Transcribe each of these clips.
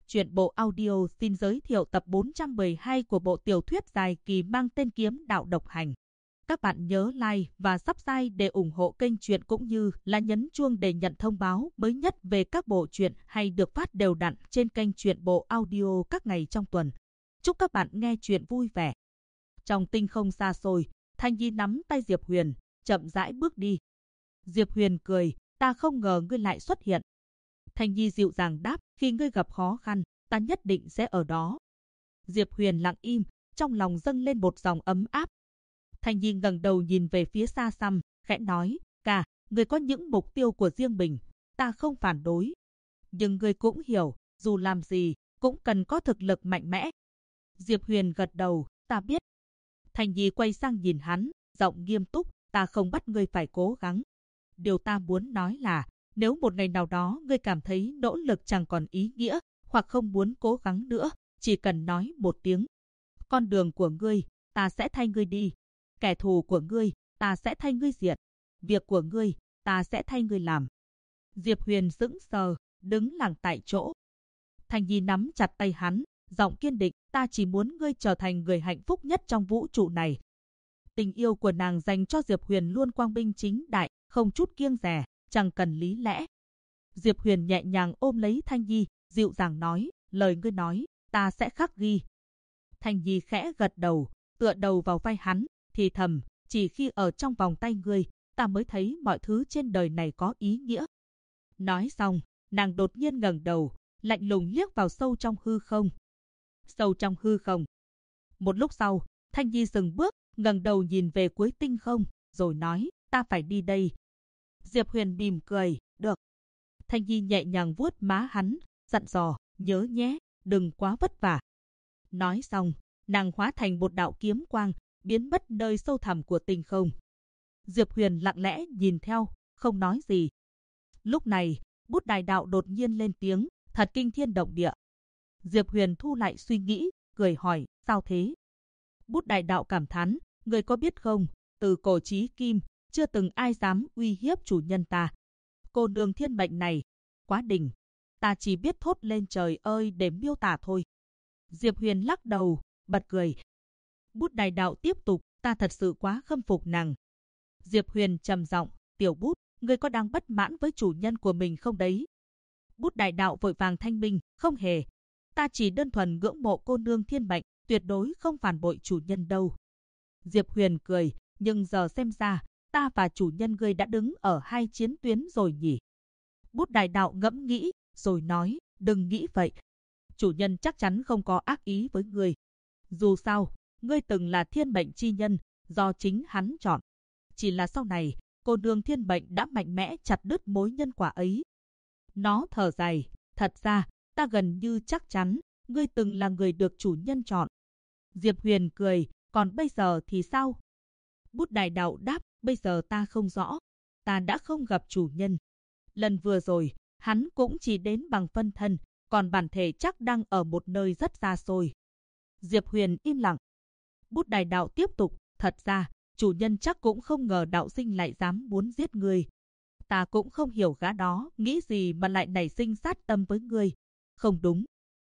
Truyện bộ audio xin giới thiệu tập 412 của bộ tiểu thuyết dài kỳ mang tên Kiếm Đạo Độc Hành. Các bạn nhớ like và subscribe để ủng hộ kênh truyện cũng như là nhấn chuông để nhận thông báo mới nhất về các bộ truyện hay được phát đều đặn trên kênh truyện bộ audio các ngày trong tuần. Chúc các bạn nghe truyện vui vẻ. Trong tinh không xa xôi, Thanh Nhi nắm tay Diệp Huyền, chậm rãi bước đi. Diệp Huyền cười, ta không ngờ ngươi lại xuất hiện. Thanh Nhi dịu dàng đáp, khi ngươi gặp khó khăn, ta nhất định sẽ ở đó. Diệp Huyền lặng im, trong lòng dâng lên một dòng ấm áp. Thanh Nhi ngẩng đầu nhìn về phía xa xăm, khẽ nói, ca, ngươi có những mục tiêu của riêng mình, ta không phản đối. Nhưng ngươi cũng hiểu, dù làm gì, cũng cần có thực lực mạnh mẽ. Diệp Huyền gật đầu, ta biết. Thanh Nhi quay sang nhìn hắn, giọng nghiêm túc, ta không bắt ngươi phải cố gắng. Điều ta muốn nói là, nếu một ngày nào đó ngươi cảm thấy nỗ lực chẳng còn ý nghĩa, hoặc không muốn cố gắng nữa, chỉ cần nói một tiếng. Con đường của ngươi, ta sẽ thay ngươi đi. Kẻ thù của ngươi, ta sẽ thay ngươi diệt. Việc của ngươi, ta sẽ thay ngươi làm. Diệp Huyền sững sờ, đứng lặng tại chỗ. Thanh Nhi nắm chặt tay hắn, giọng kiên định, ta chỉ muốn ngươi trở thành người hạnh phúc nhất trong vũ trụ này. Tình yêu của nàng dành cho Diệp Huyền luôn quang minh chính đại, không chút kiêng dè, chẳng cần lý lẽ. Diệp Huyền nhẹ nhàng ôm lấy Thanh Nhi, dịu dàng nói, lời ngươi nói, ta sẽ khắc ghi. Thanh Nhi khẽ gật đầu, tựa đầu vào vai hắn, thì thầm, chỉ khi ở trong vòng tay ngươi, ta mới thấy mọi thứ trên đời này có ý nghĩa. Nói xong, nàng đột nhiên ngẩng đầu, lạnh lùng liếc vào sâu trong hư không. Sâu trong hư không. Một lúc sau, Thanh Nhi dừng bước, ngẩng đầu nhìn về cuối tinh không, rồi nói, ta phải đi đây. Diệp Huyền mỉm cười, được. Thanh Nhi nhẹ nhàng vuốt má hắn, dặn dò, nhớ nhé, đừng quá vất vả. Nói xong, nàng hóa thành một đạo kiếm quang, biến mất nơi sâu thẳm của tinh không. Diệp Huyền lặng lẽ nhìn theo, không nói gì. Lúc này, Bút Đại Đạo đột nhiên lên tiếng, thật kinh thiên động địa. Diệp Huyền thu lại suy nghĩ, cười hỏi, sao thế? Bút Đại Đạo cảm thán, người có biết không, từ cổ chí kim, chưa từng ai dám uy hiếp chủ nhân ta. Cô nương thiên mệnh này, quá đỉnh. Ta chỉ biết thốt lên trời ơi để miêu tả thôi. Diệp Huyền lắc đầu, bật cười. Bút Đại Đạo tiếp tục, ta thật sự quá khâm phục nàng. Diệp Huyền trầm giọng, tiểu Bút, ngươi có đang bất mãn với chủ nhân của mình không đấy? Bút Đại Đạo vội vàng thanh minh, không hề. Ta chỉ đơn thuần ngưỡng mộ cô nương thiên mệnh, tuyệt đối không phản bội chủ nhân đâu. Diệp Huyền cười, nhưng giờ xem ra, ta và chủ nhân ngươi đã đứng ở hai chiến tuyến rồi nhỉ? Bút Đại Đạo ngẫm nghĩ, rồi nói, đừng nghĩ vậy. Chủ nhân chắc chắn không có ác ý với ngươi. Dù sao, ngươi từng là thiên mệnh chi nhân, do chính hắn chọn. Chỉ là sau này, cô nương thiên mệnh đã mạnh mẽ chặt đứt mối nhân quả ấy. Nó thở dài, thật ra, ta gần như chắc chắn, ngươi từng là người được chủ nhân chọn. Diệp Huyền cười, còn bây giờ thì sao? Bút Đại Đạo đáp, bây giờ ta không rõ. Ta đã không gặp chủ nhân. Lần vừa rồi, hắn cũng chỉ đến bằng phân thân, còn bản thể chắc đang ở một nơi rất xa xôi. Diệp Huyền im lặng. Bút Đại Đạo tiếp tục, thật ra, chủ nhân chắc cũng không ngờ đạo sinh lại dám muốn giết ngươi. Ta cũng không hiểu gã đó nghĩ gì mà lại nảy sinh sát tâm với ngươi. Không đúng.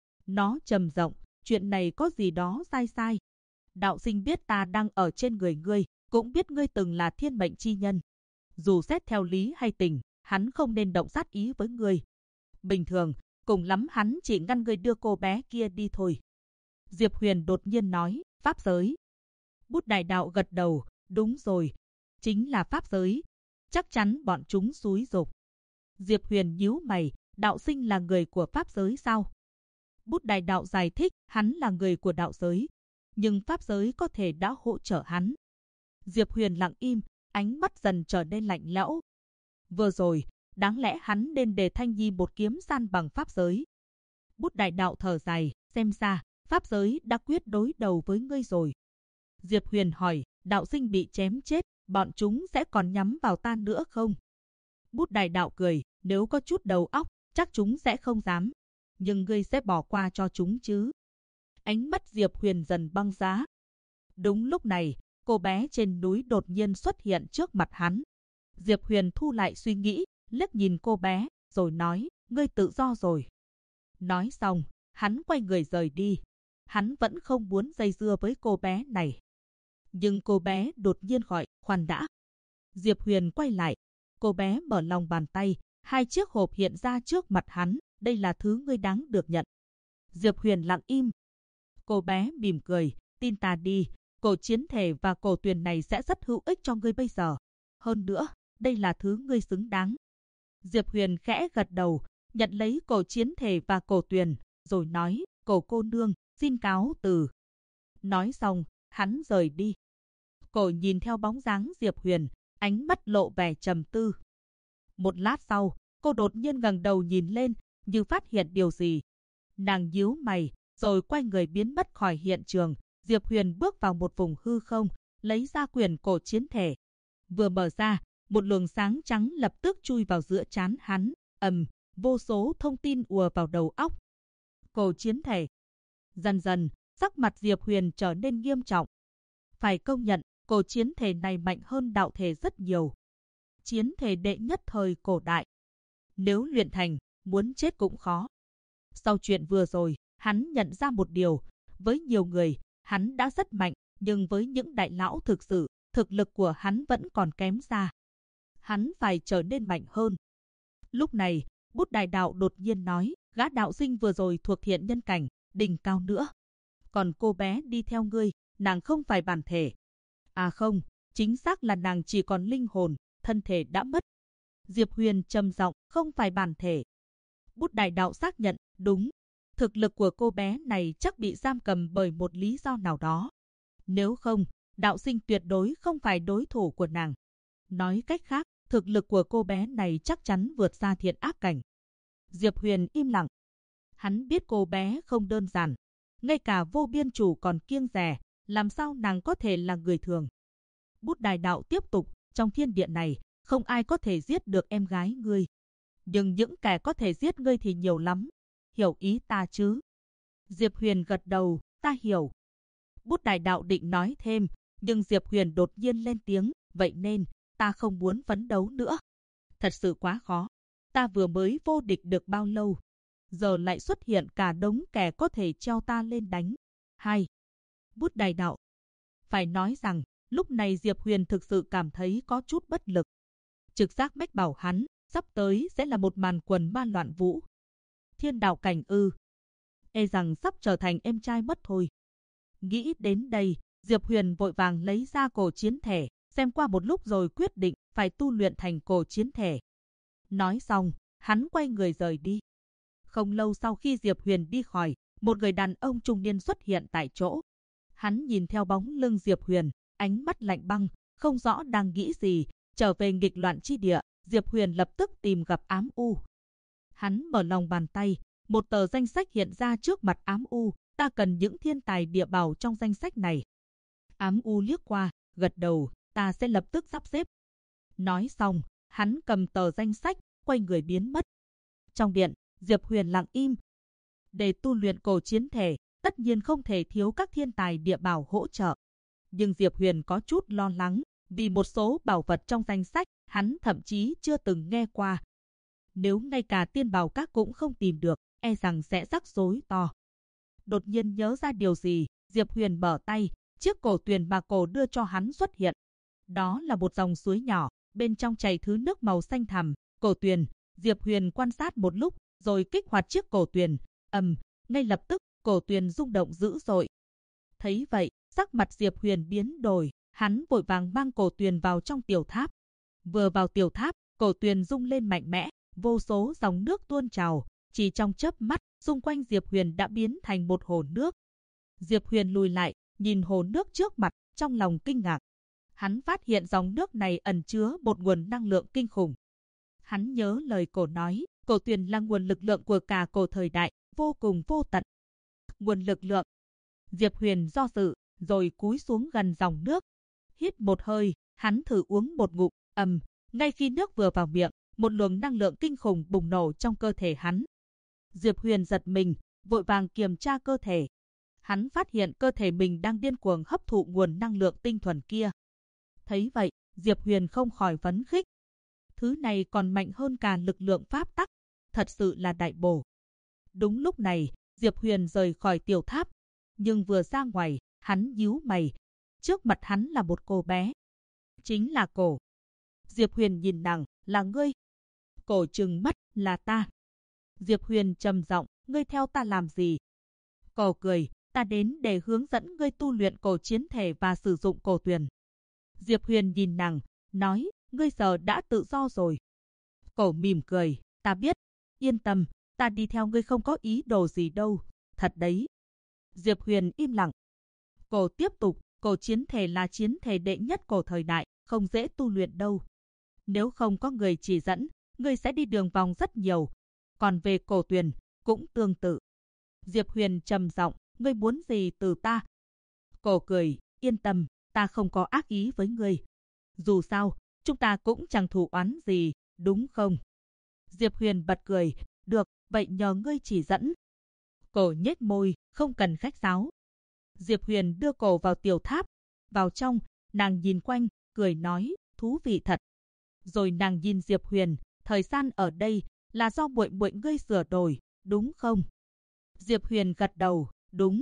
Nó trầm giọng, chuyện này có gì đó sai sai. Đạo sinh biết ta đang ở trên người ngươi, cũng biết ngươi từng là thiên mệnh chi nhân. Dù xét theo lý hay tình, hắn không nên động sát ý với ngươi. Bình thường, cùng lắm hắn chỉ ngăn ngươi đưa cô bé kia đi thôi. Diệp Huyền đột nhiên nói, pháp giới. Bút Đại Đạo gật đầu, đúng rồi, chính là pháp giới. Chắc chắn bọn chúng xúi giục. Diệp Huyền nhíu mày, đạo sinh là người của pháp giới sao? Bút Đại Đạo giải thích, hắn là người của đạo giới, nhưng pháp giới có thể đã hỗ trợ hắn. Diệp Huyền lặng im, ánh mắt dần trở nên lạnh lẽo. Vừa rồi, đáng lẽ hắn nên để Thanh Nhi một kiếm san bằng pháp giới. Bút Đại Đạo thở dài, xem ra, pháp giới đã quyết đối đầu với ngươi rồi. Diệp Huyền hỏi, đạo sinh bị chém chết, bọn chúng sẽ còn nhắm vào ta nữa không? Bút Đại Đạo cười, nếu có chút đầu óc, chắc chúng sẽ không dám. Nhưng ngươi sẽ bỏ qua cho chúng chứ? Ánh mắt Diệp Huyền dần băng giá. Đúng lúc này, cô bé trên núi đột nhiên xuất hiện trước mặt hắn. Diệp Huyền thu lại suy nghĩ, liếc nhìn cô bé, rồi nói, ngươi tự do rồi. Nói xong, hắn quay người rời đi. Hắn vẫn không muốn dây dưa với cô bé này. Nhưng cô bé đột nhiên gọi, khoan đã. Diệp Huyền quay lại. Cô bé mở lòng bàn tay, 2 chiếc hộp hiện ra trước mặt hắn. Đây là thứ ngươi đáng được nhận. Diệp Huyền lặng im. Cô bé mỉm cười, tin ta đi, cổ chiến thể và cổ tuyền này sẽ rất hữu ích cho ngươi bây giờ. Hơn nữa, đây là thứ ngươi xứng đáng. Diệp Huyền khẽ gật đầu, nhận lấy cổ chiến thể và cổ tuyền, rồi nói, cổ cô nương, xin cáo từ. Nói xong, hắn rời đi. Cổ nhìn theo bóng dáng Diệp Huyền, ánh mắt lộ vẻ trầm tư. Một lát sau, cô đột nhiên ngẩng đầu nhìn lên, như phát hiện điều gì. Nàng nhíu mày, rồi quay người biến mất khỏi hiện trường. Diệp Huyền bước vào một vùng hư không, lấy ra quyển cổ chiến thể. Vừa mở ra, một luồng sáng trắng lập tức chui vào giữa trán hắn. Vô số thông tin ùa vào đầu óc. Cổ chiến thể. Dần dần, sắc mặt Diệp Huyền trở nên nghiêm trọng. Phải công nhận, cổ chiến thể này mạnh hơn đạo thể rất nhiều. Chiến thể đệ nhất thời cổ đại. Nếu luyện thành, muốn chết cũng khó. Sau chuyện vừa rồi, hắn nhận ra một điều. Với nhiều người, hắn đã rất mạnh, nhưng với những đại lão thực sự, thực lực của hắn vẫn còn kém xa. Hắn phải trở nên mạnh hơn. Lúc này, Bút Đại Đạo đột nhiên nói, gã đạo sinh vừa rồi thuộc hiện nhân cảnh, đỉnh cao nữa. Còn cô bé đi theo ngươi, nàng không phải bản thể. À không, chính xác là nàng chỉ còn linh hồn, thân thể đã mất. Diệp Huyền trầm giọng, không phải bản thể. Bút Đại Đạo xác nhận, đúng. Thực lực của cô bé này chắc bị giam cầm bởi một lý do nào đó. Nếu không, đạo sinh tuyệt đối không phải đối thủ của nàng. Nói cách khác, thực lực của cô bé này chắc chắn vượt xa thiện ác cảnh. Diệp Huyền im lặng. Hắn biết cô bé không đơn giản. Ngay cả Vô Biên Chủ còn kiêng dè, làm sao nàng có thể là người thường. Bút Đại Đạo tiếp tục, trong thiên địa này, không ai có thể giết được em gái ngươi. Nhưng những kẻ có thể giết ngươi thì nhiều lắm. Hiểu ý ta chứ? Diệp Huyền gật đầu, ta hiểu. Bút Đại Đạo định nói thêm, nhưng Diệp Huyền đột nhiên lên tiếng, vậy nên, ta không muốn phấn đấu nữa. Thật sự quá khó. Ta vừa mới vô địch được bao lâu, giờ lại xuất hiện cả đống kẻ có thể treo ta lên đánh. 2. Bút Đại Đạo. Phải nói rằng, lúc này Diệp Huyền thực sự cảm thấy có chút bất lực. Trực giác mách bảo hắn, sắp tới sẽ là một màn quần ma loạn vũ. Thiên đạo cảnh ư. E rằng sắp trở thành em trai mất thôi. Nghĩ đến đây, Diệp Huyền vội vàng lấy ra cổ chiến thể, xem qua một lúc rồi quyết định phải tu luyện thành cổ chiến thể. Nói xong, hắn quay người rời đi. Không lâu sau khi Diệp Huyền đi khỏi, một người đàn ông trung niên xuất hiện tại chỗ. Hắn nhìn theo bóng lưng Diệp Huyền, ánh mắt lạnh băng, không rõ đang nghĩ gì. Trở về nghịch loạn chi địa, Diệp Huyền lập tức tìm gặp Ám U. Hắn mở lòng bàn tay, một tờ danh sách hiện ra trước mặt Ám U. Ta cần những thiên tài địa bảo trong danh sách này. Ám U liếc qua, gật đầu, ta sẽ lập tức sắp xếp. Nói xong, hắn cầm tờ danh sách, quay người biến mất. Trong điện, Diệp Huyền lặng im. Để tu luyện cổ chiến thể, tất nhiên không thể thiếu các thiên tài địa bảo hỗ trợ. Nhưng Diệp Huyền có chút lo lắng, vì một số bảo vật trong danh sách, hắn thậm chí chưa từng nghe qua. Nếu ngay cả tiên bảo các cũng không tìm được, e rằng sẽ rắc rối to. Đột nhiên nhớ ra điều gì, Diệp Huyền mở tay, chiếc cổ tuyền mà cổ đưa cho hắn xuất hiện. Đó là một dòng suối nhỏ, bên trong chảy thứ nước màu xanh thẳm. Cổ tuyền, Diệp Huyền quan sát một lúc, rồi kích hoạt chiếc cổ tuyền. Ngay lập tức, cổ tuyền rung động dữ dội. Thấy vậy, sắc mặt Diệp Huyền biến đổi, hắn vội vàng mang cổ tuyền vào trong tiểu tháp. Vừa vào tiểu tháp, cổ tuyền rung lên mạnh mẽ, vô số dòng nước tuôn trào, chỉ trong chớp mắt, xung quanh Diệp Huyền đã biến thành một hồ nước. Diệp Huyền lùi lại, nhìn hồ nước trước mặt, trong lòng kinh ngạc. Hắn phát hiện dòng nước này ẩn chứa một nguồn năng lượng kinh khủng. Hắn nhớ lời cổ nói, cổ tuyền là nguồn lực lượng của cả cổ thời đại, vô cùng vô tận. Nguồn lực lượng. Diệp Huyền do dự, rồi cúi xuống gần dòng nước. Hít một hơi, hắn thử uống một ngụm, ngay khi nước vừa vào miệng, một luồng năng lượng kinh khủng bùng nổ trong cơ thể hắn. Diệp Huyền giật mình, vội vàng kiểm tra cơ thể. Hắn phát hiện cơ thể mình đang điên cuồng hấp thụ nguồn năng lượng tinh thuần kia. Thấy vậy, Diệp Huyền không khỏi phấn khích. Thứ này còn mạnh hơn cả lực lượng pháp tắc, thật sự là đại bổ. Đúng lúc này, Diệp Huyền rời khỏi tiểu tháp, nhưng vừa ra ngoài, hắn nhíu mày. Trước mặt hắn là một cô bé. Chính là Cổ. Diệp Huyền nhìn nàng, là ngươi. Cổ trừng mắt, là ta. Diệp Huyền trầm giọng, ngươi theo ta làm gì? Cổ cười, ta đến để hướng dẫn ngươi tu luyện cổ chiến thể và sử dụng cổ tuyền. Diệp Huyền nhìn nàng, nói, ngươi giờ đã tự do rồi. Cổ mỉm cười, ta biết, yên tâm, ta đi theo ngươi không có ý đồ gì đâu, thật đấy. Diệp Huyền im lặng. Cổ tiếp tục, cổ chiến thể là chiến thể đệ nhất cổ thời đại, không dễ tu luyện đâu. Nếu không có người chỉ dẫn, ngươi sẽ đi đường vòng rất nhiều. Còn về cổ tuyền, cũng tương tự. Diệp Huyền trầm giọng, ngươi muốn gì từ ta? Cổ cười, yên tâm, ta không có ác ý với ngươi. Dù sao, chúng ta cũng chẳng thù oán gì, đúng không? Diệp Huyền bật cười, được, vậy nhờ ngươi chỉ dẫn. Cổ nhếch môi, không cần khách sáo. Diệp Huyền đưa cổ vào tiểu tháp. Vào trong, nàng nhìn quanh, cười nói, thú vị thật. Rồi nàng nhìn Diệp Huyền, thời gian ở đây là do muội muội ngươi sửa đổi, đúng không? Diệp Huyền gật đầu, đúng.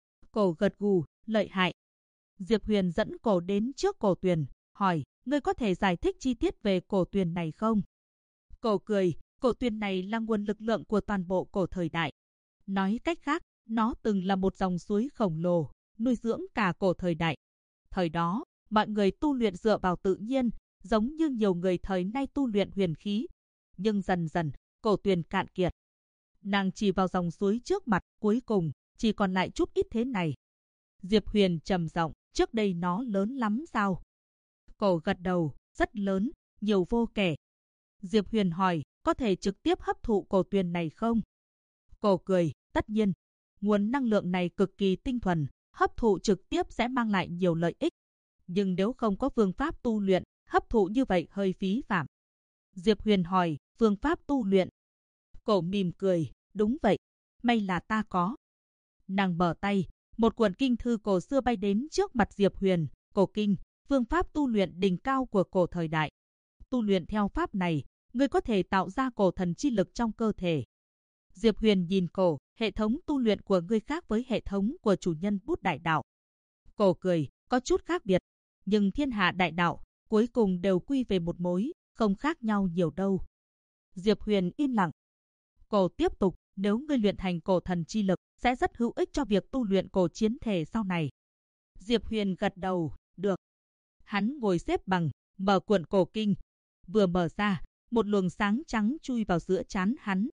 Cổ gật gù, lợi hại. Diệp Huyền dẫn cổ đến trước cổ tuyền, hỏi, ngươi có thể giải thích chi tiết về cổ tuyền này không? Cổ cười, cổ tuyền này là nguồn lực lượng của toàn bộ cổ thời đại. Nói cách khác, nó từng là một dòng suối khổng lồ, nuôi dưỡng cả cổ thời đại. Thời đó, mọi người tu luyện dựa vào tự nhiên, giống như nhiều người thời nay tu luyện huyền khí. Nhưng dần dần, cổ tuyền cạn kiệt. Nàng chỉ vào dòng suối trước mặt, cuối cùng, chỉ còn lại chút ít thế này. Diệp Huyền trầm giọng, trước đây nó lớn lắm sao? Cổ gật đầu, rất lớn, nhiều vô kể. Diệp Huyền hỏi, có thể trực tiếp hấp thụ cổ tuyền này không? Cổ cười, tất nhiên. Nguồn năng lượng này cực kỳ tinh thuần, hấp thụ trực tiếp sẽ mang lại nhiều lợi ích. Nhưng nếu không có phương pháp tu luyện, hấp thụ như vậy hơi phí phạm. Diệp Huyền hỏi, phương pháp tu luyện? Cổ mỉm cười, đúng vậy, may là ta có. Nàng mở tay, một cuốn kinh thư cổ xưa bay đến trước mặt Diệp Huyền. Cổ kinh, phương pháp tu luyện đỉnh cao của cổ thời đại. Tu luyện theo pháp này, ngươi có thể tạo ra cổ thần chi lực trong cơ thể. Diệp Huyền nhìn cổ, hệ thống tu luyện của ngươi khác với hệ thống của chủ nhân bút đại đạo. Cổ cười, có chút khác biệt, nhưng thiên hạ đại đạo, cuối cùng đều quy về một mối, không khác nhau nhiều đâu. Diệp Huyền im lặng. Cổ tiếp tục, nếu ngươi luyện thành cổ thần chi lực, sẽ rất hữu ích cho việc tu luyện cổ chiến thể sau này. Diệp Huyền gật đầu, được. Hắn ngồi xếp bằng, mở cuộn cổ kinh. Vừa mở ra, một luồng sáng trắng chui vào giữa trán hắn,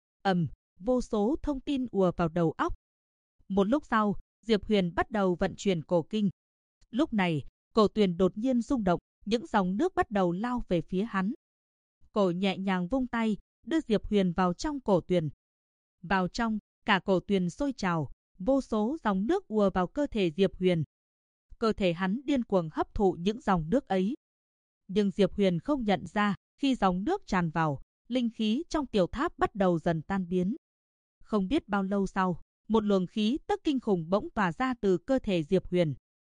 vô số thông tin ùa vào đầu óc. Một lúc sau, Diệp Huyền bắt đầu vận chuyển cổ kinh. Lúc này, cổ tuyền đột nhiên rung động, những dòng nước bắt đầu lao về phía hắn. Cổ nhẹ nhàng vung tay, đưa Diệp Huyền vào trong cổ tuyền. Vào trong, cả cổ tuyền sôi trào, vô số dòng nước ùa vào cơ thể Diệp Huyền. Cơ thể hắn điên cuồng hấp thụ những dòng nước ấy. Nhưng Diệp Huyền không nhận ra, khi dòng nước tràn vào, linh khí trong tiểu tháp bắt đầu dần tan biến. Không biết bao lâu sau, một luồng khí tức kinh khủng bỗng tỏa ra từ cơ thể Diệp Huyền.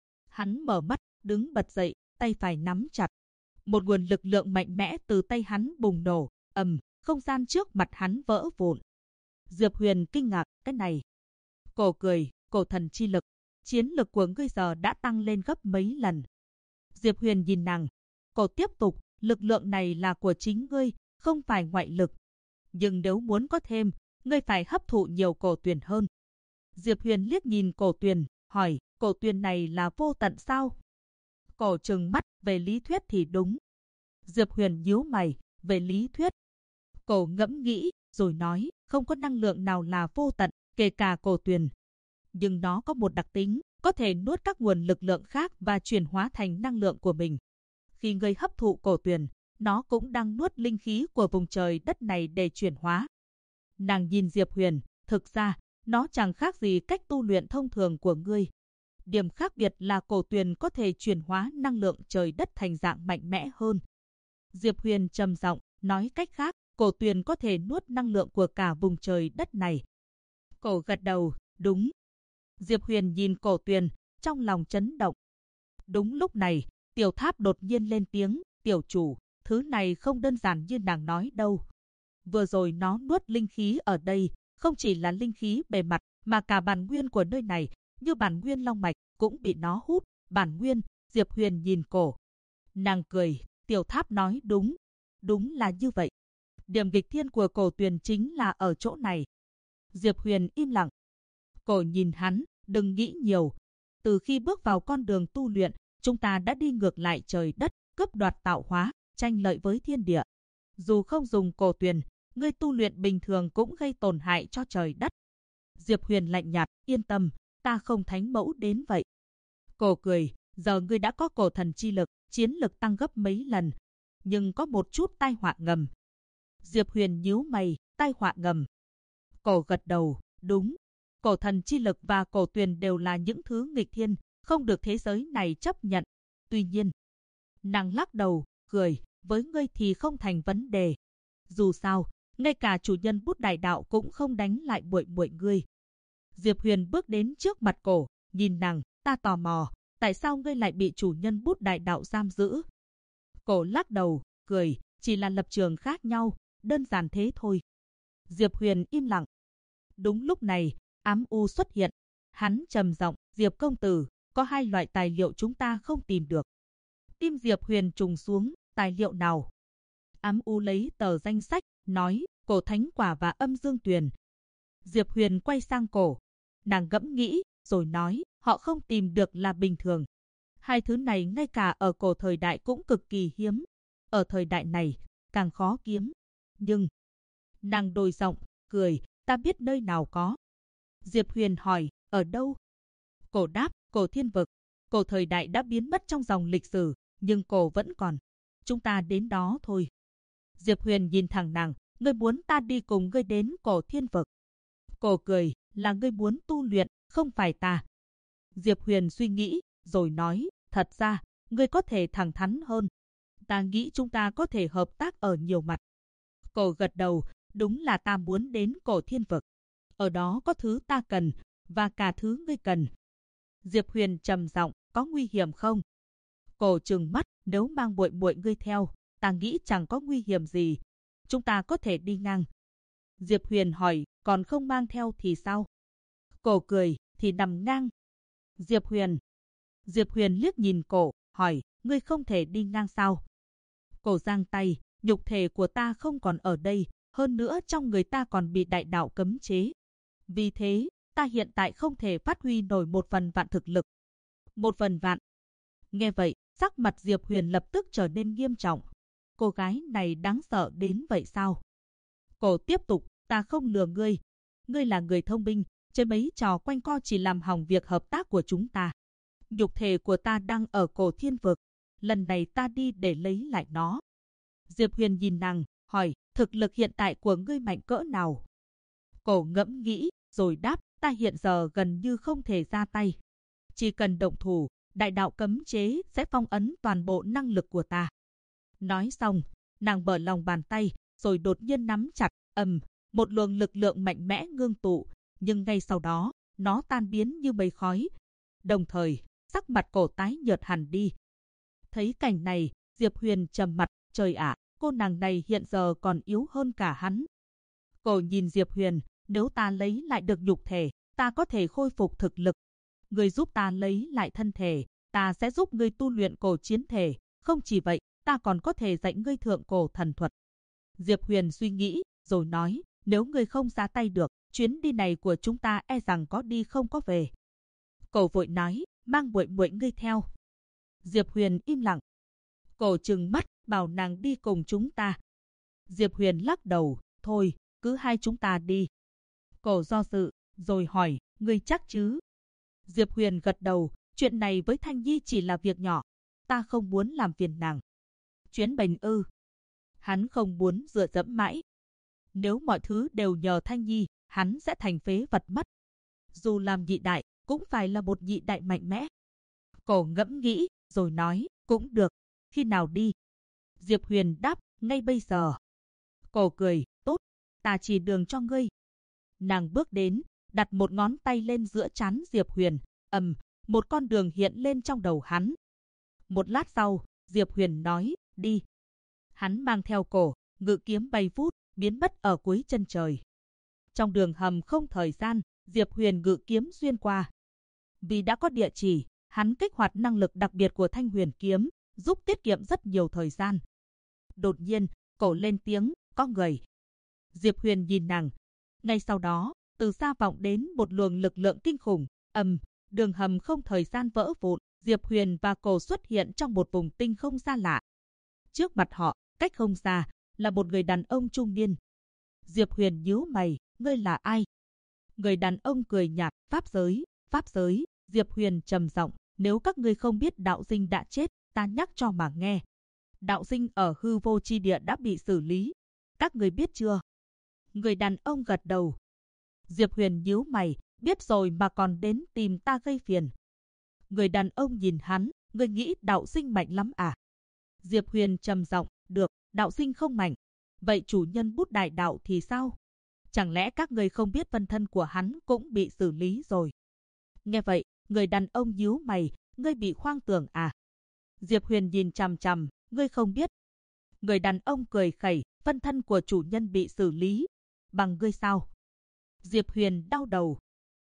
Hắn mở mắt, đứng bật dậy, tay phải nắm chặt. Một nguồn lực lượng mạnh mẽ từ tay hắn bùng nổ, không gian trước mặt hắn vỡ vụn. Diệp Huyền kinh ngạc, cái này. Cổ cười, cổ thần chi lực, chiến lực của ngươi giờ đã tăng lên gấp mấy lần. Diệp Huyền nhìn nàng. Cổ tiếp tục, lực lượng này là của chính ngươi, không phải ngoại lực. Nhưng nếu muốn có thêm, ngươi phải hấp thụ nhiều cổ tuyền hơn. Diệp Huyền liếc nhìn cổ tuyền, hỏi, cổ tuyền này là vô tận sao? Cổ trừng mắt, về lý thuyết thì đúng. Diệp Huyền nhíu mày, về lý thuyết. Cổ ngẫm nghĩ, rồi nói, không có năng lượng nào là vô tận, kể cả cổ tuyền. Nhưng nó có một đặc tính, có thể nuốt các nguồn lực lượng khác và chuyển hóa thành năng lượng của mình. Khi ngươi hấp thụ cổ tuyền, nó cũng đang nuốt linh khí của vùng trời đất này để chuyển hóa. Nàng nhìn Diệp Huyền, thực ra, nó chẳng khác gì cách tu luyện thông thường của ngươi. Điểm khác biệt là cổ tuyền có thể chuyển hóa năng lượng trời đất thành dạng mạnh mẽ hơn. Diệp Huyền trầm giọng, nói cách khác, cổ tuyền có thể nuốt năng lượng của cả vùng trời đất này. Cổ gật đầu, đúng. Diệp Huyền nhìn cổ tuyền, trong lòng chấn động. Đúng lúc này, tiểu tháp đột nhiên lên tiếng, tiểu chủ, thứ này không đơn giản như nàng nói đâu. Vừa rồi nó nuốt linh khí ở đây, không chỉ là linh khí bề mặt, mà cả bản nguyên của nơi này, như bản nguyên long mạch, cũng bị nó hút. Bản nguyên, Diệp Huyền nhìn cổ. Nàng cười, Tiểu Tháp nói đúng. Đúng là như vậy. Điểm nghịch thiên của Cổ Tuyền chính là ở chỗ này. Diệp Huyền im lặng. Cổ nhìn hắn, đừng nghĩ nhiều. Từ khi bước vào con đường tu luyện, chúng ta đã đi ngược lại trời đất, cướp đoạt tạo hóa, tranh lợi với thiên địa. Dù không dùng Cổ Tuyền, ngươi tu luyện bình thường cũng gây tổn hại cho trời đất. Diệp Huyền lạnh nhạt, yên tâm, ta không thánh mẫu đến vậy. Cổ cười, giờ ngươi đã có cổ thần chi lực, chiến lực tăng gấp mấy lần, nhưng có một chút tai họa ngầm. Diệp Huyền nhíu mày, tai họa ngầm. Cổ gật đầu, đúng. Cổ thần chi lực và Cổ Tuyền đều là những thứ nghịch thiên, không được thế giới này chấp nhận. Tuy nhiên, nàng lắc đầu, cười, với ngươi thì không thành vấn đề. Dù sao, ngay cả chủ nhân bút đại đạo cũng không đánh lại muội muội ngươi. Diệp Huyền bước đến trước mặt Cổ, nhìn nàng, ta tò mò, tại sao ngươi lại bị chủ nhân bút đại đạo giam giữ? Cổ lắc đầu, cười, chỉ là lập trường khác nhau, đơn giản thế thôi. Diệp Huyền im lặng. Đúng lúc này, Ám U xuất hiện. Hắn trầm giọng, Diệp công tử, có 2 loại tài liệu chúng ta không tìm được. Tim Diệp Huyền trùng xuống, tài liệu nào? Ám U lấy tờ danh sách, nói, Cổ Thánh Quả và Âm Dương Tuyền. Diệp Huyền quay sang Cổ. Nàng ngẫm nghĩ, rồi nói, họ không tìm được là bình thường. 2 thứ này ngay cả ở cổ thời đại cũng cực kỳ hiếm. Ở thời đại này, càng khó kiếm. Nhưng, nàng đổi giọng, cười, ta biết nơi nào có. Diệp Huyền hỏi, ở đâu? Cổ đáp, Cổ Thiên Vực. Cổ thời đại đã biến mất trong dòng lịch sử, nhưng cổ vẫn còn. Chúng ta đến đó thôi. Diệp Huyền nhìn thẳng nàng, ngươi muốn ta đi cùng ngươi đến Cổ Thiên Vực. Cổ cười, là ngươi muốn tu luyện, không phải ta. Diệp Huyền suy nghĩ, rồi nói, thật ra, ngươi có thể thẳng thắn hơn. Ta nghĩ chúng ta có thể hợp tác ở nhiều mặt. Cổ gật đầu, đúng là ta muốn đến Cổ Thiên Vực. Ở đó có thứ ta cần, và cả thứ ngươi cần. Diệp Huyền trầm giọng, có nguy hiểm không? Cổ trừng mắt, nếu mang muội muội ngươi theo, ta nghĩ chẳng có nguy hiểm gì. Chúng ta có thể đi ngang. Diệp Huyền hỏi, còn không mang theo thì sao? Cổ cười, thì nằm ngang. Diệp Huyền liếc nhìn Cổ, hỏi, ngươi không thể đi ngang sao? Cổ giang tay, nhục thể của ta không còn ở đây, hơn nữa trong người ta còn bị đại đạo cấm chế. Vì thế, ta hiện tại không thể phát huy nổi 1/1000 thực lực. 1/1000. Nghe vậy, sắc mặt Diệp Huyền lập tức trở nên nghiêm trọng. Cô gái này đáng sợ đến vậy sao? Cổ tiếp tục, ta không lừa ngươi. Ngươi là người thông minh, chơi mấy trò quanh co chỉ làm hỏng việc hợp tác của chúng ta. Nhục thể của ta đang ở Cổ Thiên Vực. Lần này ta đi để lấy lại nó. Diệp Huyền nhìn nàng, hỏi, thực lực hiện tại của ngươi mạnh cỡ nào? Cổ ngẫm nghĩ, rồi đáp, ta hiện giờ gần như không thể ra tay. Chỉ cần động thủ, đại đạo cấm chế sẽ phong ấn toàn bộ năng lực của ta. Nói xong, nàng mở lòng bàn tay, rồi đột nhiên nắm chặt, một luồng lực lượng mạnh mẽ ngưng tụ, nhưng ngay sau đó, nó tan biến như mây khói. Đồng thời, sắc mặt Cổ tái nhợt hẳn đi. Thấy cảnh này, Diệp Huyền trầm mặt, trời ạ, cô nàng này hiện giờ còn yếu hơn cả hắn. Cổ nhìn Diệp Huyền, nếu ta lấy lại được nhục thể, ta có thể khôi phục thực lực. Ngươi giúp ta lấy lại thân thể, ta sẽ giúp ngươi tu luyện cổ chiến thể. Không chỉ vậy, ta còn có thể dạy ngươi thượng cổ thần thuật. Diệp Huyền suy nghĩ, rồi nói, nếu ngươi không ra tay được, chuyến đi này của chúng ta e rằng có đi không có về. Cổ vội nói, mang muội muội ngươi theo. Diệp Huyền im lặng. Cổ trừng mắt, bảo nàng đi cùng chúng ta. Diệp Huyền lắc đầu, thôi, cứ 2 chúng ta đi. Cổ do dự, rồi hỏi, ngươi chắc chứ? Diệp Huyền gật đầu, chuyện này với Thanh Nhi chỉ là việc nhỏ. Ta không muốn làm phiền nàng. Chuyến bành ư? Hắn không muốn dựa dẫm mãi. Nếu mọi thứ đều nhờ Thanh Nhi, hắn sẽ thành phế vật mất. Dù làm nhị đại, cũng phải là một nhị đại mạnh mẽ. Cổ ngẫm nghĩ, rồi nói, cũng được. Khi nào đi? Diệp Huyền đáp, ngay bây giờ. Cổ cười, tốt, ta chỉ đường cho ngươi. Nàng bước đến, đặt một ngón tay lên giữa trán Diệp Huyền, một con đường hiện lên trong đầu hắn. Một lát sau, Diệp Huyền nói, đi. Hắn mang theo Cổ, ngự kiếm bay vút, biến mất ở cuối chân trời. Trong đường hầm không thời gian, Diệp Huyền ngự kiếm xuyên qua. Vì đã có địa chỉ, hắn kích hoạt năng lực đặc biệt của Thanh Huyền kiếm, giúp tiết kiệm rất nhiều thời gian. Đột nhiên, cổ lên tiếng, có người. Diệp Huyền nhìn nàng. Ngay sau đó, từ xa vọng đến một luồng lực lượng kinh khủng, đường hầm không thời gian vỡ vụn, Diệp Huyền và cổ xuất hiện trong một vùng tinh không xa lạ. Trước mặt họ, cách không xa, là một người đàn ông trung niên. Diệp Huyền nhíu mày, ngươi là ai? Người đàn ông cười nhạt, pháp giới. Diệp Huyền trầm giọng, nếu các ngươi không biết đạo dinh đã chết, ta nhắc cho mà nghe. Đạo dinh ở hư vô chi địa đã bị xử lý. Các ngươi biết chưa? Người đàn ông gật đầu. Diệp Huyền nhíu mày, biết rồi mà còn đến tìm ta gây phiền. Người đàn ông nhìn hắn, ngươi nghĩ đạo dinh mạnh lắm à? Diệp Huyền trầm giọng, được, đạo dinh không mạnh. Vậy chủ nhân bút đại đạo thì sao? Chẳng lẽ các ngươi không biết phân thân của hắn cũng bị xử lý rồi? Nghe vậy, người đàn ông nhíu mày, ngươi bị hoang tưởng à? Diệp Huyền nhìn chằm chằm, ngươi không biết. Người đàn ông cười khẩy, phân thân của chủ nhân bị xử lý. Bằng ngươi sao? Diệp Huyền đau đầu.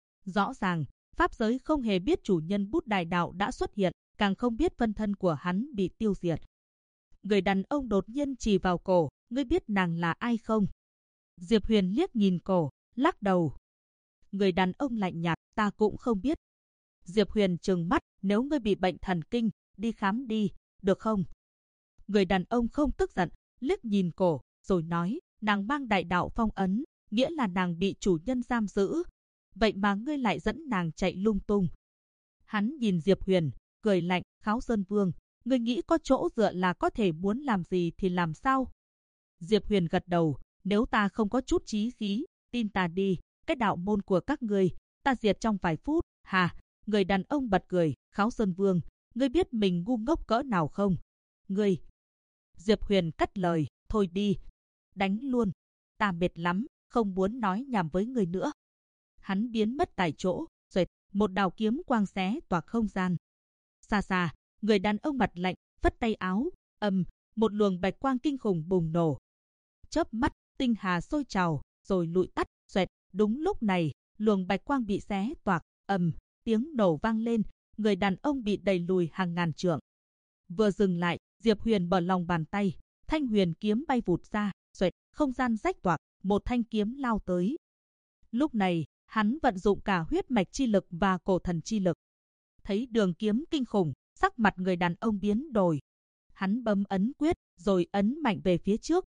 Rõ ràng, pháp giới không hề biết chủ nhân bút đại đạo đã xuất hiện, càng không biết phân thân của hắn bị tiêu diệt. Người đàn ông đột nhiên chỉ vào cổ, ngươi biết nàng là ai không? Diệp Huyền liếc nhìn cổ, lắc đầu. Người đàn ông lạnh nhạt, ta cũng không biết. Diệp Huyền trừng mắt, nếu ngươi bị bệnh thần kinh, đi khám đi, được không? Người đàn ông không tức giận, liếc nhìn cổ, rồi nói, nàng mang đại đạo phong ấn, nghĩa là nàng bị chủ nhân giam giữ. Vậy mà ngươi lại dẫn nàng chạy lung tung. Hắn nhìn Diệp Huyền, cười lạnh, Kháo Sơn Vương, ngươi nghĩ có chỗ dựa là có thể muốn làm gì thì làm sao? Diệp Huyền gật đầu, nếu ta không có chút chí khí, tin ta đi, cái đạo môn của các ngươi, ta diệt trong vài phút. Hà, người đàn ông bật cười, Kháo Sơn Vương, ngươi biết mình ngu ngốc cỡ nào không? Ngươi. Diệp Huyền cắt lời, thôi đi, đánh luôn, ta mệt lắm, không muốn nói nhảm với người nữa. Hắn biến mất tại chỗ, rồi một đạo kiếm quang xé toạc không gian. Xa xa, người đàn ông mặt lạnh, phất tay áo, một luồng bạch quang kinh khủng bùng nổ. Chớp mắt, tinh hà sôi trào, rồi lụi tắt, xoẹt. Đúng lúc này, luồng bạch quang bị xé toạc, tiếng nổ vang lên, người đàn ông bị đẩy lùi hàng ngàn trượng. Vừa dừng lại, Diệp Huyền mở lòng bàn tay, Thanh Huyền kiếm bay vụt ra, xoẹt, không gian rách toạc, một thanh kiếm lao tới. Lúc này, hắn vận dụng cả huyết mạch chi lực và cổ thần chi lực. Thấy đường kiếm kinh khủng, sắc mặt người đàn ông biến đổi. Hắn bấm ấn quyết, rồi ấn mạnh về phía trước,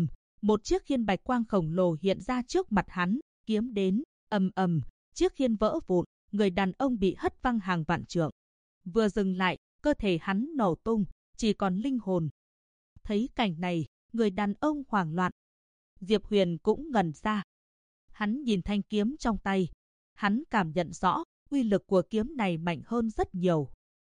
một chiếc khiên bạch quang khổng lồ hiện ra trước mặt hắn, kiếm đến, chiếc khiên vỡ vụn, người đàn ông bị hất văng hàng vạn trượng. Vừa dừng lại, cơ thể hắn nổ tung, chỉ còn linh hồn. Thấy cảnh này, người đàn ông hoảng loạn. Diệp Huyền cũng ngẩn ra. Hắn nhìn thanh kiếm trong tay. Hắn cảm nhận rõ, uy lực của kiếm này mạnh hơn rất nhiều.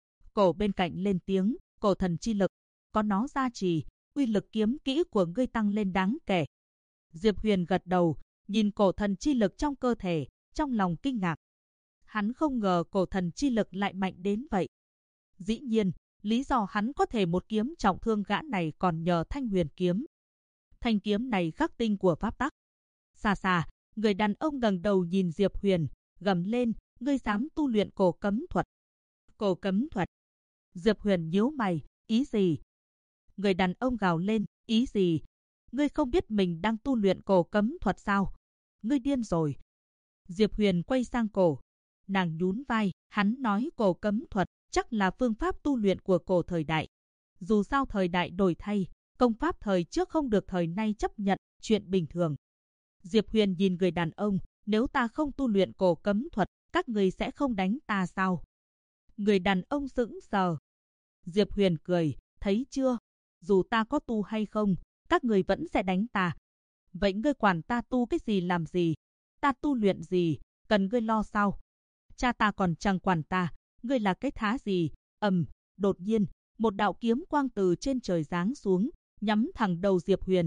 Cổ bên cạnh lên tiếng, cổ thần chi lực, có nó gia trì, uy lực kiếm kỹ của ngươi tăng lên đáng kể. Diệp Huyền gật đầu, nhìn cổ thần chi lực trong cơ thể, trong lòng kinh ngạc. Hắn không ngờ cổ thần chi lực lại mạnh đến vậy. Dĩ nhiên, lý do hắn có thể một kiếm trọng thương gã này còn nhờ Thanh Huyền kiếm. Thanh kiếm này khắc tinh của pháp tắc. Xa xa, người đàn ông ngẩng đầu nhìn Diệp Huyền, gầm lên, ngươi dám tu luyện cổ cấm thuật. Cổ cấm thuật. Diệp Huyền nhíu mày, ý gì? Người đàn ông gào lên, ý gì? Ngươi không biết mình đang tu luyện cổ cấm thuật sao? Ngươi điên rồi. Diệp Huyền quay sang cổ. Nàng nhún vai, hắn nói cổ cấm thuật chắc là phương pháp tu luyện của cổ thời đại. Dù sao thời đại đổi thay, công pháp thời trước không được thời nay chấp nhận, chuyện bình thường. Diệp Huyền nhìn người đàn ông, nếu ta không tu luyện cổ cấm thuật, các người sẽ không đánh ta sao? Người đàn ông sững sờ. Diệp Huyền cười, thấy chưa? Dù ta có tu hay không, các người vẫn sẽ đánh ta. Vậy ngươi quản ta tu cái gì làm gì? Ta tu luyện gì? Cần ngươi lo sao? Cha ta còn chẳng quản ta, ngươi là cái thá gì? Đột nhiên, một đạo kiếm quang từ trên trời giáng xuống, nhắm thẳng đầu Diệp Huyền.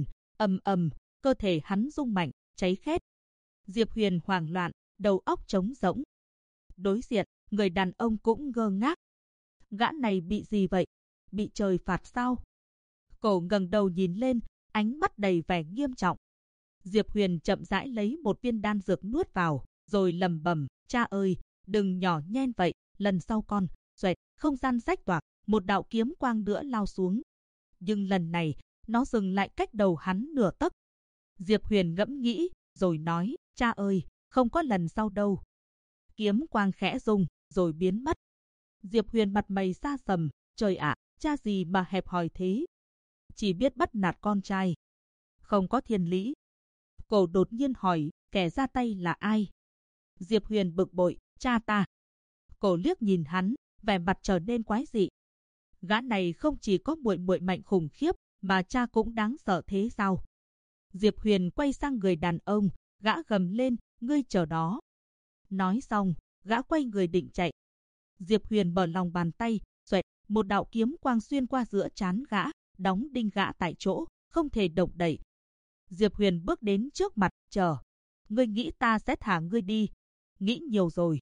Cơ thể hắn rung mạnh, cháy khét. Diệp Huyền hoảng loạn, đầu óc trống rỗng. Đối diện, người đàn ông cũng ngơ ngác. Gã này bị gì vậy? Bị trời phạt sao? Cổ ngẩng đầu nhìn lên, ánh mắt đầy vẻ nghiêm trọng. Diệp Huyền chậm rãi lấy một viên đan dược nuốt vào, rồi lầm bầm, cha ơi, đừng nhỏ nhen vậy, lần sau con, xoẹt, không gian rách toạc, một đạo kiếm quang nữa lao xuống. Nhưng lần này, nó dừng lại cách đầu hắn nửa tấc. Diệp Huyền ngẫm nghĩ, rồi nói, cha ơi, không có lần sau đâu. Kiếm quang khẽ rung, rồi biến mất. Diệp Huyền mặt mày xa sầm, trời ạ, cha gì mà hẹp hòi thế? Chỉ biết bắt nạt con trai. Không có thiên lý. Cổ đột nhiên hỏi, kẻ ra tay là ai? Diệp Huyền bực bội, cha ta. Cổ liếc nhìn hắn, vẻ mặt trở nên quái dị. Gã này không chỉ có muội muội mạnh khủng khiếp, mà cha cũng đáng sợ thế sao? Diệp Huyền quay sang người đàn ông, gã gầm lên, ngươi chờ đó. Nói xong, gã quay người định chạy. Diệp Huyền mở lòng bàn tay, xoẹt, một đạo kiếm quang xuyên qua giữa trán gã, đóng đinh gã tại chỗ, không thể động đậy. Diệp Huyền bước đến trước mặt, chờ. Ngươi nghĩ ta sẽ thả ngươi đi? Nghĩ nhiều rồi.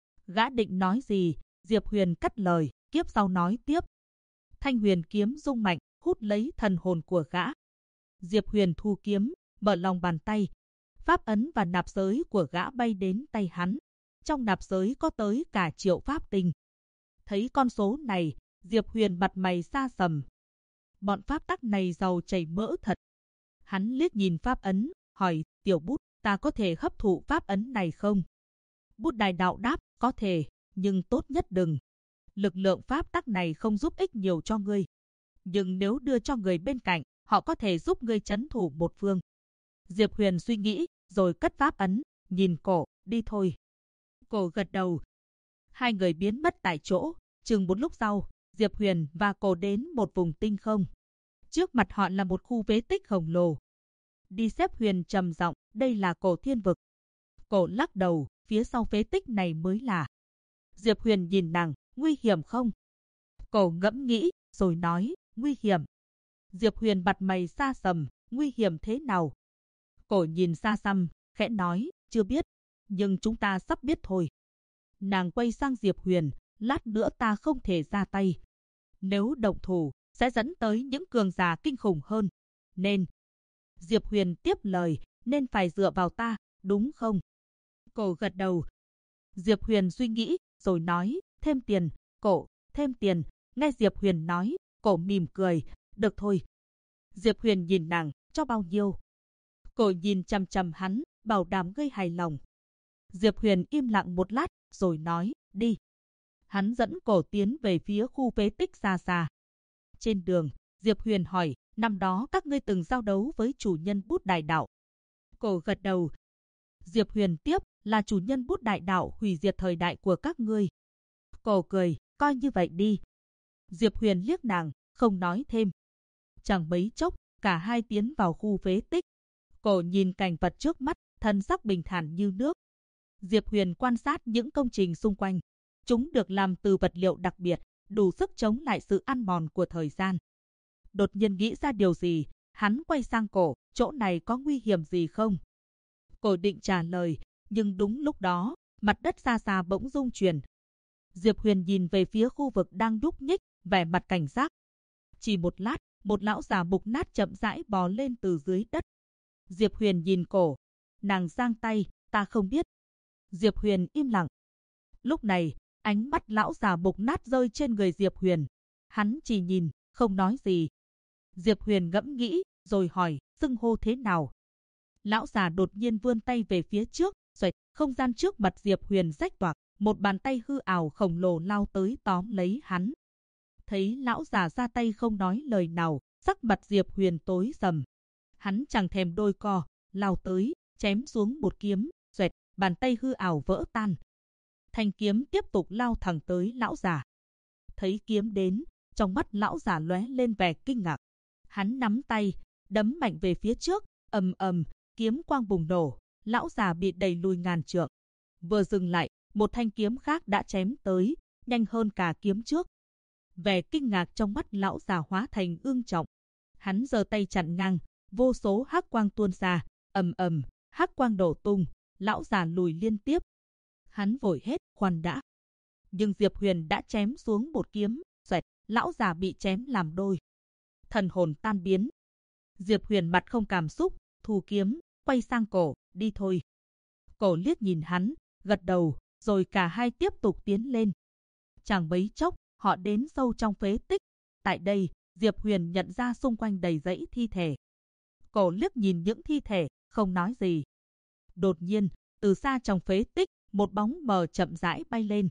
Gã định nói gì, Diệp Huyền cắt lời, kiếp sau nói tiếp. Thanh huyền kiếm rung mạnh, hút lấy thần hồn của gã. Diệp Huyền thu kiếm, mở lòng bàn tay. Pháp ấn và nạp giới của gã bay đến tay hắn. Trong nạp giới có tới cả 1.000.000 pháp tinh. Thấy con số này, Diệp Huyền mặt mày xa sầm. Bọn pháp tắc này giàu chảy mỡ thật. Hắn liếc nhìn pháp ấn, hỏi, tiểu bút, ta có thể hấp thụ pháp ấn này không? Bút đại đạo đáp, có thể, nhưng tốt nhất đừng. Lực lượng pháp tắc này không giúp ích nhiều cho ngươi. Nhưng nếu đưa cho người bên cạnh, họ có thể giúp ngươi trấn thủ một phương. Diệp Huyền suy nghĩ, rồi cất pháp ấn, nhìn cổ, đi thôi. Cổ gật đầu. Hai người biến mất tại chỗ. Chừng một lúc sau, Diệp Huyền và cổ đến một vùng tinh không. Trước mặt họ là một khu phế tích khổng lồ. Đi xếp Huyền trầm giọng, đây là cổ thiên vực. Cổ lắc đầu, phía sau phế tích này mới là. Diệp Huyền nhìn nàng, nguy hiểm không? Cổ ngẫm nghĩ, rồi nói, nguy hiểm. Diệp Huyền mặt mày xa sầm, nguy hiểm thế nào? Cổ nhìn xa xăm, khẽ nói, chưa biết, nhưng chúng ta sắp biết thôi. Nàng quay sang Diệp Huyền, lát nữa ta không thể ra tay. Nếu động thủ, sẽ dẫn tới những cường giả kinh khủng hơn. Nên, Diệp Huyền tiếp lời, nên phải dựa vào ta, đúng không? Cổ gật đầu. Diệp Huyền suy nghĩ, rồi nói, thêm tiền, cổ, thêm tiền. Nghe Diệp Huyền nói, cổ mỉm cười, được thôi. Diệp Huyền nhìn nàng, cho bao nhiêu? Cổ nhìn chằm chằm hắn, bảo đảm ngươi hài lòng. Diệp Huyền im lặng một lát, rồi nói, đi. Hắn dẫn cổ tiến về phía khu phế tích xa xa. Trên đường, Diệp Huyền hỏi, năm đó các ngươi từng giao đấu với chủ nhân bút đại đạo. Cổ gật đầu. Diệp Huyền tiếp, là chủ nhân bút đại đạo hủy diệt thời đại của các ngươi. Cổ cười, coi như vậy đi. Diệp Huyền liếc nàng, không nói thêm. Chẳng mấy chốc, cả hai tiến vào khu phế tích. Cổ nhìn cảnh vật trước mắt, thân sắc bình thản như nước. Diệp Huyền quan sát những công trình xung quanh. Chúng được làm từ vật liệu đặc biệt, đủ sức chống lại sự ăn mòn của thời gian. Đột nhiên nghĩ ra điều gì, hắn quay sang cổ, chỗ này có nguy hiểm gì không? Cổ định trả lời, nhưng đúng lúc đó, mặt đất xa xa bỗng rung chuyển. Diệp Huyền nhìn về phía khu vực đang nhúc nhích, vẻ mặt cảnh giác. Chỉ một lát, một lão già mục nát chậm rãi bò lên từ dưới đất. Diệp Huyền nhìn cổ. Nàng giang tay, ta không biết. Diệp Huyền im lặng. Lúc này, ánh mắt lão già mục nát rơi trên người Diệp Huyền. Hắn chỉ nhìn, không nói gì. Diệp Huyền ngẫm nghĩ, rồi hỏi, xưng hô thế nào? Lão già đột nhiên vươn tay về phía trước, xoẹt, không gian trước mặt Diệp Huyền rách toạc, một bàn tay hư ảo khổng lồ lao tới tóm lấy hắn. Thấy lão già ra tay không nói lời nào, sắc mặt Diệp Huyền tối sầm. Hắn chẳng thèm đôi co, lao tới, chém xuống một kiếm, xoẹt, bàn tay hư ảo vỡ tan. Thanh kiếm tiếp tục lao thẳng tới lão già. Thấy kiếm đến, trong mắt lão già lóe lên vẻ kinh ngạc. Hắn nắm tay, đấm mạnh về phía trước, ầm ầm, kiếm quang bùng nổ, lão già bị đẩy lùi ngàn trượng. Vừa dừng lại, một thanh kiếm khác đã chém tới, nhanh hơn cả kiếm trước. Vẻ kinh ngạc trong mắt lão già hóa thành ương trọng. Hắn giơ tay chặn ngang, vô số hắc quang tuôn ra, ầm ầm, hắc quang đổ tung, lão già lùi liên tiếp. Hắn vội hết, khoan đã. Nhưng Diệp Huyền đã chém xuống một kiếm, xoẹt, lão già bị chém làm đôi. Thần hồn tan biến. Diệp Huyền mặt không cảm xúc, thu kiếm, quay sang cổ, đi thôi. Cổ liếc nhìn hắn, gật đầu, rồi cả hai tiếp tục tiến lên. Chẳng mấy chốc, họ đến sâu trong phế tích. Tại đây, Diệp Huyền nhận ra xung quanh đầy rẫy thi thể. Cổ liếc nhìn những thi thể, không nói gì. Đột nhiên, từ xa trong phế tích, một bóng mờ chậm rãi bay lên.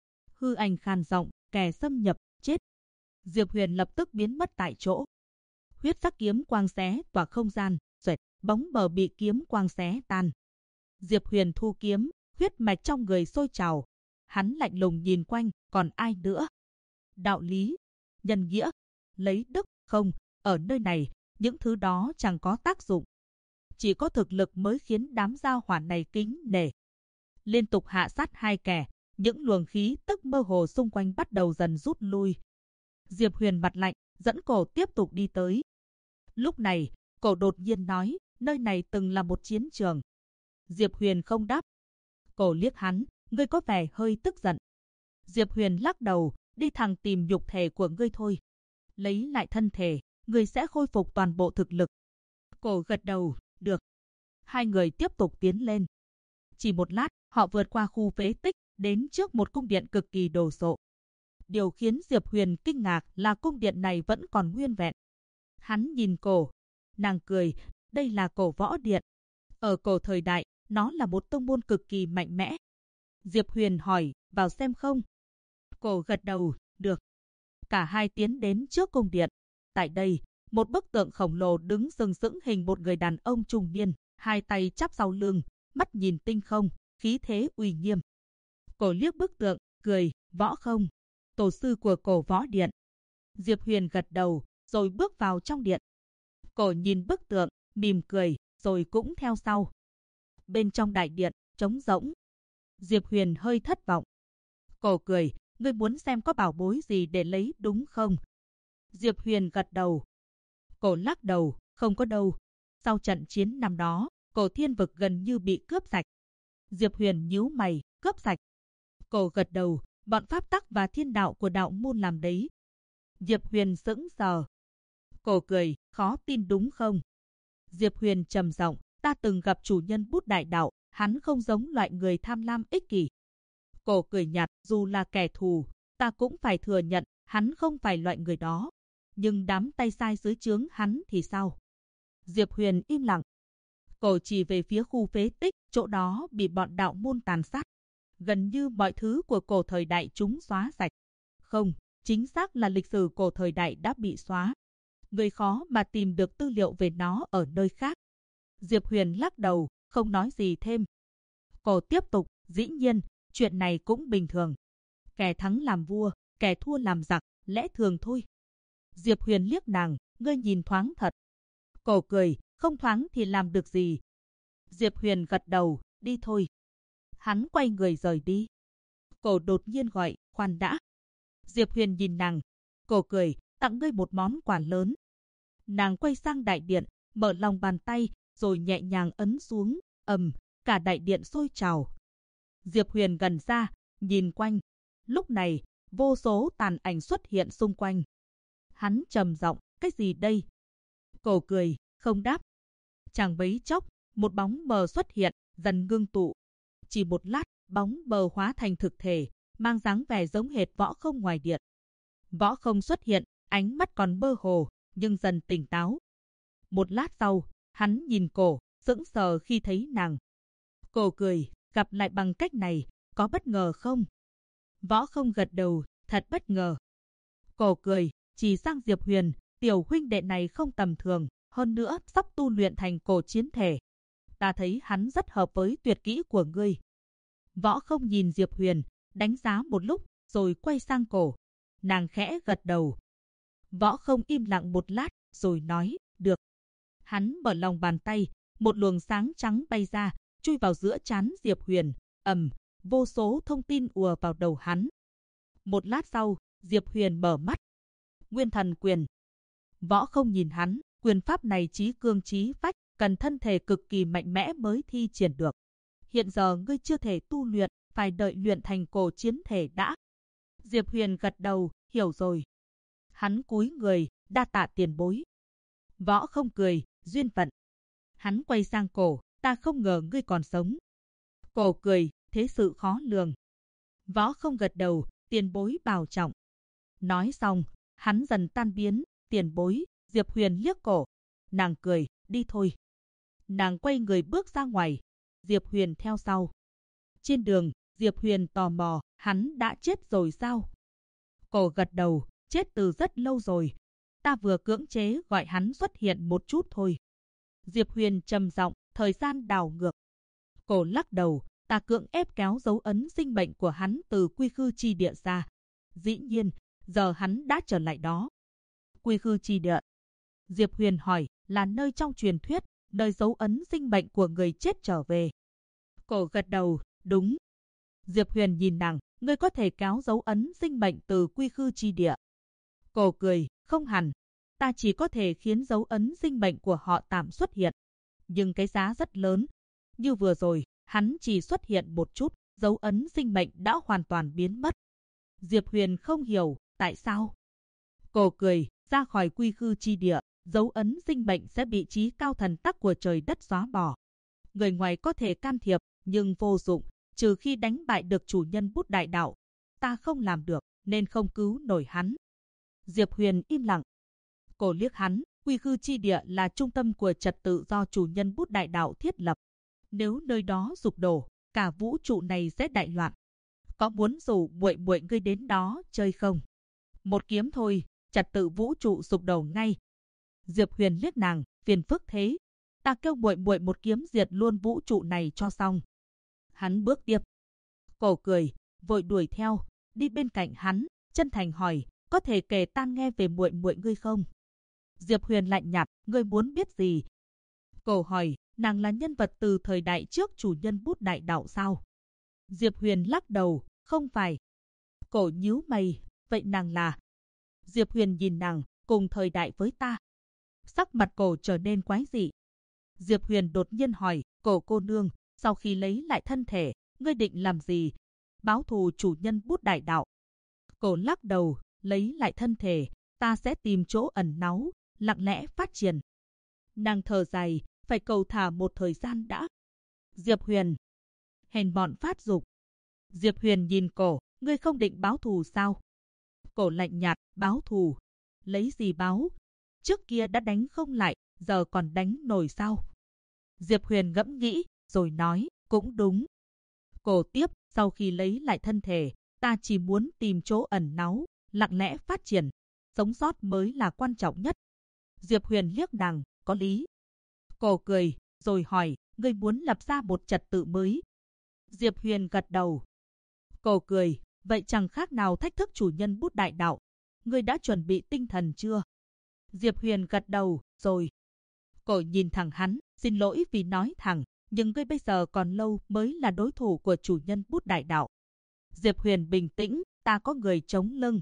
Hư ảnh khàn giọng, kẻ xâm nhập, chết. Diệp Huyền lập tức biến mất tại chỗ. Huyết sắc kiếm quang xé tỏa không gian, xoẹt, bóng mờ bị kiếm quang xé tan. Diệp Huyền thu kiếm, huyết mạch trong người sôi trào. Hắn lạnh lùng nhìn quanh, còn ai nữa? Đạo lý, nhân nghĩa, lấy đức, không, ở nơi này, những thứ đó chẳng có tác dụng. Chỉ có thực lực mới khiến đám gia hỏa này kính nể. Liên tục hạ sát hai kẻ, những luồng khí tức mơ hồ xung quanh bắt đầu dần rút lui. Diệp Huyền mặt lạnh, dẫn Cổ tiếp tục đi tới. Lúc này, Cổ đột nhiên nói, nơi này từng là một chiến trường. Diệp Huyền không đáp. Cổ liếc hắn, ngươi có vẻ hơi tức giận. Diệp Huyền lắc đầu, đi thẳng tìm nhục thể của ngươi thôi. Lấy lại thân thể, ngươi sẽ khôi phục toàn bộ thực lực. Cổ gật đầu, được. Hai người tiếp tục tiến lên. Chỉ một lát, họ vượt qua khu phế tích, đến trước một cung điện cực kỳ đồ sộ. Điều khiến Diệp Huyền kinh ngạc là cung điện này vẫn còn nguyên vẹn. Hắn nhìn Cổ. Nàng cười, đây là Cổ Võ Điện. Ở Cổ thời đại, nó là một tông môn cực kỳ mạnh mẽ. Diệp Huyền hỏi, vào xem không? Cổ gật đầu, được. Cả hai tiến đến trước cung điện. Tại đây, một bức tượng khổng lồ đứng sừng sững hình một người đàn ông trung niên, hai tay chắp sau lưng, mắt nhìn tinh không, khí thế uy nghiêm. Cổ liếc bức tượng, cười, Võ Không, tổ sư của Cổ Võ Điện. Diệp Huyền gật đầu, rồi bước vào trong điện. Cổ nhìn bức tượng, mỉm cười, rồi cũng theo sau. Bên trong đại điện, trống rỗng. Diệp Huyền hơi thất vọng. Cổ cười, ngươi muốn xem có bảo bối gì để lấy đúng không? Diệp Huyền gật đầu. Cổ lắc đầu, không có đâu. Sau trận chiến năm đó, Cổ Thiên Vực gần như bị cướp sạch. Diệp Huyền nhíu mày, cướp sạch. Cổ gật đầu, bọn pháp tắc và thiên đạo của đạo môn làm đấy. Diệp Huyền sững sờ. Cổ cười, khó tin đúng không? Diệp Huyền trầm giọng, ta từng gặp chủ nhân bút đại đạo, hắn không giống loại người tham lam ích kỷ. Cổ cười nhạt, dù là kẻ thù, ta cũng phải thừa nhận, hắn không phải loại người đó. Nhưng đám tay sai dưới trướng hắn thì sao? Diệp Huyền im lặng. Cổ chỉ về phía khu phế tích, chỗ đó bị bọn đạo môn tàn sát. Gần như mọi thứ của Cổ thời đại chúng xóa sạch. Không, chính xác là lịch sử Cổ thời đại đã bị xóa. Người khó mà tìm được tư liệu về nó ở nơi khác. Diệp Huyền lắc đầu, không nói gì thêm. Cổ tiếp tục, dĩ nhiên, chuyện này cũng bình thường. Kẻ thắng làm vua, kẻ thua làm giặc, lẽ thường thôi. Diệp Huyền liếc nàng, ngươi nhìn thoáng thật. Cổ cười, không thoáng thì làm được gì. Diệp Huyền gật đầu, đi thôi. Hắn quay người rời đi. Cổ đột nhiên gọi, khoan đã. Diệp Huyền nhìn nàng. Cổ cười, tặng ngươi một món quà lớn. Nàng quay sang đại điện, mở lòng bàn tay, rồi nhẹ nhàng ấn xuống, cả đại điện sôi trào. Diệp Huyền gần ra, nhìn quanh. Lúc này, vô số tàn ảnh xuất hiện xung quanh. Hắn trầm giọng, cái gì đây? Cổ cười, không đáp. Chẳng mấy chốc, một bóng mờ xuất hiện, dần ngưng tụ. Chỉ một lát, bóng mờ hóa thành thực thể, mang dáng vẻ giống hệt Võ Không ngoài điện. Võ Không xuất hiện, ánh mắt còn mơ hồ, nhưng dần tỉnh táo. Một lát sau, hắn nhìn Cổ, sững sờ khi thấy nàng. Cổ cười, gặp lại bằng cách này, có bất ngờ không? Võ Không gật đầu, thật bất ngờ. Cổ cười, chỉ sang Diệp Huyền, tiểu huynh đệ này không tầm thường, hơn nữa sắp tu luyện thành cổ chiến thể. Ta thấy hắn rất hợp với tuyệt kỹ của ngươi. Võ Không nhìn Diệp Huyền, đánh giá một lúc, rồi quay sang Cổ. Nàng khẽ gật đầu. Võ Không im lặng một lát, rồi nói, được. Hắn mở lòng bàn tay, một luồng sáng trắng bay ra, chui vào giữa trán Diệp Huyền, vô số thông tin ùa vào đầu hắn. Một lát sau, Diệp Huyền mở mắt. Nguyên Thần Quyền. Võ Không nhìn hắn, quyền pháp này chí cương chí phách, cần thân thể cực kỳ mạnh mẽ mới thi triển được. Hiện giờ ngươi chưa thể tu luyện, phải đợi luyện thành cổ chiến thể đã. Diệp Huyền gật đầu, hiểu rồi. Hắn cúi người, đa tạ tiền bối. Võ Không cười, duyên phận. Hắn quay sang Cổ, ta không ngờ ngươi còn sống. Cổ cười, thế sự khó lường. Võ không gật đầu, tiền bối bảo trọng. Nói xong, hắn dần tan biến, tiền bối, Diệp Huyền liếc cổ. Nàng cười, đi thôi. Nàng quay người bước ra ngoài, Diệp Huyền theo sau. Trên đường, Diệp Huyền tò mò, hắn đã chết rồi sao? Cổ gật đầu, chết từ rất lâu rồi. Ta vừa cưỡng chế gọi hắn xuất hiện một chút thôi. Diệp Huyền trầm giọng, thời gian đảo ngược. Cổ lắc đầu, ta cưỡng ép kéo dấu ấn sinh mệnh của hắn từ quy khư chi địa ra. Dĩ nhiên, giờ hắn đã trở lại đó. Quy khư chi địa. Diệp Huyền hỏi, là nơi trong truyền thuyết, nơi dấu ấn sinh mệnh của người chết trở về. Cổ gật đầu, đúng. Diệp Huyền nhìn nàng, ngươi có thể kéo dấu ấn sinh mệnh từ quy khư chi địa. Cổ cười, không hẳn. Ta chỉ có thể khiến dấu ấn sinh mệnh của họ tạm xuất hiện. Nhưng cái giá rất lớn. Như vừa rồi, hắn chỉ xuất hiện một chút, dấu ấn sinh mệnh đã hoàn toàn biến mất. Diệp Huyền không hiểu, tại sao? Cổ cười, ra khỏi quy khư chi địa, dấu ấn sinh mệnh sẽ bị trí cao thần tắc của trời đất xóa bỏ. Người ngoài có thể can thiệp, nhưng vô dụng, trừ khi đánh bại được chủ nhân bút đại đạo. Ta không làm được, nên không cứu nổi hắn. Diệp Huyền im lặng. Cổ liếc hắn, quy khư chi địa là trung tâm của trật tự do chủ nhân bút đại đạo thiết lập. Nếu nơi đó sụp đổ, cả vũ trụ này sẽ đại loạn. Có muốn rủ muội muội ngươi đến đó chơi không? Một kiếm thôi, trật tự vũ trụ sụp đổ ngay. Diệp Huyền liếc nàng, phiền phức thế. Ta kêu muội muội một kiếm diệt luôn vũ trụ này cho xong. Hắn bước tiếp. Cổ cười, vội đuổi theo, đi bên cạnh hắn, chân thành hỏi, có thể kể tan nghe về muội muội ngươi không? Diệp Huyền lạnh nhạt, ngươi muốn biết gì? Cổ hỏi, nàng là nhân vật từ thời đại trước chủ nhân bút đại đạo sao? Diệp Huyền lắc đầu, không phải. Cổ nhíu mày, vậy nàng là? Diệp Huyền nhìn nàng, cùng thời đại với ta. Sắc mặt cổ trở nên quái dị. Diệp Huyền đột nhiên hỏi, cổ cô nương, sau khi lấy lại thân thể, ngươi định làm gì? Báo thù chủ nhân bút đại đạo. Cổ lắc đầu, lấy lại thân thể, ta sẽ tìm chỗ ẩn náu, lặng lẽ phát triển. Nàng thở dài, phải cầu thả một thời gian đã. Diệp Huyền. Hèn mọn phát dục. Diệp Huyền nhìn cổ, ngươi không định báo thù sao? Cổ lạnh nhạt, báo thù. Lấy gì báo? Trước kia đã đánh không lại, giờ còn đánh nổi sao? Diệp Huyền ngẫm nghĩ, rồi nói, cũng đúng. Cổ tiếp, sau khi lấy lại thân thể, ta chỉ muốn tìm chỗ ẩn náu, lặng lẽ phát triển. Sống sót mới là quan trọng nhất. Diệp Huyền liếc nàng, có lý. Cổ cười, rồi hỏi, ngươi muốn lập ra một trật tự mới. Diệp Huyền gật đầu. Cổ cười, vậy chẳng khác nào thách thức chủ nhân bút đại đạo. Ngươi đã chuẩn bị tinh thần chưa? Diệp Huyền gật đầu, rồi. Cổ nhìn thẳng hắn, xin lỗi vì nói thẳng, nhưng ngươi bây giờ còn lâu mới là đối thủ của chủ nhân bút đại đạo. Diệp Huyền bình tĩnh, ta có người chống lưng.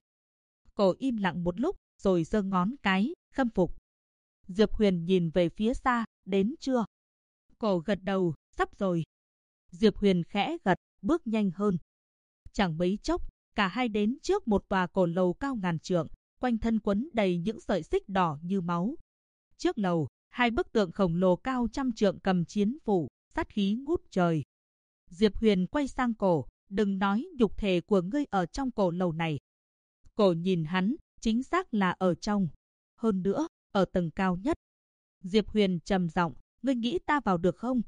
Cổ im lặng một lúc, rồi giơ ngón cái, khâm phục. Diệp Huyền nhìn về phía xa, đến chưa? Cổ gật đầu, sắp rồi. Diệp Huyền khẽ gật, bước nhanh hơn. Chẳng mấy chốc, cả hai đến trước một tòa cổ lầu cao ngàn trượng, quanh thân quấn đầy những sợi xích đỏ như máu. Trước lầu, hai bức tượng khổng lồ cao trăm trượng cầm chiến phủ, sát khí ngút trời. Diệp Huyền quay sang cổ, đừng nói nhục thể của ngươi ở trong cổ lầu này. Cổ nhìn hắn, chính xác là ở trong. Hơn nữa, ở tầng cao nhất. Diệp Huyền trầm giọng, ngươi nghĩ ta vào được không?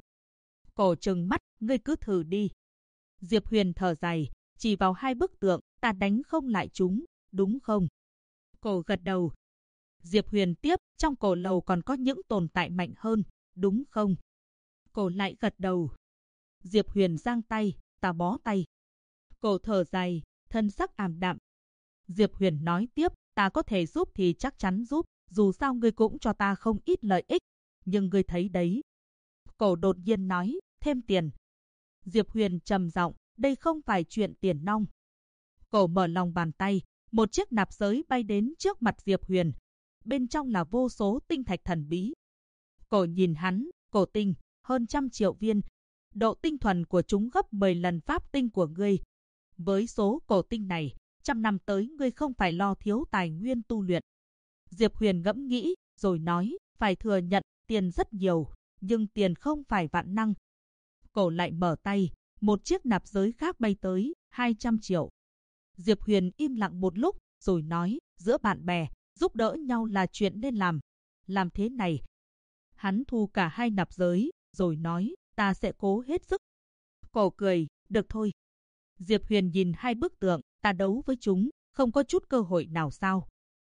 Cổ trừng mắt, ngươi cứ thử đi. Diệp Huyền thở dài, chỉ vào hai bức tượng, ta đánh không lại chúng, đúng không? Cổ gật đầu. Diệp Huyền tiếp, trong cổ lầu còn có những tồn tại mạnh hơn, đúng không? Cổ lại gật đầu. Diệp Huyền giang tay, ta bó tay. Cổ thở dài, thân sắc ảm đạm. Diệp Huyền nói tiếp, ta có thể giúp thì chắc chắn giúp, dù sao ngươi cũng cho ta không ít lợi ích, nhưng ngươi thấy đấy. Cổ đột nhiên nói, thêm tiền. Diệp Huyền trầm giọng, đây không phải chuyện tiền nong. Cổ mở lòng bàn tay, một chiếc nạp giới bay đến trước mặt Diệp Huyền. Bên trong là vô số tinh thạch thần bí. Cổ nhìn hắn, cổ tinh, hơn 100 triệu viên. Độ tinh thuần của chúng gấp 10 lần pháp tinh của ngươi. Với số cổ tinh này, 100 năm tới ngươi không phải lo thiếu tài nguyên tu luyện. Diệp Huyền ngẫm nghĩ, rồi nói, phải thừa nhận, tiền rất nhiều, nhưng tiền không phải vạn năng. Cổ lại mở tay, một chiếc nạp giới khác bay tới, 200 triệu. Diệp Huyền im lặng một lúc, rồi nói, giữa bạn bè, giúp đỡ nhau là chuyện nên làm. Làm thế này. Hắn thu cả hai nạp giới, rồi nói, ta sẽ cố hết sức. Cổ cười, được thôi. Diệp Huyền nhìn hai bức tượng, ta đấu với chúng, không có chút cơ hội nào sao?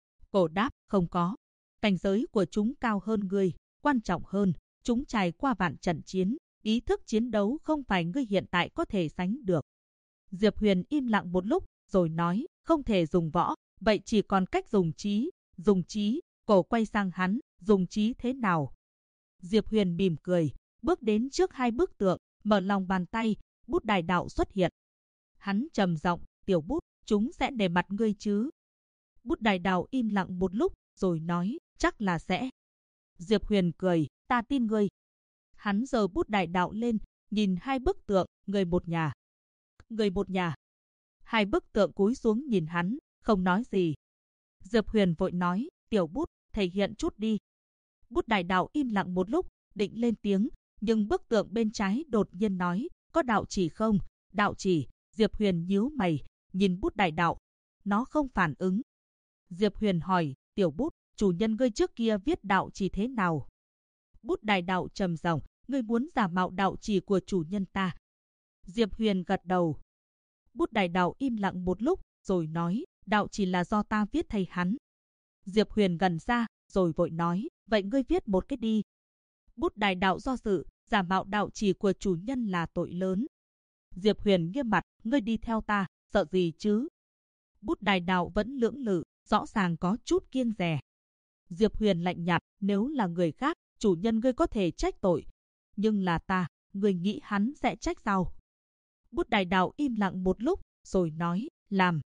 Cổ đáp, không có. Cảnh giới của chúng cao hơn ngươi, quan trọng hơn, chúng trải qua vạn trận chiến, ý thức chiến đấu không phải ngươi hiện tại có thể sánh được. Diệp Huyền im lặng một lúc, rồi nói, không thể dùng võ, vậy chỉ còn cách dùng trí. Dùng trí, cổ quay sang hắn, dùng trí thế nào? Diệp Huyền mỉm cười, bước đến trước hai bức tượng, mở lòng bàn tay, bút đài đạo xuất hiện. Hắn trầm giọng, tiểu bút, chúng sẽ để mặt ngươi chứ? Bút đài đạo im lặng một lúc, rồi nói, chắc là sẽ. Diệp Huyền cười, ta tin ngươi. Hắn giơ bút đài đạo lên, nhìn hai bức tượng, người một nhà. Người một nhà. Hai bức tượng cúi xuống nhìn hắn, không nói gì. Diệp Huyền vội nói, tiểu bút, thể hiện chút đi. Bút đài đạo im lặng một lúc, định lên tiếng, nhưng bức tượng bên trái đột nhiên nói, có đạo chỉ không? Đạo chỉ. Diệp Huyền nhíu mày, nhìn bút đài đạo. Nó không phản ứng. Diệp Huyền hỏi, tiểu bút, chủ nhân ngươi trước kia viết đạo chỉ thế nào? Bút đài đạo trầm giọng, ngươi muốn giả mạo đạo chỉ của chủ nhân ta. Diệp Huyền gật đầu. Bút đài đạo im lặng một lúc, rồi nói, đạo chỉ là do ta viết thay hắn. Diệp Huyền gần ra, rồi vội nói, vậy ngươi viết một cái đi. Bút đài đạo do dự, giả mạo đạo chỉ của chủ nhân là tội lớn. Diệp Huyền nghiêm mặt, ngươi đi theo ta, sợ gì chứ? Bút đài đạo vẫn lưỡng lự, rõ ràng có chút kiêng dè. Diệp Huyền lạnh nhạt, nếu là người khác, chủ nhân ngươi có thể trách tội. Nhưng là ta, ngươi nghĩ hắn sẽ trách sao? Bút đài đạo im lặng một lúc, rồi nói, làm.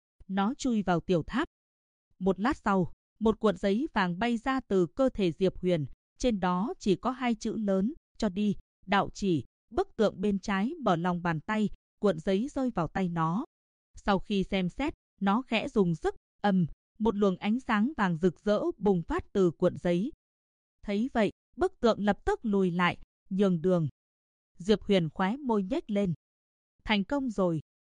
Nó chui vào tiểu tháp. Một lát sau, một cuộn giấy vàng bay ra từ cơ thể Diệp Huyền, trên đó chỉ có hai chữ lớn, cho đi, đạo chỉ. Bức tượng bên trái mở lòng bàn tay, cuộn giấy rơi vào tay nó. Sau khi xem xét, nó khẽ dùng sức, một luồng ánh sáng vàng rực rỡ bùng phát từ cuộn giấy. Thấy vậy, bức tượng lập tức lùi lại, nhường đường. Diệp Huyền khóe môi nhếch lên. Thành công rồi.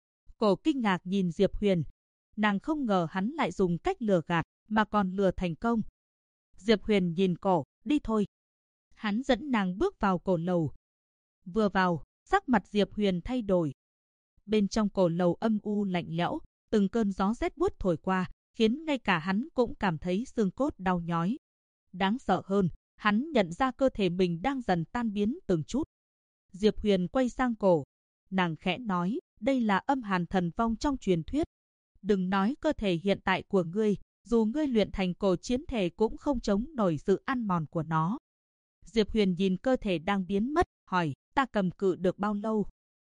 Cổ kinh ngạc nhìn Diệp Huyền. Nàng không ngờ hắn lại dùng cách lừa gạt, mà còn lừa thành công. Diệp Huyền nhìn cổ, đi thôi. Hắn dẫn nàng bước vào cổ lầu. Vừa vào, sắc mặt Diệp Huyền thay đổi. Bên trong cổ lầu âm u lạnh lẽo, từng cơn gió rét buốt thổi qua, khiến ngay cả hắn cũng cảm thấy xương cốt đau nhói. Đáng sợ hơn, hắn nhận ra cơ thể mình đang dần tan biến từng chút. Diệp Huyền quay sang cổ. Nàng khẽ nói, đây là âm hàn thần vong trong truyền thuyết. Đừng nói cơ thể hiện tại của ngươi, dù ngươi luyện thành cổ chiến thể cũng không chống nổi sự ăn mòn của nó. Diệp Huyền nhìn cơ thể đang biến mất, hỏi, ta cầm cự được bao lâu?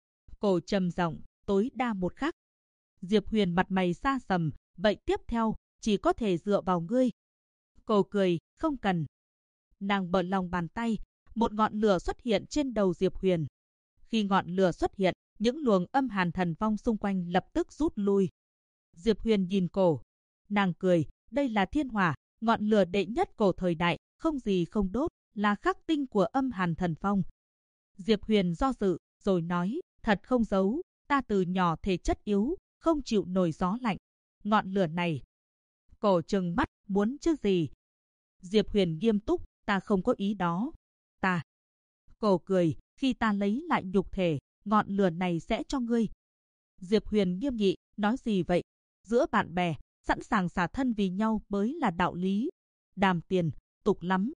Cổ trầm giọng, tối đa một khắc. Diệp Huyền mặt mày xa sầm, vậy tiếp theo, chỉ có thể dựa vào ngươi. Cổ cười, không cần. Nàng mở lòng bàn tay, một ngọn lửa xuất hiện trên đầu Diệp Huyền. Khi ngọn lửa xuất hiện, những luồng âm hàn thần vong xung quanh lập tức rút lui. Diệp Huyền nhìn cổ. Nàng cười, đây là thiên hỏa, ngọn lửa đệ nhất cổ thời đại, không gì không đốt, là khắc tinh của âm hàn thần phong. Diệp Huyền do dự, rồi nói, thật không giấu, ta từ nhỏ thể chất yếu, không chịu nổi gió lạnh. Ngọn lửa này. Cổ trừng mắt, muốn chứ gì? Diệp Huyền nghiêm túc, ta không có ý đó. Ta. Cổ cười, khi ta lấy lại nhục thể, ngọn lửa này sẽ cho ngươi. Diệp Huyền nghiêm nghị, nói gì vậy? Giữa bạn bè, sẵn sàng xả thân vì nhau mới là đạo lý. Đàm tiền, tục lắm.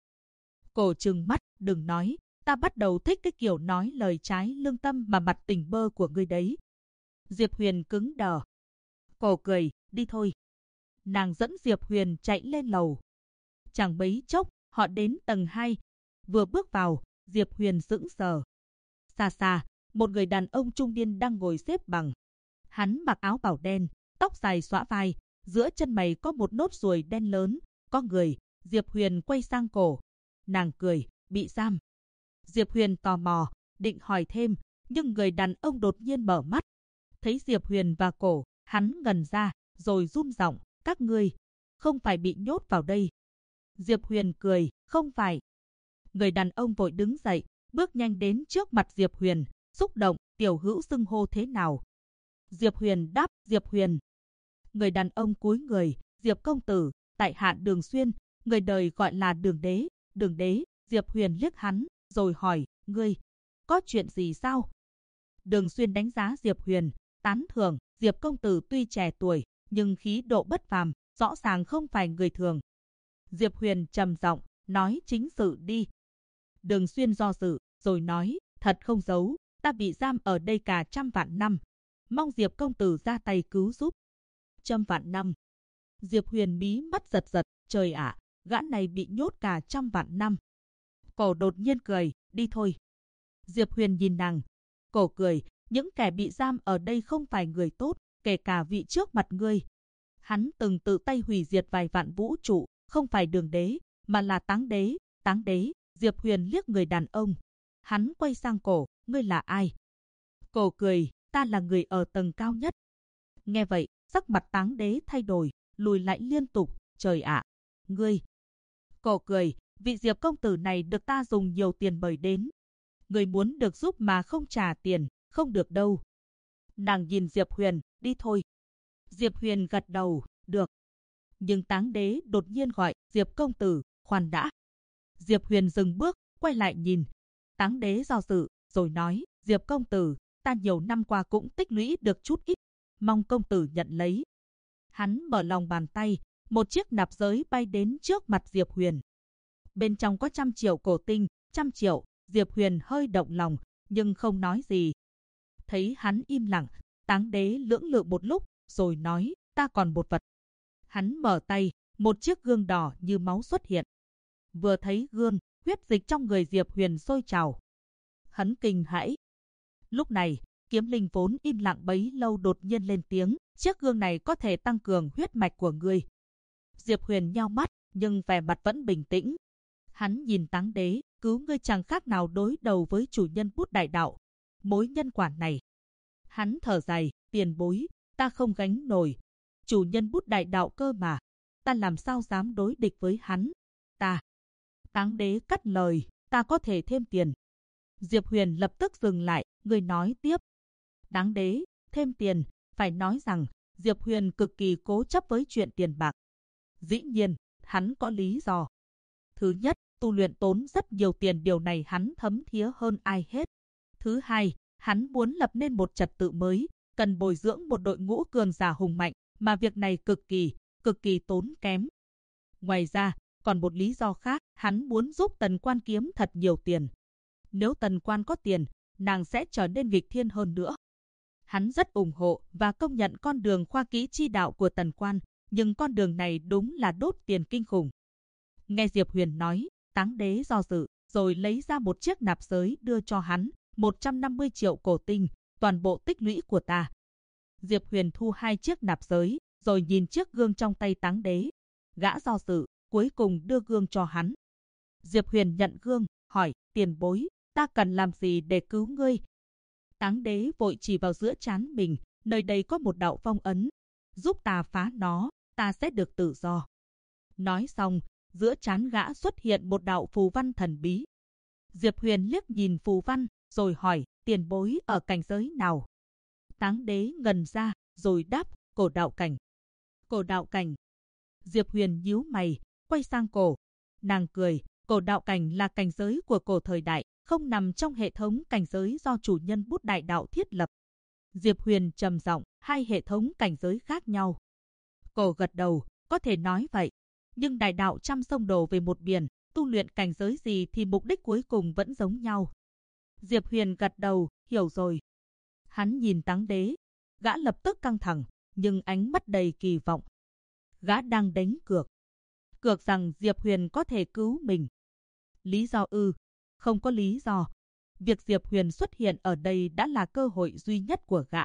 Cổ trừng mắt, đừng nói, ta bắt đầu thích cái kiểu nói lời trái lương tâm mà mặt tỉnh bơ của ngươi đấy. Diệp Huyền cứng đờ. Cổ cười, đi thôi. Nàng dẫn Diệp Huyền chạy lên lầu. Chẳng bấy chốc, họ đến tầng 2. Vừa bước vào, Diệp Huyền sững sờ. Xa xa, một người đàn ông trung niên đang ngồi xếp bằng. Hắn mặc áo bảo đen, tóc dài xõa vai, giữa chân mày có một nốt ruồi đen lớn. Có người. Diệp Huyền quay sang cổ. Nàng cười, bị giam. Diệp Huyền tò mò, định hỏi thêm, nhưng người đàn ông đột nhiên mở mắt. Thấy Diệp Huyền và cổ, hắn ngần ra, rồi run giọng, các ngươi không phải bị nhốt vào đây. Diệp Huyền cười, không phải. Người đàn ông vội đứng dậy, bước nhanh đến trước mặt Diệp Huyền, xúc động, tiểu hữu xưng hô thế nào? Diệp Huyền đáp, Diệp Huyền. Người đàn ông cúi người, Diệp công tử, tại hạ Đường Xuyên, người đời gọi là Đường Đế. Đường Đế, Diệp Huyền liếc hắn, rồi hỏi, ngươi, có chuyện gì sao? Đường Xuyên đánh giá Diệp Huyền, tán thưởng, Diệp công tử tuy trẻ tuổi, nhưng khí độ bất phàm, rõ ràng không phải người thường. Diệp Huyền trầm giọng, nói chính sự đi. Đường Xuyên do dự, rồi nói, thật không giấu, ta bị giam ở đây cả 100 vạn năm. Mong Diệp công tử ra tay cứu giúp. 100 vạn năm. Diệp Huyền mí mắt giật giật, trời ạ, gã này bị nhốt cả 100 vạn năm. Cổ đột nhiên cười, đi thôi. Diệp Huyền nhìn nàng. Cổ cười, những kẻ bị giam ở đây không phải người tốt, kể cả vị trước mặt ngươi. Hắn từng tự tay hủy diệt vài vạn vũ trụ, không phải Đường Đế, mà là Táng Đế. Táng Đế, Diệp Huyền liếc người đàn ông. Hắn quay sang Cổ, ngươi là ai? Cổ cười, ta là người ở tầng cao nhất. Nghe vậy, sắc mặt Táng Đế thay đổi, lùi lại liên tục, trời ạ, ngươi. Cổ cười, vị Diệp công tử này được ta dùng nhiều tiền mời đến. Người muốn được giúp mà không trả tiền, không được đâu. Nàng nhìn Diệp Huyền, đi thôi. Diệp Huyền gật đầu, được. Nhưng Táng Đế đột nhiên gọi, Diệp công tử, khoan đã. Diệp Huyền dừng bước, quay lại nhìn. Táng Đế do dự, rồi nói, Diệp công tử, ta nhiều năm qua cũng tích lũy được chút ít, mong công tử nhận lấy. Hắn mở lòng bàn tay, một chiếc nạp giới bay đến trước mặt Diệp Huyền. Bên trong có 100 triệu cổ tinh, 100 triệu, Diệp Huyền hơi động lòng, nhưng không nói gì. Thấy hắn im lặng, Táng Đế lưỡng lự một lúc, rồi nói, ta còn một vật. Hắn mở tay, một chiếc gương đỏ như máu xuất hiện. Vừa thấy gương, huyết dịch trong người Diệp Huyền sôi trào. Hắn kinh hãi. Lúc này, Kiếm Linh vốn im lặng bấy lâu đột nhiên lên tiếng, chiếc gương này có thể tăng cường huyết mạch của ngươi. Diệp Huyền nheo mắt, nhưng vẻ mặt vẫn bình tĩnh. Hắn nhìn Táng Đế, cứu ngươi chẳng khác nào đối đầu với chủ nhân bút đại đạo. Mối nhân quả này. Hắn thở dài, tiền bối, ta không gánh nổi. Chủ nhân bút đại đạo cơ mà. Ta làm sao dám đối địch với hắn? Ta. Táng Đế cắt lời, ta có thể thêm tiền. Diệp Huyền lập tức dừng lại, người nói tiếp. Táng Đế, thêm tiền, phải nói rằng, Diệp Huyền cực kỳ cố chấp với chuyện tiền bạc. Dĩ nhiên, hắn có lý do. Thứ nhất, tu luyện tốn rất nhiều tiền, điều này hắn thấm thía hơn ai hết. Thứ hai, hắn muốn lập nên một trật tự mới, cần bồi dưỡng một đội ngũ cường giả hùng mạnh, mà việc này cực kỳ tốn kém. Ngoài ra, còn một lý do khác, hắn muốn giúp Tần Quan kiếm thật nhiều tiền. Nếu Tần Quan có tiền, nàng sẽ trở nên nghịch thiên hơn nữa. Hắn rất ủng hộ và công nhận con đường khoa kỹ chi đạo của Tần Quan, nhưng con đường này đúng là đốt tiền kinh khủng. Nghe Diệp Huyền nói, Táng Đế do dự, rồi lấy ra một chiếc nạp giới đưa cho hắn, 150 triệu cổ tinh, toàn bộ tích lũy của ta. Diệp Huyền thu 2 chiếc nạp giới, rồi nhìn chiếc gương trong tay Táng Đế. Gã do dự, cuối cùng đưa gương cho hắn. Diệp Huyền nhận gương, hỏi, tiền bối, ta cần làm gì để cứu ngươi? Táng Đế vội chỉ vào giữa trán mình, nơi đây có một đạo phong ấn. Giúp ta phá nó, ta sẽ được tự do. Nói xong, giữa trán gã xuất hiện một đạo phù văn thần bí. Diệp Huyền liếc nhìn phù văn, rồi hỏi, tiền bối ở cảnh giới nào? Táng Đế ngần ra, rồi đáp, cổ đạo cảnh. Cổ đạo cảnh. Diệp Huyền nhíu mày, quay sang Cổ. Nàng cười, cổ đạo cảnh là cảnh giới của cổ thời đại, không nằm trong hệ thống cảnh giới do chủ nhân bút đại đạo thiết lập. Diệp Huyền trầm giọng, 2 hệ thống cảnh giới khác nhau. Cổ gật đầu, có thể nói vậy. Nhưng đại đạo trăm sông đổ về một biển, tu luyện cảnh giới gì thì mục đích cuối cùng vẫn giống nhau. Diệp Huyền gật đầu, hiểu rồi. Hắn nhìn Táng Đế, gã lập tức căng thẳng, nhưng ánh mắt đầy kỳ vọng. Gã đang đánh cược. Cược rằng Diệp Huyền có thể cứu mình. Lý do ư? Không có lý do. Việc Diệp Huyền xuất hiện ở đây đã là cơ hội duy nhất của gã.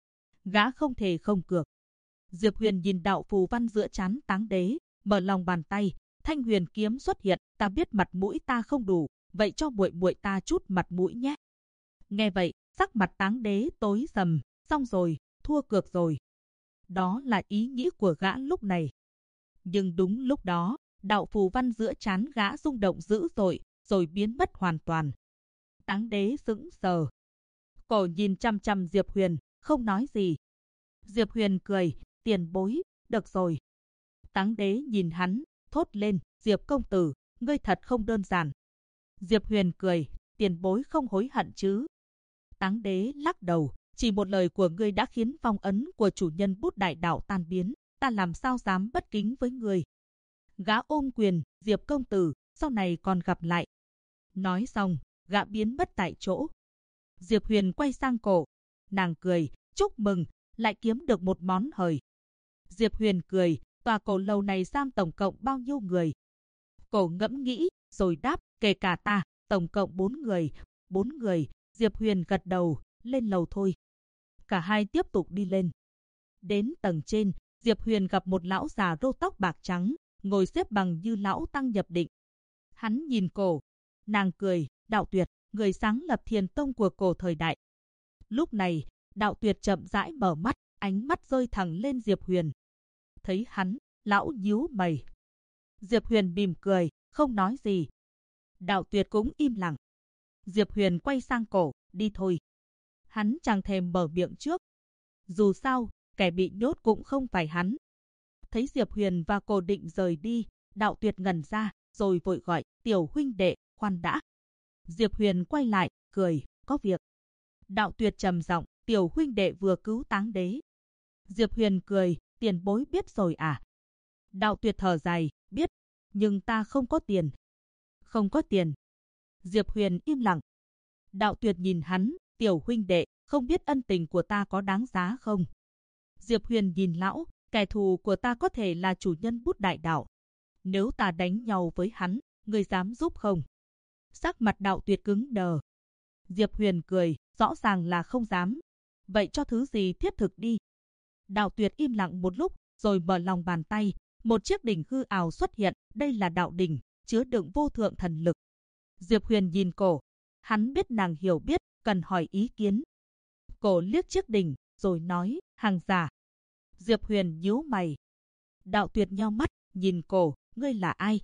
Gã không thể không cược. Diệp Huyền nhìn đạo phù văn giữa trán Táng Đế, mở lòng bàn tay, thanh huyền kiếm xuất hiện, ta biết mặt mũi ta không đủ, vậy cho muội muội ta chút mặt mũi nhé. Nghe vậy, sắc mặt Táng Đế tối sầm, xong rồi, thua cược rồi. Đó là ý nghĩ của gã lúc này. Nhưng đúng lúc đó, đạo phù văn giữa trán gã rung động dữ dội, rồi biến mất hoàn toàn. Táng Đế sững sờ. Cổ nhìn chăm chăm Diệp Huyền, không nói gì. Diệp Huyền cười, tiền bối, được rồi. Táng Đế nhìn hắn, thốt lên, Diệp công tử, ngươi thật không đơn giản. Diệp Huyền cười, tiền bối không hối hận chứ? Táng Đế lắc đầu, chỉ một lời của ngươi đã khiến phong ấn của chủ nhân Bút Đại Đạo tan biến, ta làm sao dám bất kính với ngươi. Gã ôm quyền, Diệp công tử, sau này còn gặp lại. Nói xong, gã biến mất tại chỗ. Diệp Huyền quay sang Cổ, nàng cười, chúc mừng, lại kiếm được một món hời. Diệp Huyền cười, tòa cổ lầu này giam tổng cộng bao nhiêu người? Cổ ngẫm nghĩ, rồi đáp, kể cả ta, tổng cộng 4 người. 4 người, Diệp Huyền gật đầu, lên lầu thôi. Cả hai tiếp tục đi lên. Đến tầng trên, Diệp Huyền gặp một lão già râu tóc bạc trắng, ngồi xếp bằng như lão tăng nhập định. Hắn nhìn Cổ, nàng cười, Đạo Tuyệt, người sáng lập Thiền Tông của Cổ thời đại. Lúc này, Đạo Tuyệt chậm rãi mở mắt, ánh mắt rơi thẳng lên Diệp Huyền. Thấy hắn, lão nhíu mày. Diệp Huyền mỉm cười, không nói gì. Đạo Tuyệt cũng im lặng. Diệp Huyền quay sang Cổ, đi thôi. Hắn chẳng thèm mở miệng trước. Dù sao, kẻ bị nhốt cũng không phải hắn. Thấy Diệp Huyền và Cổ định rời đi, Đạo Tuyệt ngẩn ra, rồi vội gọi, tiểu huynh đệ, khoan đã. Diệp Huyền quay lại, cười, có việc. Đạo Tuyệt trầm giọng, tiểu huynh đệ vừa cứu Táng Đế. Diệp Huyền cười, tiền bối biết rồi à? Đạo Tuyệt thở dài, biết, nhưng ta không có tiền. Không có tiền. Diệp Huyền im lặng. Đạo Tuyệt nhìn hắn, tiểu huynh đệ, không biết ân tình của ta có đáng giá không? Diệp Huyền nhìn lão, kẻ thù của ta có thể là chủ nhân Bút Đại Đạo. Nếu ta đánh nhau với hắn, ngươi dám giúp không? Sắc mặt Đạo Tuyệt cứng đờ. Diệp Huyền cười, rõ ràng là không dám. Vậy cho thứ gì thiết thực đi. Đạo Tuyệt im lặng một lúc, rồi mở lòng bàn tay, một chiếc đỉnh hư ảo xuất hiện, đây là đạo đỉnh, chứa đựng vô thượng thần lực. Diệp Huyền nhìn Cổ, hắn biết nàng hiểu biết, cần hỏi ý kiến. Cổ liếc chiếc đỉnh, rồi nói, hàng giả. Diệp Huyền nhíu mày. Đạo Tuyệt nheo mắt, nhìn Cổ, ngươi là ai?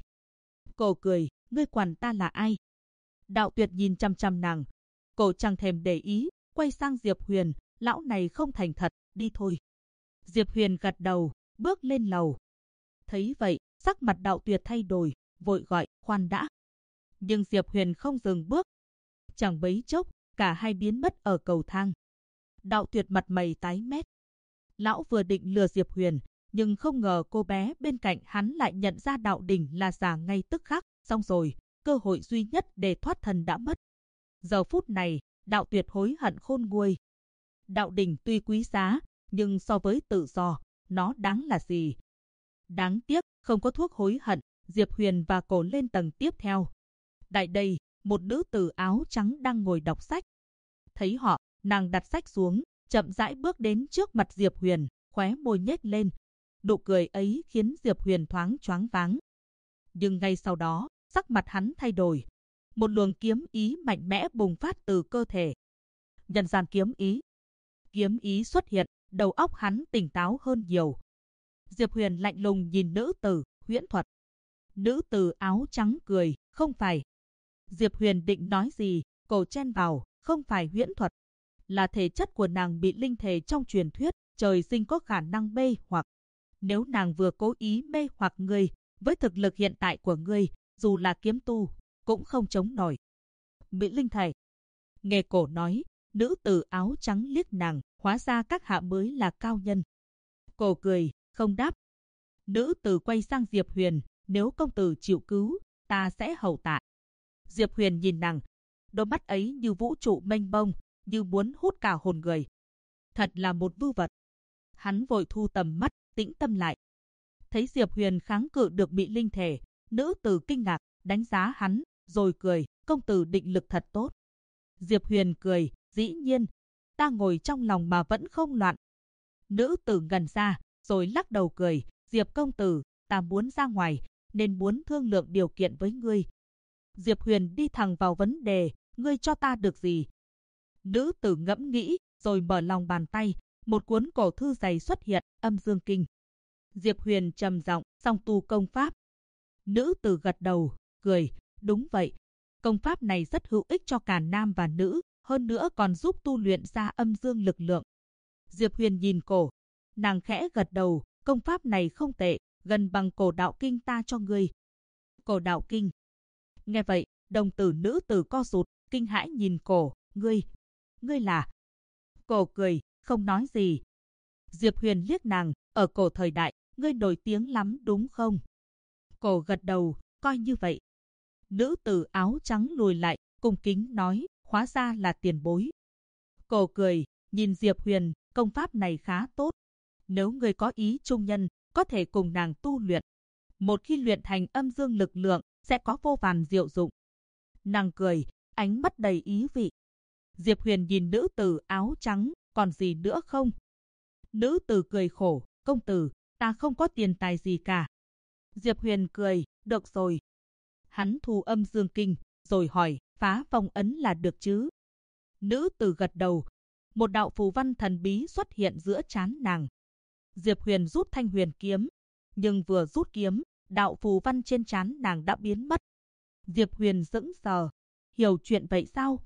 Cổ cười, ngươi quản ta là ai? Đạo Tuyệt nhìn chăm chăm nàng. Cổ chẳng thèm để ý, quay sang Diệp Huyền, lão này không thành thật, đi thôi. Diệp Huyền gật đầu, bước lên lầu. Thấy vậy, sắc mặt Đạo Tuyệt thay đổi, vội gọi, khoan đã. Nhưng Diệp Huyền không dừng bước. Chẳng mấy chốc, cả hai biến mất ở cầu thang. Đạo Tuyệt mặt mày tái mét. Lão vừa định lừa Diệp Huyền, nhưng không ngờ cô bé bên cạnh hắn lại nhận ra đạo đỉnh là giả ngay tức khắc. Xong rồi, cơ hội duy nhất để thoát thân đã mất. Giờ phút này, Đạo Tuyệt hối hận khôn nguôi. Đạo đỉnh tuy quý giá, nhưng so với tự do, nó đáng là gì? Đáng tiếc, không có thuốc hối hận. Diệp Huyền và Cổ lên tầng tiếp theo. Tại đây, một nữ tử áo trắng đang ngồi đọc sách. Thấy họ, nàng đặt sách xuống, chậm rãi bước đến trước mặt Diệp Huyền, khóe môi nhếch lên. Nụ cười ấy khiến Diệp Huyền thoáng choáng váng. Nhưng ngay sau đó, sắc mặt hắn thay đổi. Một luồng kiếm ý mạnh mẽ bùng phát từ cơ thể. Nhân gian kiếm ý. Kiếm ý xuất hiện, đầu óc hắn tỉnh táo hơn nhiều. Diệp Huyền lạnh lùng nhìn nữ tử, huyễn thuật. Nữ tử áo trắng cười, không phải. Diệp Huyền định nói gì, Cổ chen vào, không phải huyễn thuật. Là thể chất của nàng bị linh thể trong truyền thuyết, trời sinh có khả năng mê hoặc. Nếu nàng vừa cố ý mê hoặc ngươi, với thực lực hiện tại của ngươi, dù là kiếm tu, cũng không chống nổi. Bị linh thể. Nghe Cổ nói, nữ tử áo trắng liếc nàng, hóa ra các hạ mới là cao nhân. Cổ cười, không đáp. Nữ tử quay sang Diệp Huyền, nếu công tử chịu cứu, ta sẽ hầu tạ. Diệp Huyền nhìn nàng, đôi mắt ấy như vũ trụ mênh mông, như muốn hút cả hồn người. Thật là một vưu vật. Hắn vội thu tầm mắt, tĩnh tâm lại. Thấy Diệp Huyền kháng cự được bị linh thể, nữ tử kinh ngạc, đánh giá hắn, rồi cười, công tử định lực thật tốt. Diệp Huyền cười, dĩ nhiên, ta ngồi trong lòng mà vẫn không loạn. Nữ tử ngẩn ra, rồi lắc đầu cười, Diệp công tử, ta muốn ra ngoài, nên muốn thương lượng điều kiện với ngươi. Diệp Huyền đi thẳng vào vấn đề, ngươi cho ta được gì? Nữ tử ngẫm nghĩ, rồi mở lòng bàn tay, một cuốn cổ thư dày xuất hiện, Âm Dương Kinh. Diệp Huyền trầm giọng, song tu công pháp. Nữ tử gật đầu, cười, đúng vậy. Công pháp này rất hữu ích cho cả nam và nữ, hơn nữa còn giúp tu luyện ra âm dương lực lượng. Diệp Huyền nhìn cổ, nàng khẽ gật đầu, công pháp này không tệ, gần bằng Cổ Đạo Kinh ta cho ngươi. Cổ Đạo Kinh. Nghe vậy, đồng tử nữ tử co rụt, kinh hãi nhìn cổ, ngươi là... Cổ cười, không nói gì. Diệp Huyền liếc nàng, ở cổ thời đại, ngươi nổi tiếng lắm đúng không? Cổ gật đầu, coi như vậy. Nữ tử áo trắng lùi lại, cung kính nói, hóa ra là tiền bối. Cổ cười, nhìn Diệp Huyền, công pháp này khá tốt. Nếu ngươi có ý trung nhân, có thể cùng nàng tu luyện. Một khi luyện thành âm dương lực lượng, sẽ có vô vàn diệu dụng. Nàng cười, ánh mắt đầy ý vị. Diệp Huyền nhìn nữ tử áo trắng, còn gì nữa không? Nữ tử cười khổ, công tử, ta không có tiền tài gì cả. Diệp Huyền cười, được rồi. Hắn thu âm dương kinh, rồi hỏi, phá phong ấn là được chứ? Nữ tử gật đầu. Một đạo phù văn thần bí xuất hiện giữa trán nàng. Diệp Huyền rút thanh huyền kiếm, nhưng vừa rút kiếm, đạo phù văn trên trán nàng đã biến mất. Diệp Huyền sững sờ, hiểu chuyện vậy sao?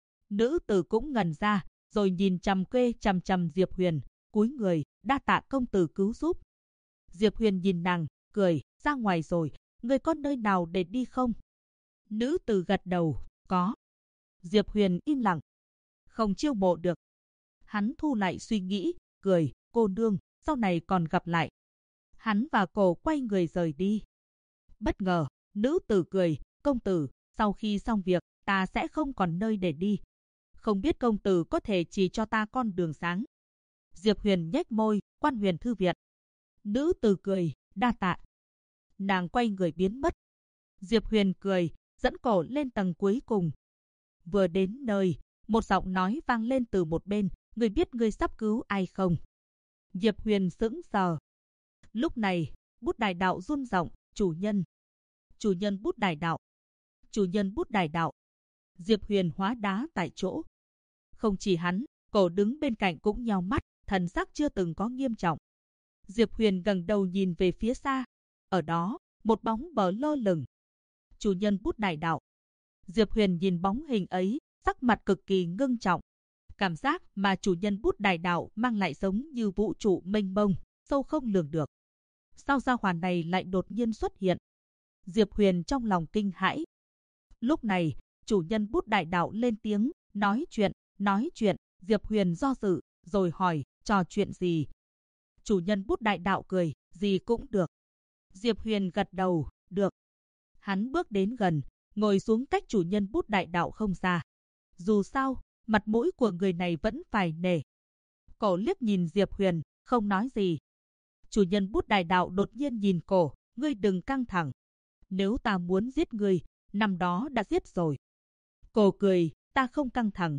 Nữ tử cũng ngẩn ra, rồi nhìn chằm Diệp Huyền, cúi người, đa tạ công tử cứu giúp. Diệp Huyền nhìn nàng, cười, ra ngoài rồi, ngươi có nơi nào để đi không? Nữ tử gật đầu, có. Diệp Huyền im lặng, không chiêu mộ được. Hắn thu lại suy nghĩ, cười, cô nương, sau này còn gặp lại. Hắn và cổ quay người rời đi. Bất ngờ, nữ tử cười, công tử, sau khi xong việc, ta sẽ không còn nơi để đi. Không biết công tử có thể chỉ cho ta con đường sáng. Diệp Huyền nhếch môi, Quan Huyền thư viện. Nữ tử cười, đa tạ. Nàng quay người biến mất. Diệp Huyền cười, dẫn cổ lên tầng cuối cùng. Vừa đến nơi, một giọng nói vang lên từ một bên, ngươi biết ngươi sắp cứu ai không? Diệp Huyền sững sờ. Lúc này, Bút Đài Đạo run giọng, chủ nhân. Chủ nhân Bút Đài Đạo. Chủ nhân Bút Đài Đạo. Diệp Huyền hóa đá tại chỗ. Không chỉ hắn, cổ đứng bên cạnh cũng nheo mắt, thần sắc chưa từng có nghiêm trọng. Diệp Huyền gần đầu nhìn về phía xa. Ở đó, một bóng bờ lơ lửng. Chủ nhân Bút Đài Đạo. Diệp Huyền nhìn bóng hình ấy, sắc mặt cực kỳ ngưng trọng. Cảm giác mà chủ nhân Bút Đài Đạo mang lại giống như vũ trụ mênh mông, sâu không lường được. Sao gia hỏa này lại đột nhiên xuất hiện? Diệp Huyền trong lòng kinh hãi. Lúc này, chủ nhân Bút Đài Đạo lên tiếng, nói chuyện. Diệp Huyền do dự, rồi hỏi, trò chuyện gì? Chủ nhân Bút Đài Đạo cười, gì cũng được. Diệp Huyền gật đầu, được. Hắn bước đến gần, ngồi xuống cách chủ nhân Bút Đài Đạo không xa. Dù sao, mặt mũi của người này vẫn phải nể. Cổ liếc nhìn Diệp Huyền, không nói gì. Chủ nhân Bút Đài Đạo đột nhiên nhìn cổ, ngươi đừng căng thẳng. Nếu ta muốn giết ngươi, năm đó đã giết rồi. Cổ cười, ta không căng thẳng.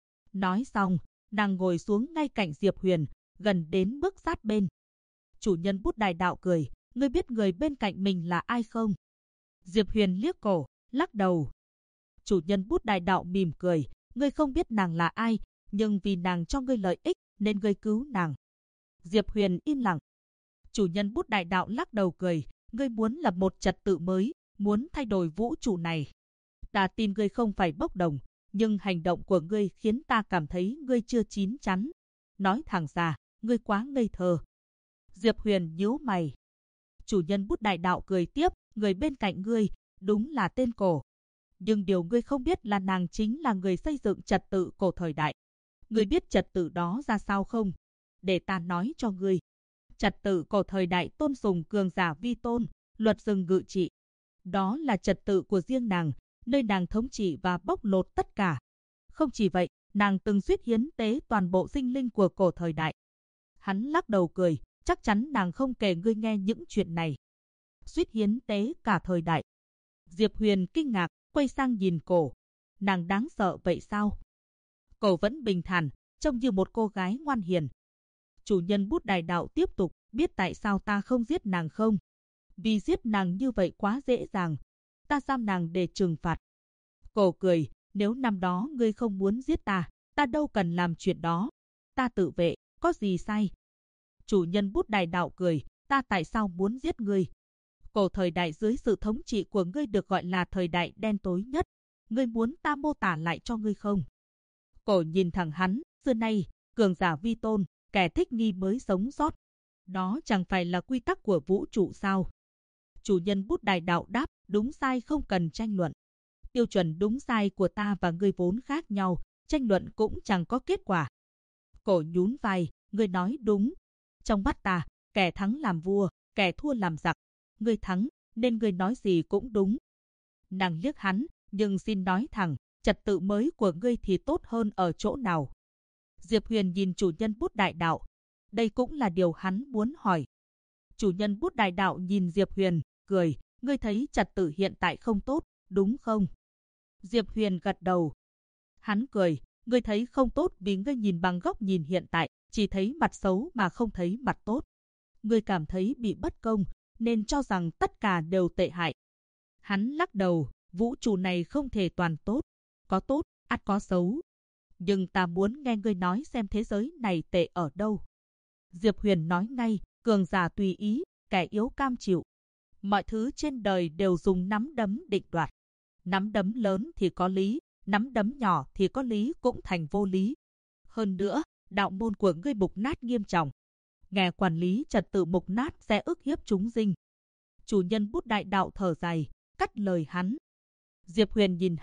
Nói xong, nàng ngồi xuống ngay cạnh Diệp Huyền, gần đến bước sát bên. Chủ nhân Bút Đài Đạo cười, ngươi biết người bên cạnh mình là ai không? Diệp Huyền liếc cổ, lắc đầu. Chủ nhân Bút Đài Đạo mỉm cười, ngươi không biết nàng là ai, nhưng vì nàng cho ngươi lợi ích, nên ngươi cứu nàng. Diệp Huyền im lặng. Chủ nhân Bút Đài Đạo lắc đầu cười, ngươi muốn lập một trật tự mới, muốn thay đổi vũ trụ này. Ta tin ngươi không phải bốc đồng, nhưng hành động của ngươi khiến ta cảm thấy ngươi chưa chín chắn. Nói thẳng ra, ngươi quá ngây thơ. Diệp Huyền nhíu mày. Chủ nhân Bút Đài Đạo cười tiếp, người bên cạnh ngươi, đúng là tên cổ. Nhưng điều ngươi không biết là nàng chính là người xây dựng trật tự cổ thời đại. Ngươi biết trật tự đó ra sao không? Để ta nói cho ngươi. Trật tự cổ thời đại tôn sùng cường giả vi tôn, luật rừng ngự trị. Đó là trật tự của riêng nàng, nơi nàng thống trị và bóc lột tất cả. Không chỉ vậy, nàng từng suýt hiến tế toàn bộ sinh linh của cổ thời đại. Hắn lắc đầu cười, chắc chắn nàng không kể ngươi nghe những chuyện này. Suýt hiến tế cả thời đại. Diệp Huyền kinh ngạc, quay sang nhìn cổ. Nàng đáng sợ vậy sao? Cổ vẫn bình thản, trông như một cô gái ngoan hiền. Chủ nhân Bút Đài Đạo tiếp tục, biết tại sao ta không giết nàng không? Vì giết nàng như vậy quá dễ dàng. Ta giam nàng để trừng phạt. Cổ cười, nếu năm đó ngươi không muốn giết ta, ta đâu cần làm chuyện đó. Ta tự vệ, có gì sai? Chủ nhân Bút Đài Đạo cười, ta tại sao muốn giết ngươi? Cổ thời đại dưới sự thống trị của ngươi được gọi là thời đại đen tối nhất. Ngươi muốn ta mô tả lại cho ngươi không? Cổ nhìn thẳng hắn, xưa nay, cường giả vi tôn, kẻ thích nghi mới sống sót. Đó chẳng phải là quy tắc của vũ trụ sao? Chủ nhân bút đài đạo đáp, đúng sai không cần tranh luận. Tiêu chuẩn đúng sai của ta và ngươi vốn khác nhau, tranh luận cũng chẳng có kết quả. Cổ nhún vai, ngươi nói đúng. Trong mắt ta, kẻ thắng làm vua, kẻ thua làm giặc. Ngươi thắng, nên ngươi nói gì cũng đúng. Nàng liếc hắn, nhưng xin nói thẳng, trật tự mới của ngươi thì tốt hơn ở chỗ nào? Diệp Huyền nhìn chủ nhân bút đại đạo. Đây cũng là điều hắn muốn hỏi. Chủ nhân bút đại đạo nhìn Diệp Huyền, cười, ngươi thấy trật tự hiện tại không tốt, đúng không? Diệp Huyền gật đầu. Hắn cười, ngươi thấy không tốt vì ngươi nhìn bằng góc nhìn hiện tại, chỉ thấy mặt xấu mà không thấy mặt tốt. Ngươi cảm thấy bị bất công, nên cho rằng tất cả đều tệ hại. Hắn lắc đầu, vũ trụ này không thể toàn tốt, có tốt, ắt có xấu. Nhưng ta muốn nghe ngươi nói xem thế giới này tệ ở đâu. Diệp Huyền nói ngay, cường giả tùy ý, kẻ yếu cam chịu. Mọi thứ trên đời đều dùng nắm đấm định đoạt. Nắm đấm lớn thì có lý, nắm đấm nhỏ thì có lý cũng thành vô lý. Hơn nữa, đạo môn của ngươi mục nát nghiêm trọng. Nghe quản lý trật tự mục nát sẽ ức hiếp chúng sinh. Chủ nhân bút đại đạo thở dài, cắt lời hắn. Diệp Huyền nhìn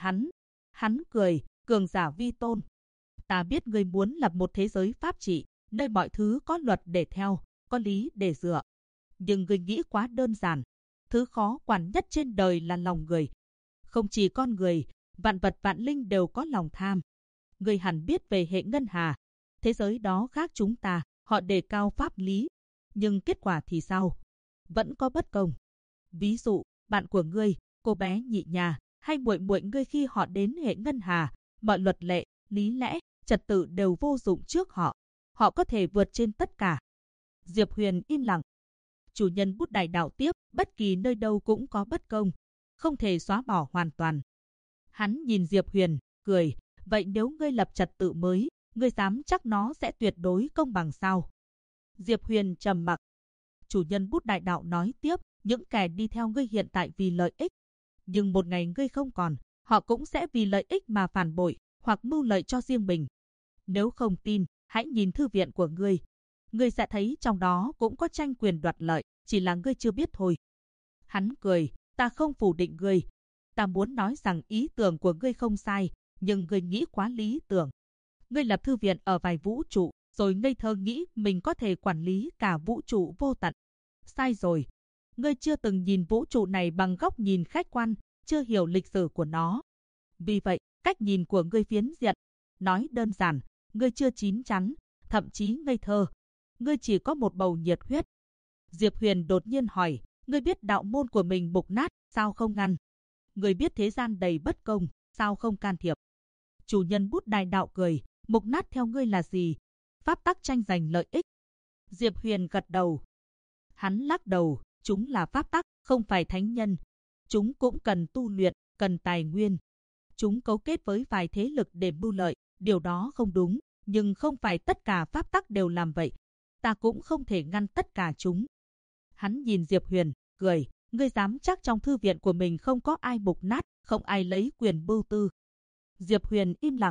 hắn cười, cường giả vi tôn. Ta biết ngươi muốn lập một thế giới pháp trị, nơi mọi thứ có luật để theo, có lý để dựa. Nhưng ngươi nghĩ quá đơn giản. Thứ khó quản nhất trên đời là lòng người. Không chỉ con người, vạn vật vạn linh đều có lòng tham. Ngươi hẳn biết về hệ ngân hà. Thế giới đó khác chúng ta, họ đề cao pháp lý. Nhưng kết quả thì sao? Vẫn có bất công. Ví dụ, bạn của ngươi, cô bé nhị nhà, hay muội muội ngươi khi họ đến hệ ngân hà, mọi luật lệ, lý lẽ, trật tự đều vô dụng trước họ. Họ có thể vượt trên tất cả. Diệp Huyền im lặng. Chủ nhân bút đại đạo tiếp, bất kỳ nơi đâu cũng có bất công, không thể xóa bỏ hoàn toàn. Hắn nhìn Diệp Huyền, cười, vậy nếu ngươi lập trật tự mới, ngươi dám chắc nó sẽ tuyệt đối công bằng sao? Diệp Huyền trầm mặc. Chủ nhân bút đại đạo nói tiếp, những kẻ đi theo ngươi hiện tại vì lợi ích. Nhưng một ngày ngươi không còn, họ cũng sẽ vì lợi ích mà phản bội, hoặc mưu lợi cho riêng mình. Nếu không tin, hãy nhìn thư viện của ngươi. Ngươi sẽ thấy trong đó cũng có tranh quyền đoạt lợi, chỉ là ngươi chưa biết thôi. Hắn cười, ta không phủ định ngươi. Ta muốn nói rằng ý tưởng của ngươi không sai, nhưng ngươi nghĩ quá lý tưởng. Ngươi lập thư viện ở vài vũ trụ, rồi ngây thơ nghĩ mình có thể quản lý cả vũ trụ vô tận. Sai rồi. Ngươi chưa từng nhìn vũ trụ này bằng góc nhìn khách quan, chưa hiểu lịch sử của nó. Vì vậy, cách nhìn của ngươi phiến diện. Nói đơn giản, ngươi chưa chín chắn, thậm chí ngây thơ. Ngươi chỉ có một bầu nhiệt huyết. Diệp Huyền đột nhiên hỏi, ngươi biết đạo môn của mình mục nát, sao không ngăn? Ngươi biết thế gian đầy bất công, sao không can thiệp? Chủ nhân bút đại đạo cười, mục nát theo ngươi là gì? Pháp tắc tranh giành lợi ích. Diệp Huyền gật đầu. Hắn lắc đầu, chúng là pháp tắc, không phải thánh nhân. Chúng cũng cần tu luyện, cần tài nguyên. Chúng cấu kết với vài thế lực để mưu lợi, điều đó không đúng, nhưng không phải tất cả pháp tắc đều làm vậy. Ta cũng không thể ngăn tất cả chúng. Hắn nhìn Diệp Huyền, cười, ngươi dám chắc trong thư viện của mình không có ai mục nát, không ai lấy quyền mưu tư. Diệp Huyền im lặng.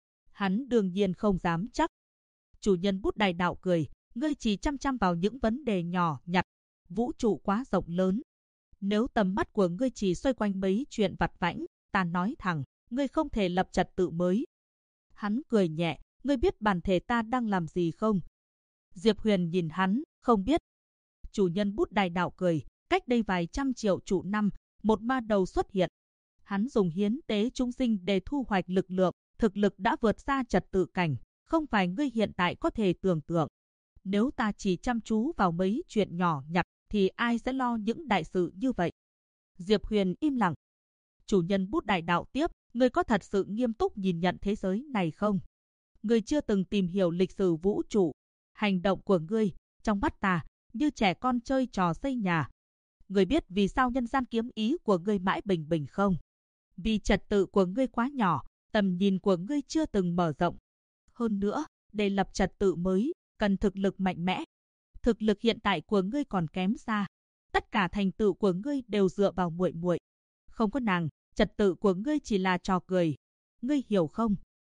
Hắn đương nhiên không dám chắc. Chủ nhân bút đại đạo cười, ngươi chỉ chăm chăm vào những vấn đề nhỏ nhặt. Vũ trụ quá rộng lớn. Nếu tầm mắt của ngươi chỉ xoay quanh mấy chuyện vặt vãnh, ta nói thẳng, ngươi không thể lập trật tự mới. Hắn cười nhẹ, ngươi biết bản thể ta đang làm gì không? Diệp Huyền nhìn hắn, không biết. Chủ nhân bút đại đạo cười, cách đây vài trăm triệu trụ năm, một ma đầu xuất hiện. Hắn dùng hiến tế chúng sinh để thu hoạch lực lượng, thực lực đã vượt xa trật tự cảnh, không phải ngươi hiện tại có thể tưởng tượng. Nếu ta chỉ chăm chú vào mấy chuyện nhỏ nhặt, thì ai sẽ lo những đại sự như vậy? Diệp Huyền im lặng. Chủ nhân bút đại đạo tiếp, ngươi có thật sự nghiêm túc nhìn nhận thế giới này không? Ngươi chưa từng tìm hiểu lịch sử vũ trụ. Hành động của ngươi, trong mắt ta, như trẻ con chơi trò xây nhà. Ngươi biết vì sao nhân gian kiếm ý của ngươi mãi bình bình không? Vì trật tự của ngươi quá nhỏ, tầm nhìn của ngươi chưa từng mở rộng. Hơn nữa, để lập trật tự mới, cần thực lực mạnh mẽ. Thực lực hiện tại của ngươi còn kém xa. Tất cả thành tựu của ngươi đều dựa vào muội muội. Không có nàng, trật tự của ngươi chỉ là trò cười. Ngươi hiểu không?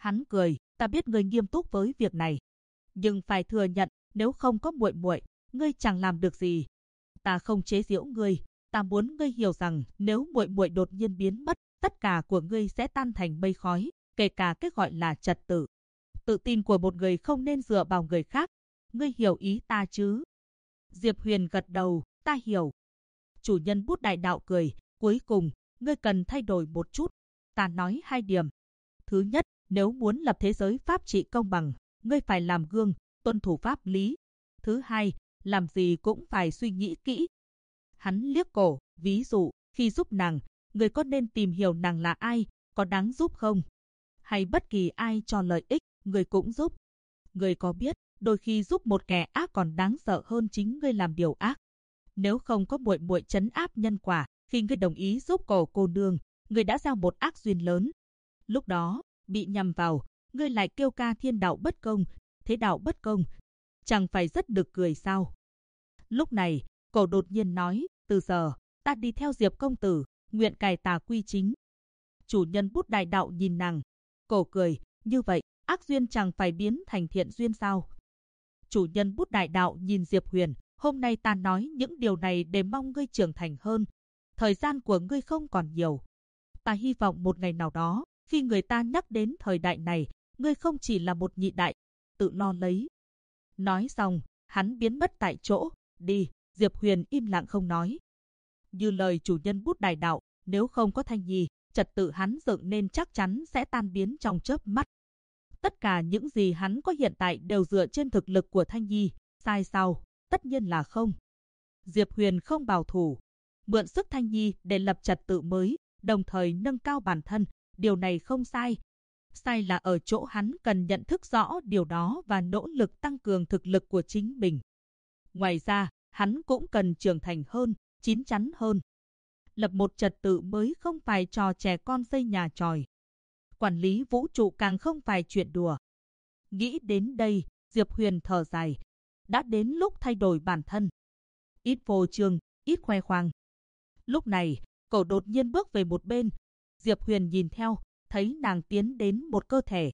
Hắn cười, ta biết ngươi nghiêm túc với việc này, nhưng phải thừa nhận, nếu không có muội muội, ngươi chẳng làm được gì. Ta không chế giễu ngươi, ta muốn ngươi hiểu rằng nếu muội muội đột nhiên biến mất, tất cả của ngươi sẽ tan thành mây khói, kể cả cái gọi là trật tự. Tự tin của một người không nên dựa vào người khác. Ngươi hiểu ý ta chứ? Diệp Huyền gật đầu, ta hiểu. Chủ nhân bút đại đạo cười, cuối cùng, ngươi cần thay đổi một chút. Ta nói 2 điểm. Thứ nhất, nếu muốn lập thế giới pháp trị công bằng, ngươi phải làm gương, tuân thủ pháp lý. Thứ hai, làm gì cũng phải suy nghĩ kỹ. Hắn liếc cổ, ví dụ, khi giúp nàng, ngươi có nên tìm hiểu nàng là ai, có đáng giúp không? Hay bất kỳ ai cho lợi ích, ngươi cũng giúp. Ngươi có biết, đôi khi giúp một kẻ ác còn đáng sợ hơn chính ngươi làm điều ác. Nếu không có muội muội trấn áp nhân quả, khi ngươi đồng ý giúp cô nương, ngươi đã gieo một ác duyên lớn. Lúc đó, bị nhầm vào, ngươi lại kêu ca thiên đạo bất công, thế đạo bất công. Chẳng phải rất được cười sao? Lúc này, cô đột nhiên nói, từ giờ, ta đi theo Diệp công tử, nguyện cải tà quy chính. Chủ nhân bút đại đạo nhìn nàng. Cô cười, như vậy, ác duyên chẳng phải biến thành thiện duyên sao? Chủ nhân bút đại đạo nhìn Diệp Huyền, hôm nay ta nói những điều này để mong ngươi trưởng thành hơn. Thời gian của ngươi không còn nhiều. Ta hy vọng một ngày nào đó, khi người ta nhắc đến thời đại này, ngươi không chỉ là một nhị đại, tự lo lấy. Nói xong, hắn biến mất tại chỗ, đi, Diệp Huyền im lặng không nói. Như lời chủ nhân bút đại đạo, nếu không có Thanh Nhi, trật tự hắn dựng nên chắc chắn sẽ tan biến trong chớp mắt. Tất cả những gì hắn có hiện tại đều dựa trên thực lực của Thanh Nhi, sai sao? Tất nhiên là không. Diệp Huyền không bảo thủ, mượn sức Thanh Nhi để lập trật tự mới, đồng thời nâng cao bản thân, điều này không sai. Sai là ở chỗ hắn cần nhận thức rõ điều đó và nỗ lực tăng cường thực lực của chính mình. Ngoài ra, hắn cũng cần trưởng thành hơn, chín chắn hơn. Lập một trật tự mới không phải trò trẻ con xây nhà chòi. Quản lý vũ trụ càng không phải chuyện đùa. Nghĩ đến đây, Diệp Huyền thở dài. Đã đến lúc thay đổi bản thân. Ít phô trương, ít khoe khoang. Lúc này, cậu đột nhiên bước về một bên. Diệp Huyền nhìn theo, thấy nàng tiến đến một cơ thể.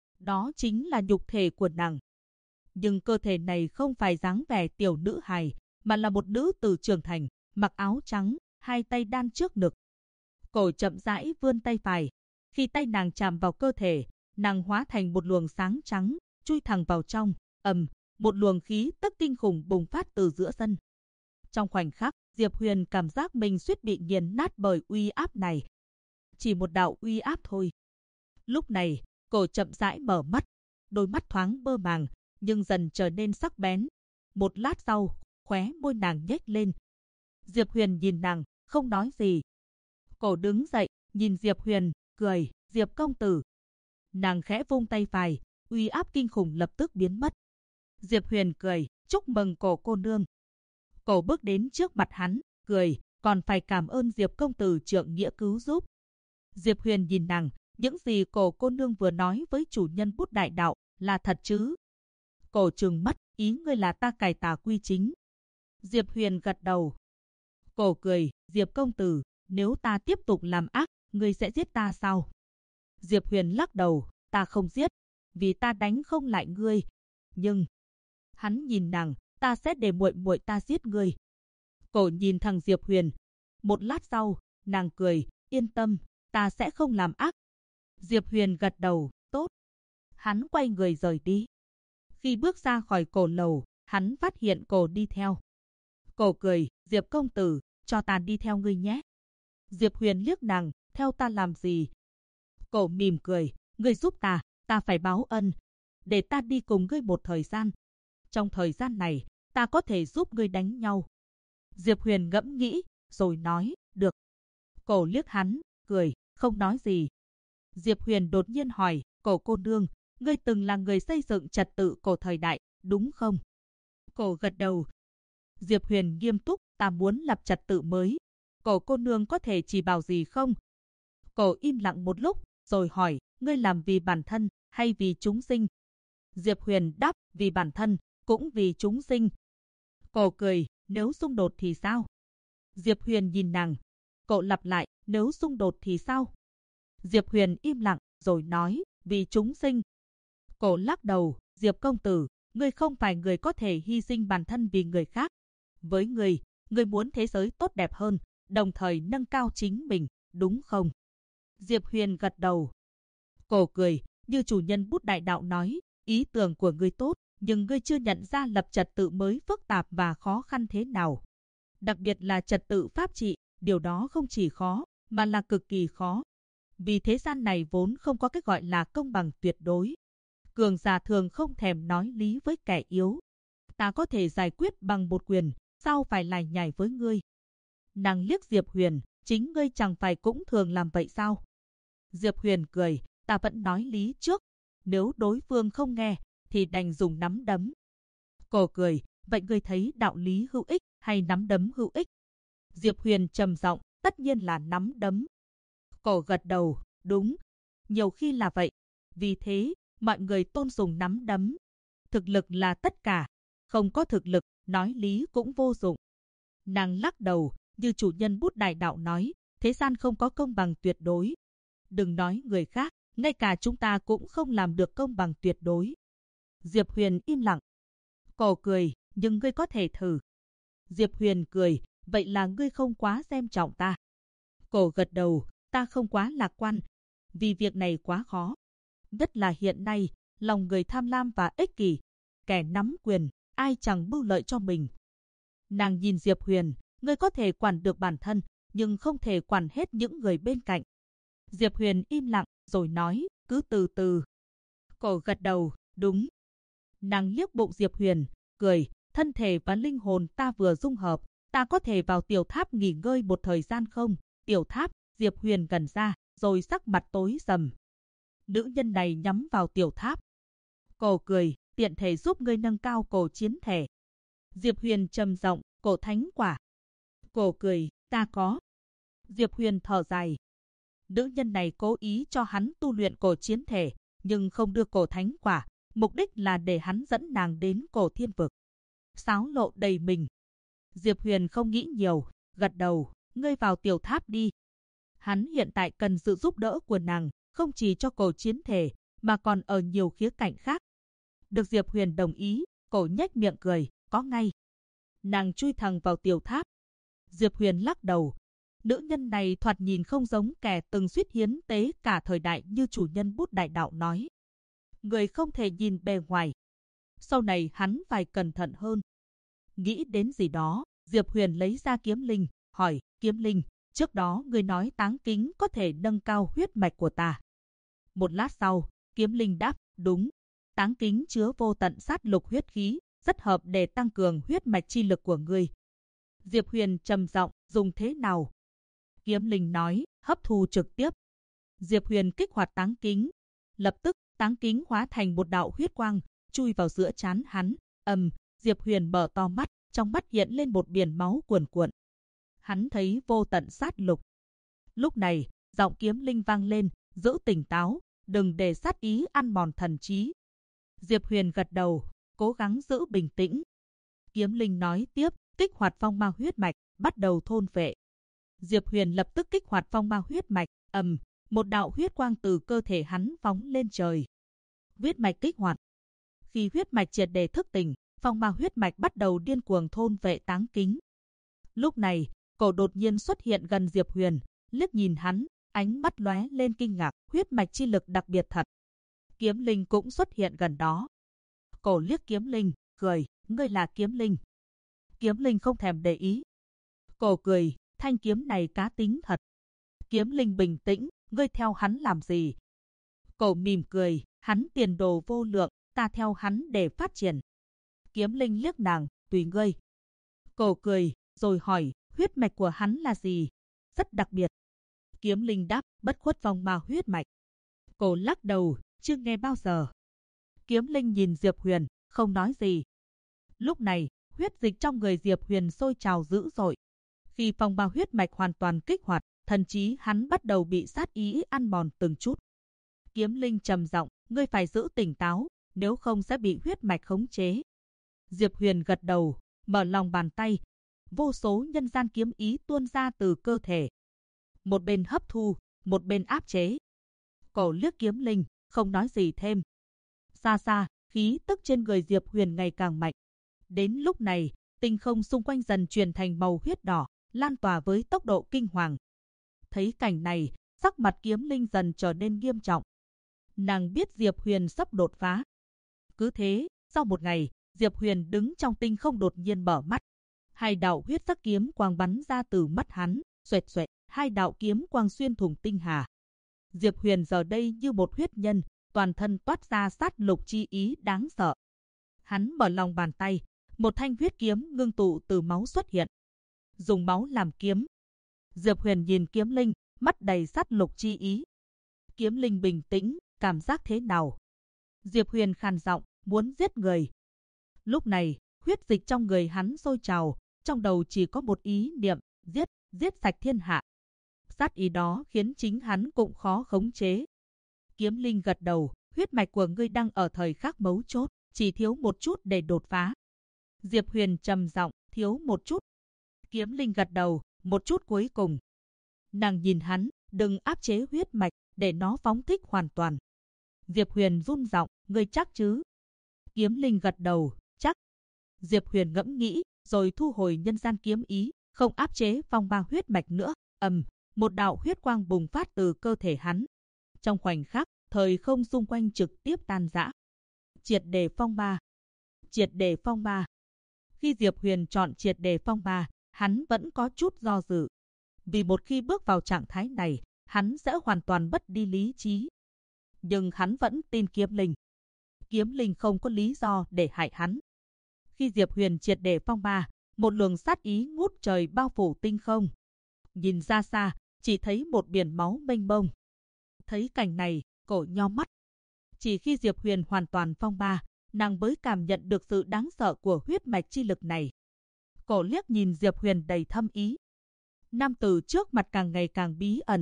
Đó chính là nhục thể của nàng. Nhưng cơ thể này không phải dáng vẻ tiểu nữ hài, mà là một nữ tử trưởng thành, mặc áo trắng, hai tay đan trước ngực. Cậu chậm rãi vươn tay phải. Khi tay nàng chạm vào cơ thể, nàng hóa thành một luồng sáng trắng, chui thẳng vào trong, một luồng khí tức kinh khủng bùng phát từ giữa sân. Trong khoảnh khắc, Diệp Huyền cảm giác mình suýt bị nghiền nát bởi uy áp này. Chỉ một đạo uy áp thôi. Lúc này, cô chậm rãi mở mắt, đôi mắt thoáng mơ màng, nhưng dần trở nên sắc bén. Một lát sau, khóe môi nàng nhếch lên. Diệp Huyền nhìn nàng, không nói gì. Cô đứng dậy, nhìn Diệp Huyền, cười, Diệp công tử. Nàng khẽ vung tay phải, uy áp kinh khủng lập tức biến mất. Diệp Huyền cười, chúc mừng cô nương. Cô bước đến trước mặt hắn, cười, còn phải cảm ơn Diệp công tử trượng nghĩa cứu giúp. Diệp Huyền nhìn nàng, những gì cô nương vừa nói với chủ nhân bút đại đạo là thật chứ? Cô trừng mắt, ý ngươi là ta cải tà quy chính. Diệp Huyền gật đầu. Cô cười, Diệp công tử, nếu ta tiếp tục làm ác, ngươi sẽ giết ta sao? Diệp Huyền lắc đầu, ta không giết, vì ta đánh không lại ngươi. Nhưng, hắn nhìn nàng, ta sẽ để muội muội ta giết ngươi. Cô nhìn thằng Diệp Huyền. Một lát sau, nàng cười, yên tâm, ta sẽ không làm ác. Diệp Huyền gật đầu, tốt. Hắn quay người rời đi. Khi bước ra khỏi cổ lầu, hắn phát hiện cô đi theo. Cô cười, Diệp công tử, cho ta đi theo ngươi nhé. Diệp Huyền liếc nàng, theo ta làm gì? Cô mỉm cười, ngươi giúp ta phải báo ân. Để ta đi cùng ngươi một thời gian. Trong thời gian này, ta có thể giúp ngươi đánh nhau. Diệp Huyền ngẫm nghĩ, rồi nói, được. Cô liếc hắn, cười, không nói gì. Diệp Huyền đột nhiên hỏi, cô nương, ngươi từng là người xây dựng trật tự cổ thời đại, đúng không? Cô gật đầu. Diệp Huyền nghiêm túc, ta muốn lập trật tự mới. Cô nương có thể chỉ bảo gì không? Cô im lặng một lúc, rồi hỏi, ngươi làm vì bản thân, hay vì chúng sinh? Diệp Huyền đáp, vì bản thân, cũng vì chúng sinh. Cô cười, nếu xung đột thì sao? Diệp Huyền nhìn nàng. Cô lặp lại, nếu xung đột thì sao? Diệp Huyền im lặng, rồi nói, vì chúng sinh. Cổ lắc đầu, Diệp công tử, ngươi không phải người có thể hy sinh bản thân vì người khác. Với ngươi muốn thế giới tốt đẹp hơn, đồng thời nâng cao chính mình, đúng không? Diệp Huyền gật đầu. Cổ cười, như chủ nhân Bút Đại Đạo nói, ý tưởng của ngươi tốt, nhưng ngươi chưa nhận ra lập trật tự mới phức tạp và khó khăn thế nào. Đặc biệt là trật tự pháp trị, điều đó không chỉ khó, mà là cực kỳ khó. Vì thế gian này vốn không có cái gọi là công bằng tuyệt đối. Cường giả thường không thèm nói lý với kẻ yếu. Ta có thể giải quyết bằng một quyền, sao phải lải nhải với ngươi? Nàng liếc Diệp Huyền, chính ngươi chẳng phải cũng thường làm vậy sao? Diệp Huyền cười, ta vẫn nói lý trước. Nếu đối phương không nghe, thì đành dùng nắm đấm. Cổ cười, vậy ngươi thấy đạo lý hữu ích hay nắm đấm hữu ích? Diệp Huyền trầm giọng, tất nhiên là nắm đấm. Cổ gật đầu, đúng. Nhiều khi là vậy. Vì thế, mọi người tôn sùng nắm đấm. Thực lực là tất cả. Không có thực lực, nói lý cũng vô dụng. Nàng lắc đầu, như chủ nhân Bút Đại Đạo nói, thế gian không có công bằng tuyệt đối. Đừng nói người khác, ngay cả chúng ta cũng không làm được công bằng tuyệt đối. Diệp Huyền im lặng. Cổ cười, nhưng ngươi có thể thử. Diệp Huyền cười, vậy là ngươi không quá xem trọng ta. Cổ gật đầu, ta không quá lạc quan, vì việc này quá khó. Nhất là hiện nay, lòng người tham lam và ích kỷ, kẻ nắm quyền, ai chẳng mưu lợi cho mình. Nàng nhìn Diệp Huyền, ngươi có thể quản được bản thân, nhưng không thể quản hết những người bên cạnh. Diệp Huyền im lặng, rồi nói, cứ từ từ. Cổ gật đầu, đúng. Nàng liếc bụng Diệp Huyền, cười, thân thể và linh hồn ta vừa dung hợp, ta có thể vào tiểu tháp nghỉ ngơi một thời gian không? Tiểu tháp, Diệp Huyền gần ra, rồi sắc mặt tối sầm. Nữ nhân này nhắm vào tiểu tháp. Cổ cười, tiện thể giúp ngươi nâng cao cổ chiến thể. Diệp Huyền trầm giọng, cổ thánh quả. Cổ cười, ta có. Diệp Huyền thở dài. Nữ nhân này cố ý cho hắn tu luyện cổ chiến thể, nhưng không đưa cổ thánh quả, mục đích là để hắn dẫn nàng đến cổ thiên vực. Sáo lộ đầy mình. Diệp Huyền không nghĩ nhiều, gật đầu, ngươi vào tiểu tháp đi. Hắn hiện tại cần sự giúp đỡ của nàng, không chỉ cho cổ chiến thể, mà còn ở nhiều khía cạnh khác. Được Diệp Huyền đồng ý, cổ nhếch miệng cười, có ngay. Nàng chui thẳng vào tiểu tháp. Diệp Huyền lắc đầu. Nữ nhân này thoạt nhìn không giống kẻ từng suýt hiến tế cả thời đại như chủ nhân Bút Đại Đạo nói. Người không thể nhìn bề ngoài. Sau này hắn phải cẩn thận hơn. Nghĩ đến gì đó, Diệp Huyền lấy ra kiếm linh, hỏi, kiếm linh, trước đó người nói táng kính có thể nâng cao huyết mạch của ta. Một lát sau, kiếm linh đáp, đúng. Táng kính chứa vô tận sát lục huyết khí, rất hợp để tăng cường huyết mạch chi lực của ngươi. Diệp Huyền trầm giọng, dùng thế nào? Kiếm linh nói, hấp thu trực tiếp. Diệp Huyền kích hoạt táng kính. Lập tức, táng kính hóa thành một đạo huyết quang, chui vào giữa trán hắn. Diệp Huyền mở to mắt, trong mắt hiện lên một biển máu cuồn cuộn. Hắn thấy vô tận sát lục. Lúc này, giọng kiếm linh vang lên, giữ tỉnh táo, đừng để sát ý ăn mòn thần trí. Diệp Huyền gật đầu, cố gắng giữ bình tĩnh. Kiếm linh nói tiếp, kích hoạt phong ma huyết mạch, bắt đầu thôn phệ. Diệp Huyền lập tức kích hoạt phong ma huyết mạch, một đạo huyết quang từ cơ thể hắn phóng lên trời. Huyết mạch kích hoạt. Khi huyết mạch triệt để thức tỉnh, phong ma huyết mạch bắt đầu điên cuồng thôn phệ táng kính. Lúc này, cổ đột nhiên xuất hiện gần Diệp Huyền, liếc nhìn hắn, ánh mắt lóe lên kinh ngạc, huyết mạch chi lực đặc biệt thật. Kiếm linh cũng xuất hiện gần đó. Cổ liếc kiếm linh, cười, ngươi là kiếm linh. Kiếm linh không thèm để ý. Cổ cười, thanh kiếm này cá tính thật. Kiếm linh bình tĩnh, ngươi theo hắn làm gì? Cổ mỉm cười, hắn tiền đồ vô lượng, ta theo hắn để phát triển. Kiếm linh liếc nàng, tùy ngươi. Cổ cười, rồi hỏi, huyết mạch của hắn là gì? Rất đặc biệt. Kiếm linh đáp, bất khuất phong ma huyết mạch. Cổ lắc đầu, chưa nghe bao giờ. Kiếm linh nhìn Diệp Huyền, không nói gì. Lúc này, huyết dịch trong người Diệp Huyền sôi trào dữ dội. Khi phong ma huyết mạch hoàn toàn kích hoạt, thần trí hắn bắt đầu bị sát ý ăn mòn từng chút. Kiếm linh trầm giọng, ngươi phải giữ tỉnh táo, nếu không sẽ bị huyết mạch khống chế. Diệp Huyền gật đầu, mở lòng bàn tay. Vô số nhân gian kiếm ý tuôn ra từ cơ thể. Một bên hấp thu, một bên áp chế. Cổ liếc kiếm linh, không nói gì thêm. Xa xa, khí tức trên người Diệp Huyền ngày càng mạnh. Đến lúc này, tinh không xung quanh dần chuyển thành màu huyết đỏ, lan tỏa với tốc độ kinh hoàng. Thấy cảnh này, sắc mặt Kiếm Linh dần trở nên nghiêm trọng. Nàng biết Diệp Huyền sắp đột phá. Cứ thế, sau một ngày, Diệp Huyền đứng trong tinh không đột nhiên mở mắt. Hai đạo huyết sắc kiếm quang bắn ra từ mắt hắn, xoẹt xoẹt, hai đạo kiếm quang xuyên thủng tinh hà. Diệp Huyền giờ đây như một huyết nhân, toàn thân toát ra sát lục chi ý đáng sợ. Hắn mở lòng bàn tay, một thanh huyết kiếm ngưng tụ từ máu xuất hiện. Dùng máu làm kiếm. Diệp Huyền nhìn Kiếm Linh, mắt đầy sát lục chi ý. Kiếm Linh bình tĩnh, cảm giác thế nào? Diệp Huyền khàn giọng, muốn giết người. Lúc này, huyết dịch trong người hắn sôi trào, trong đầu chỉ có một ý niệm, giết sạch thiên hạ. Sát ý đó khiến chính hắn cũng khó khống chế. Kiếm Linh gật đầu, huyết mạch của ngươi đang ở thời khắc mấu chốt, chỉ thiếu một chút để đột phá. Diệp Huyền trầm giọng, thiếu một chút. Kiếm Linh gật đầu, một chút cuối cùng. Nàng nhìn hắn, đừng áp chế huyết mạch, để nó phóng thích hoàn toàn. Diệp Huyền run giọng, ngươi chắc chứ? Kiếm Linh gật đầu, chắc. Diệp Huyền ngẫm nghĩ, rồi thu hồi nhân gian kiếm ý, không áp chế phong ba huyết mạch nữa. Một đạo huyết quang bùng phát từ cơ thể hắn. Trong khoảnh khắc, thời không xung quanh trực tiếp tan rã. Triệt để phong ba. Triệt để phong ba. Khi Diệp Huyền chọn triệt để phong ba, hắn vẫn có chút do dự. Vì một khi bước vào trạng thái này, hắn sẽ hoàn toàn mất đi lý trí. Nhưng hắn vẫn tin Kiếm Linh. Kiếm Linh không có lý do để hại hắn. Khi Diệp Huyền triệt để phong ba, một luồng sát ý ngút trời bao phủ tinh không. Nhìn ra xa, chỉ thấy một biển máu mênh mông. Thấy cảnh này, Cổ nheo mắt. Chỉ khi Diệp Huyền hoàn toàn phong ba, nàng mới cảm nhận được sự đáng sợ của huyết mạch chi lực này. Cổ liếc nhìn Diệp Huyền đầy thâm ý. Nam tử trước mặt càng ngày càng bí ẩn.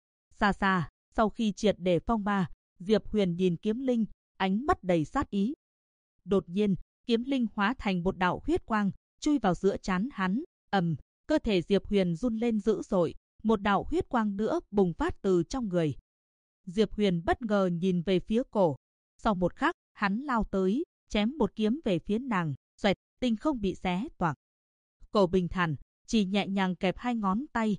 Xa xa, sau khi triệt để phong ba, Diệp Huyền nhìn Kiếm Linh, ánh mắt đầy sát ý. Đột nhiên, Kiếm Linh hóa thành một đạo huyết quang, chui vào giữa trán hắn. Cơ thể Diệp Huyền run lên dữ dội, một đạo huyết quang nữa bùng phát từ trong người. Diệp Huyền bất ngờ nhìn về phía Cổ. Sau một khắc, hắn lao tới, chém một kiếm về phía nàng, xoẹt, tinh không bị xé toạc. Cổ bình thản, chỉ nhẹ nhàng kẹp hai ngón tay,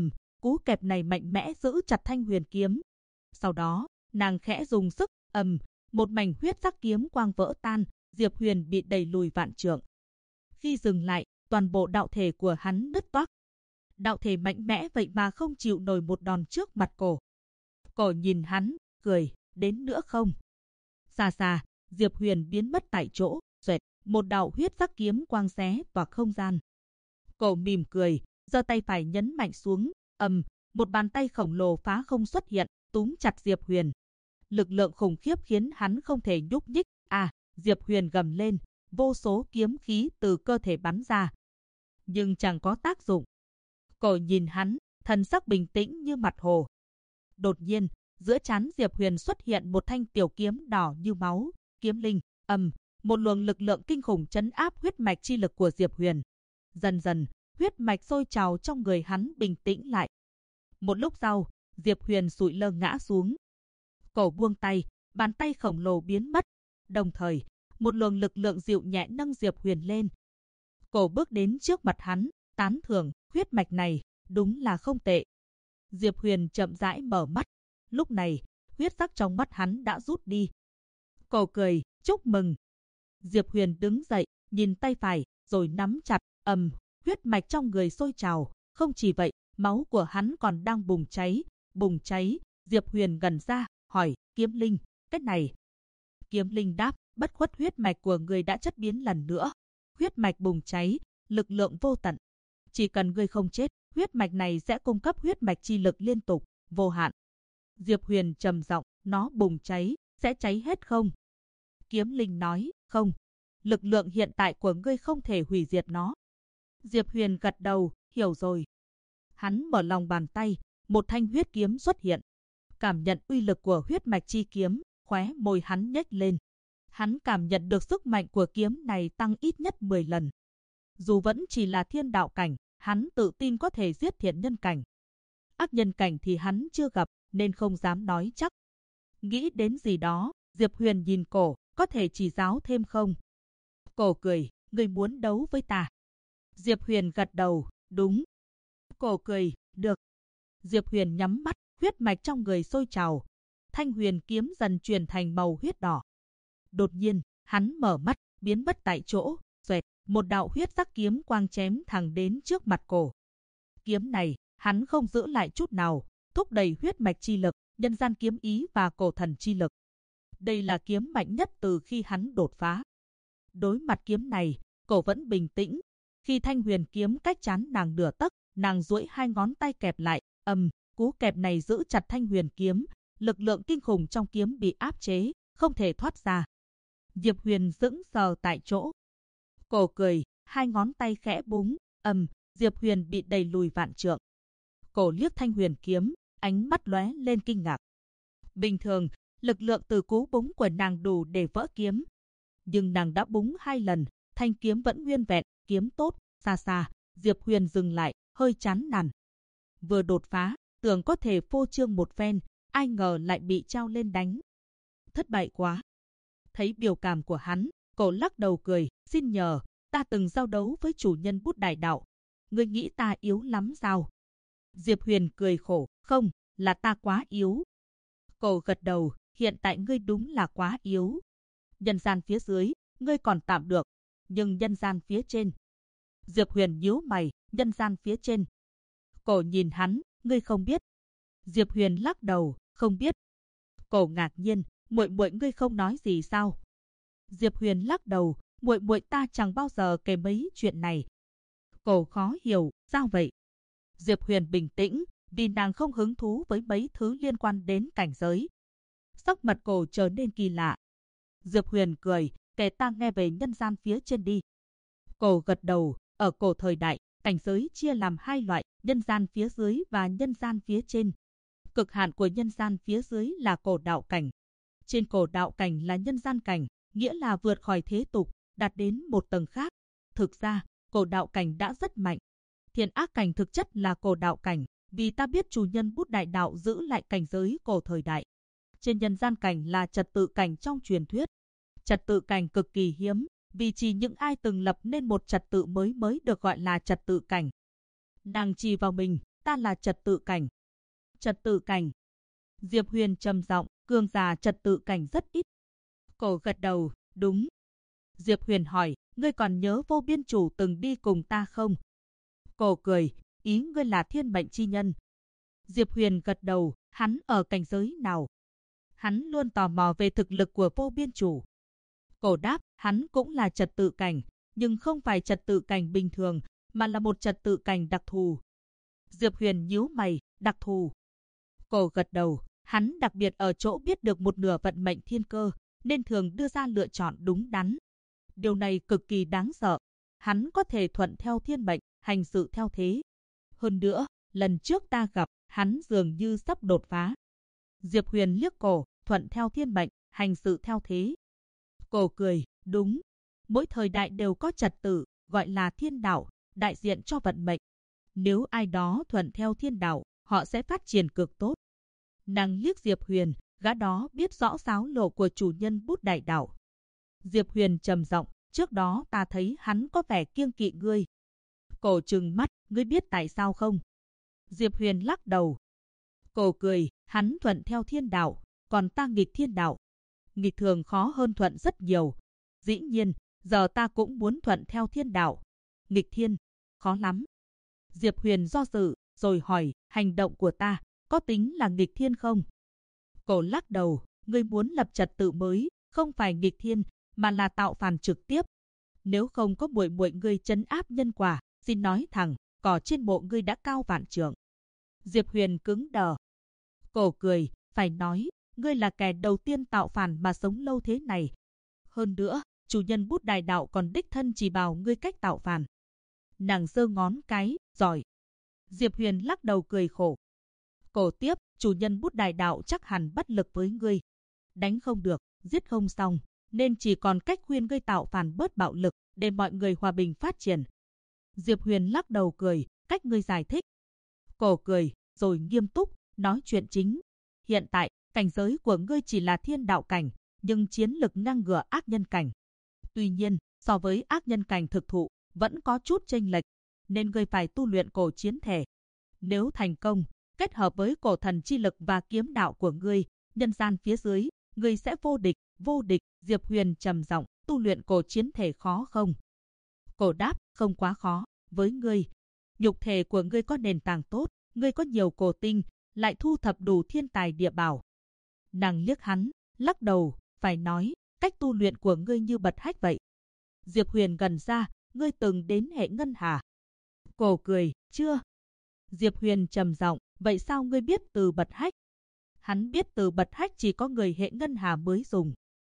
cú kẹp này mạnh mẽ giữ chặt thanh huyền kiếm. Sau đó, nàng khẽ dùng sức, một mảnh huyết sắc kiếm quang vỡ tan, Diệp Huyền bị đẩy lùi vạn trượng. Khi dừng lại, toàn bộ đạo thể của hắn nứt toác. Đạo thể mạnh mẽ vậy mà không chịu nổi một đòn trước mặt Cổ. Cổ nhìn hắn, cười, đến nữa không? Xa xa, Diệp Huyền biến mất tại chỗ, xoẹt, một đạo huyết sắc kiếm quang xé toạc không gian. Cổ mỉm cười, giơ tay phải nhấn mạnh xuống, một bàn tay khổng lồ phá không xuất hiện, túm chặt Diệp Huyền. Lực lượng khủng khiếp khiến hắn không thể nhúc nhích. Diệp Huyền gầm lên, vô số kiếm khí từ cơ thể bắn ra. Nhưng chẳng có tác dụng. Cổ nhìn hắn, thần sắc bình tĩnh như mặt hồ. Đột nhiên, giữa trán Diệp Huyền xuất hiện một thanh tiểu kiếm đỏ như máu. Kiếm Linh, một luồng lực lượng kinh khủng trấn áp huyết mạch chi lực của Diệp Huyền. Dần dần, huyết mạch sôi trào trong người hắn bình tĩnh lại. Một lúc sau, Diệp Huyền sụi lơ ngã xuống. Cổ buông tay, bàn tay khổng lồ biến mất. Đồng thời, một luồng lực lượng dịu nhẹ nâng Diệp Huyền lên. Cổ bước đến trước mặt hắn, tán thưởng, huyết mạch này, đúng là không tệ. Diệp Huyền chậm rãi mở mắt. Lúc này, huyết sắc trong mắt hắn đã rút đi. Cổ cười, chúc mừng. Diệp Huyền đứng dậy, nhìn tay phải, rồi nắm chặt, huyết mạch trong người sôi trào. Không chỉ vậy, máu của hắn còn đang bùng cháy. Diệp Huyền gần ra, hỏi, Kiếm Linh, cái này. Kiếm Linh đáp, bất khuất huyết mạch của người đã chất biến lần nữa. Huyết mạch bùng cháy, lực lượng vô tận. Chỉ cần ngươi không chết, huyết mạch này sẽ cung cấp huyết mạch chi lực liên tục, vô hạn. Diệp Huyền trầm giọng, nó bùng cháy, sẽ cháy hết không? Kiếm Linh nói, không. Lực lượng hiện tại của ngươi không thể hủy diệt nó. Diệp Huyền gật đầu, hiểu rồi. Hắn mở lòng bàn tay, một thanh huyết kiếm xuất hiện. Cảm nhận uy lực của huyết mạch chi kiếm, khóe môi hắn nhếch lên. Hắn cảm nhận được sức mạnh của kiếm này tăng ít nhất 10 lần. Dù vẫn chỉ là thiên đạo cảnh, hắn tự tin có thể giết thiện nhân cảnh. Ác nhân cảnh thì hắn chưa gặp, nên không dám nói chắc. Nghĩ đến gì đó, Diệp Huyền nhìn cổ, có thể chỉ giáo thêm không? Cổ cười, ngươi muốn đấu với ta. Diệp Huyền gật đầu, đúng. Cổ cười, được. Diệp Huyền nhắm mắt, huyết mạch trong người sôi trào. Thanh huyền kiếm dần chuyển thành màu huyết đỏ. Đột nhiên, hắn mở mắt, biến mất tại chỗ, xoẹt, một đạo huyết sắc kiếm quang chém thẳng đến trước mặt cổ. Kiếm này, hắn không giữ lại chút nào, thúc đẩy huyết mạch chi lực, nhân gian kiếm ý và cổ thần chi lực. Đây là kiếm mạnh nhất từ khi hắn đột phá. Đối mặt kiếm này, cổ vẫn bình tĩnh. Khi thanh huyền kiếm cách trán nàng nửa tấc, nàng duỗi hai ngón tay kẹp lại, cú kẹp này giữ chặt thanh huyền kiếm, lực lượng kinh khủng trong kiếm bị áp chế, không thể thoát ra. Diệp Huyền sững sờ tại chỗ. Cổ cười, hai ngón tay khẽ búng, Diệp Huyền bị đẩy lùi vạn trượng. Cổ liếc thanh huyền kiếm, ánh mắt lóe lên kinh ngạc. Bình thường, lực lượng từ cú búng của nàng đủ để vỡ kiếm. Nhưng nàng đã búng 2 lần, thanh kiếm vẫn nguyên vẹn, kiếm tốt, xa xa, Diệp Huyền dừng lại, hơi chán nản. Vừa đột phá, tưởng có thể phô trương một phen, ai ngờ lại bị trao lên đánh. Thất bại quá. Thấy biểu cảm của hắn, cổ lắc đầu cười, xin nhờ, ta từng giao đấu với chủ nhân bút đại đạo. Ngươi nghĩ ta yếu lắm sao? Diệp Huyền cười khổ, không, là ta quá yếu. Cổ gật đầu, hiện tại ngươi đúng là quá yếu. Nhân gian phía dưới, ngươi còn tạm được, nhưng nhân gian phía trên. Diệp Huyền nhíu mày, nhân gian phía trên. Cổ nhìn hắn, ngươi không biết. Diệp Huyền lắc đầu, không biết. Cổ ngạc nhiên, muội muội ngươi không nói gì sao? Diệp Huyền lắc đầu, muội muội ta chẳng bao giờ kể mấy chuyện này. Cổ khó hiểu, sao vậy? Diệp Huyền bình tĩnh, vì nàng không hứng thú với mấy thứ liên quan đến cảnh giới. Sắc mặt cổ trở nên kỳ lạ. Diệp Huyền cười, kể ta nghe về nhân gian phía trên đi. Cổ gật đầu, ở cổ thời đại, cảnh giới chia làm 2 loại, nhân gian phía dưới và nhân gian phía trên. Cực hạn của nhân gian phía dưới là cổ đạo cảnh. Trên cổ đạo cảnh là nhân gian cảnh, nghĩa là vượt khỏi thế tục, đạt đến một tầng khác. Thực ra, cổ đạo cảnh đã rất mạnh. Thiện ác cảnh thực chất là cổ đạo cảnh, vì ta biết chủ nhân bút đại đạo giữ lại cảnh giới cổ thời đại. Trên nhân gian cảnh là trật tự cảnh trong truyền thuyết. Trật tự cảnh cực kỳ hiếm, vì chỉ những ai từng lập nên một trật tự mới được gọi là trật tự cảnh. Nàng chỉ vào mình, ta là trật tự cảnh. Trật tự cảnh. Diệp Huyền trầm giọng, cường giả trật tự cảnh rất ít. Cổ gật đầu, đúng. Diệp Huyền hỏi, ngươi còn nhớ Vô Biên Chủ từng đi cùng ta không? Cổ cười, ý ngươi là thiên mệnh chi nhân. Diệp Huyền gật đầu, hắn ở cảnh giới nào? Hắn luôn tò mò về thực lực của Vô Biên Chủ. Cổ đáp, hắn cũng là trật tự cảnh, nhưng không phải trật tự cảnh bình thường, mà là một trật tự cảnh đặc thù. Diệp Huyền nhíu mày, đặc thù. Cổ gật đầu, hắn đặc biệt ở chỗ biết được một nửa vận mệnh thiên cơ, nên thường đưa ra lựa chọn đúng đắn. Điều này cực kỳ đáng sợ. Hắn có thể thuận theo thiên mệnh, hành sự theo thế. Hơn nữa, lần trước ta gặp, hắn dường như sắp đột phá. Diệp Huyền liếc cổ, thuận theo thiên mệnh, hành sự theo thế. Cổ cười, đúng. Mỗi thời đại đều có trật tự, gọi là thiên đạo, đại diện cho vận mệnh. Nếu ai đó thuận theo thiên đạo, họ sẽ phát triển cực tốt. Nàng liếc Diệp Huyền, gã đó biết rõ xáo lộ của chủ nhân bút đại đạo. Diệp Huyền trầm giọng, trước đó ta thấy hắn có vẻ kiêng kỵ ngươi. Cổ trừng mắt, ngươi biết tại sao không? Diệp Huyền lắc đầu. Cổ cười, hắn thuận theo thiên đạo, còn ta nghịch thiên đạo. Nghịch thường khó hơn thuận rất nhiều. Dĩ nhiên, giờ ta cũng muốn thuận theo thiên đạo. Nghịch thiên, khó lắm. Diệp Huyền do dự, rồi hỏi, hành động của ta, có tính là nghịch thiên không? Cổ lắc đầu, ngươi muốn lập trật tự mới, không phải nghịch thiên, mà là tạo phản trực tiếp. Nếu không có muội muội ngươi trấn áp nhân quả, xin nói thẳng, cỏ trên mộ ngươi đã cao vạn trượng. Diệp Huyền cứng đờ. Cổ cười, phải nói, ngươi là kẻ đầu tiên tạo phản mà sống lâu thế này. Hơn nữa, chủ nhân bút đại đạo còn đích thân chỉ bảo ngươi cách tạo phản. Nàng giơ ngón cái, giỏi. Diệp Huyền lắc đầu cười khổ. Cổ tiếp, chủ nhân bút đại đạo chắc hẳn bất lực với ngươi. Đánh không được, giết không xong, nên chỉ còn cách khuyên ngươi tạo phản bớt bạo lực, để mọi người hòa bình phát triển. Diệp Huyền lắc đầu cười, cách ngươi giải thích. Cổ cười, rồi nghiêm túc, nói chuyện chính. Hiện tại, Cảnh giới của ngươi chỉ là thiên đạo cảnh, nhưng chiến lực ngang ngửa ác nhân cảnh. Tuy nhiên, so với ác nhân cảnh thực thụ, vẫn có chút chênh lệch, nên ngươi phải tu luyện cổ chiến thể. Nếu thành công, kết hợp với cổ thần chi lực và kiếm đạo của ngươi, nhân gian phía dưới, ngươi sẽ vô địch, vô địch. Diệp Huyền trầm giọng, tu luyện cổ chiến thể khó không? Cổ đáp, không quá khó, với ngươi. Nhục thể của ngươi có nền tảng tốt, ngươi có nhiều cổ tinh, lại thu thập đủ thiên tài địa bảo. Nàng liếc hắn, lắc đầu, phải nói, cách tu luyện của ngươi như bật hách vậy. Diệp Huyền gần ra, ngươi từng đến hệ ngân hà. Cổ cười, chưa. Diệp Huyền trầm giọng, vậy sao ngươi biết từ bật hách? Hắn biết từ bật hách chỉ có người hệ ngân hà mới dùng.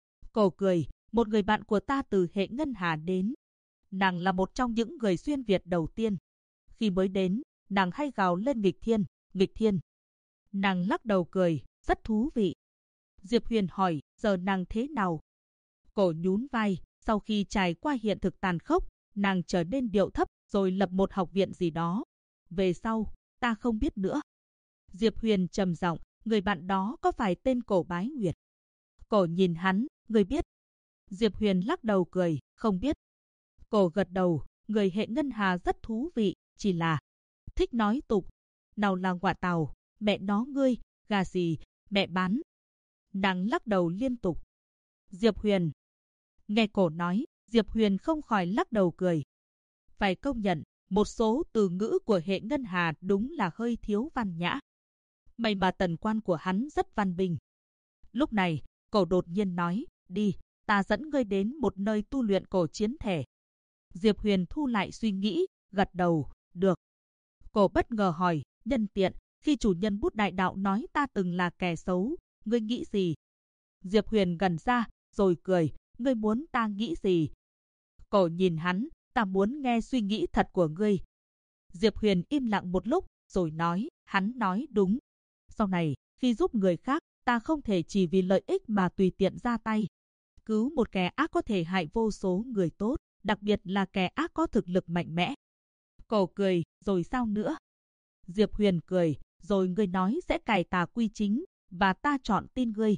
Cổ cười, một người bạn của ta từ hệ ngân hà đến. Nàng là một trong những người xuyên Việt đầu tiên. Khi mới đến, nàng hay gào lên nghịch thiên, nghịch thiên. Nàng lắc đầu cười, rất thú vị. Diệp Huyền hỏi, giờ nàng thế nào? Cổ nhún vai, sau khi trải qua hiện thực tàn khốc, nàng trở nên điệu thấp rồi lập một học viện gì đó. Về sau, ta không biết nữa. Diệp Huyền trầm giọng, người bạn đó có phải tên Cổ Bái Nguyệt? Cổ nhìn hắn, người biết? Diệp Huyền lắc đầu cười, không biết. Cổ gật đầu, người hệ ngân hà rất thú vị, chỉ là thích nói tục. Nào là quả tàu, mẹ nó ngươi, gà gì, mẹ bán. Nàng lắc đầu liên tục. Diệp Huyền. Nghe Cổ nói, Diệp Huyền không khỏi lắc đầu cười. Phải công nhận, một số từ ngữ của hệ ngân hà đúng là hơi thiếu văn nhã. May mà tần quan của hắn rất văn bình. Lúc này, Cổ đột nhiên nói, đi, ta dẫn ngươi đến một nơi tu luyện cổ chiến thể. Diệp Huyền thu lại suy nghĩ, gật đầu, được. Cổ bất ngờ hỏi, nhân tiện, khi chủ nhân bút đại đạo nói ta từng là kẻ xấu, ngươi nghĩ gì? Diệp Huyền gần ra, rồi cười, ngươi muốn ta nghĩ gì? Cổ nhìn hắn, ta muốn nghe suy nghĩ thật của ngươi. Diệp Huyền im lặng một lúc, rồi nói, hắn nói đúng. Sau này, khi giúp người khác, ta không thể chỉ vì lợi ích mà tùy tiện ra tay. Cứu một kẻ ác có thể hại vô số người tốt, đặc biệt là kẻ ác có thực lực mạnh mẽ. Cổ cười, rồi sao nữa? Diệp Huyền cười, rồi ngươi nói sẽ cải tà quy chính, và ta chọn tin ngươi.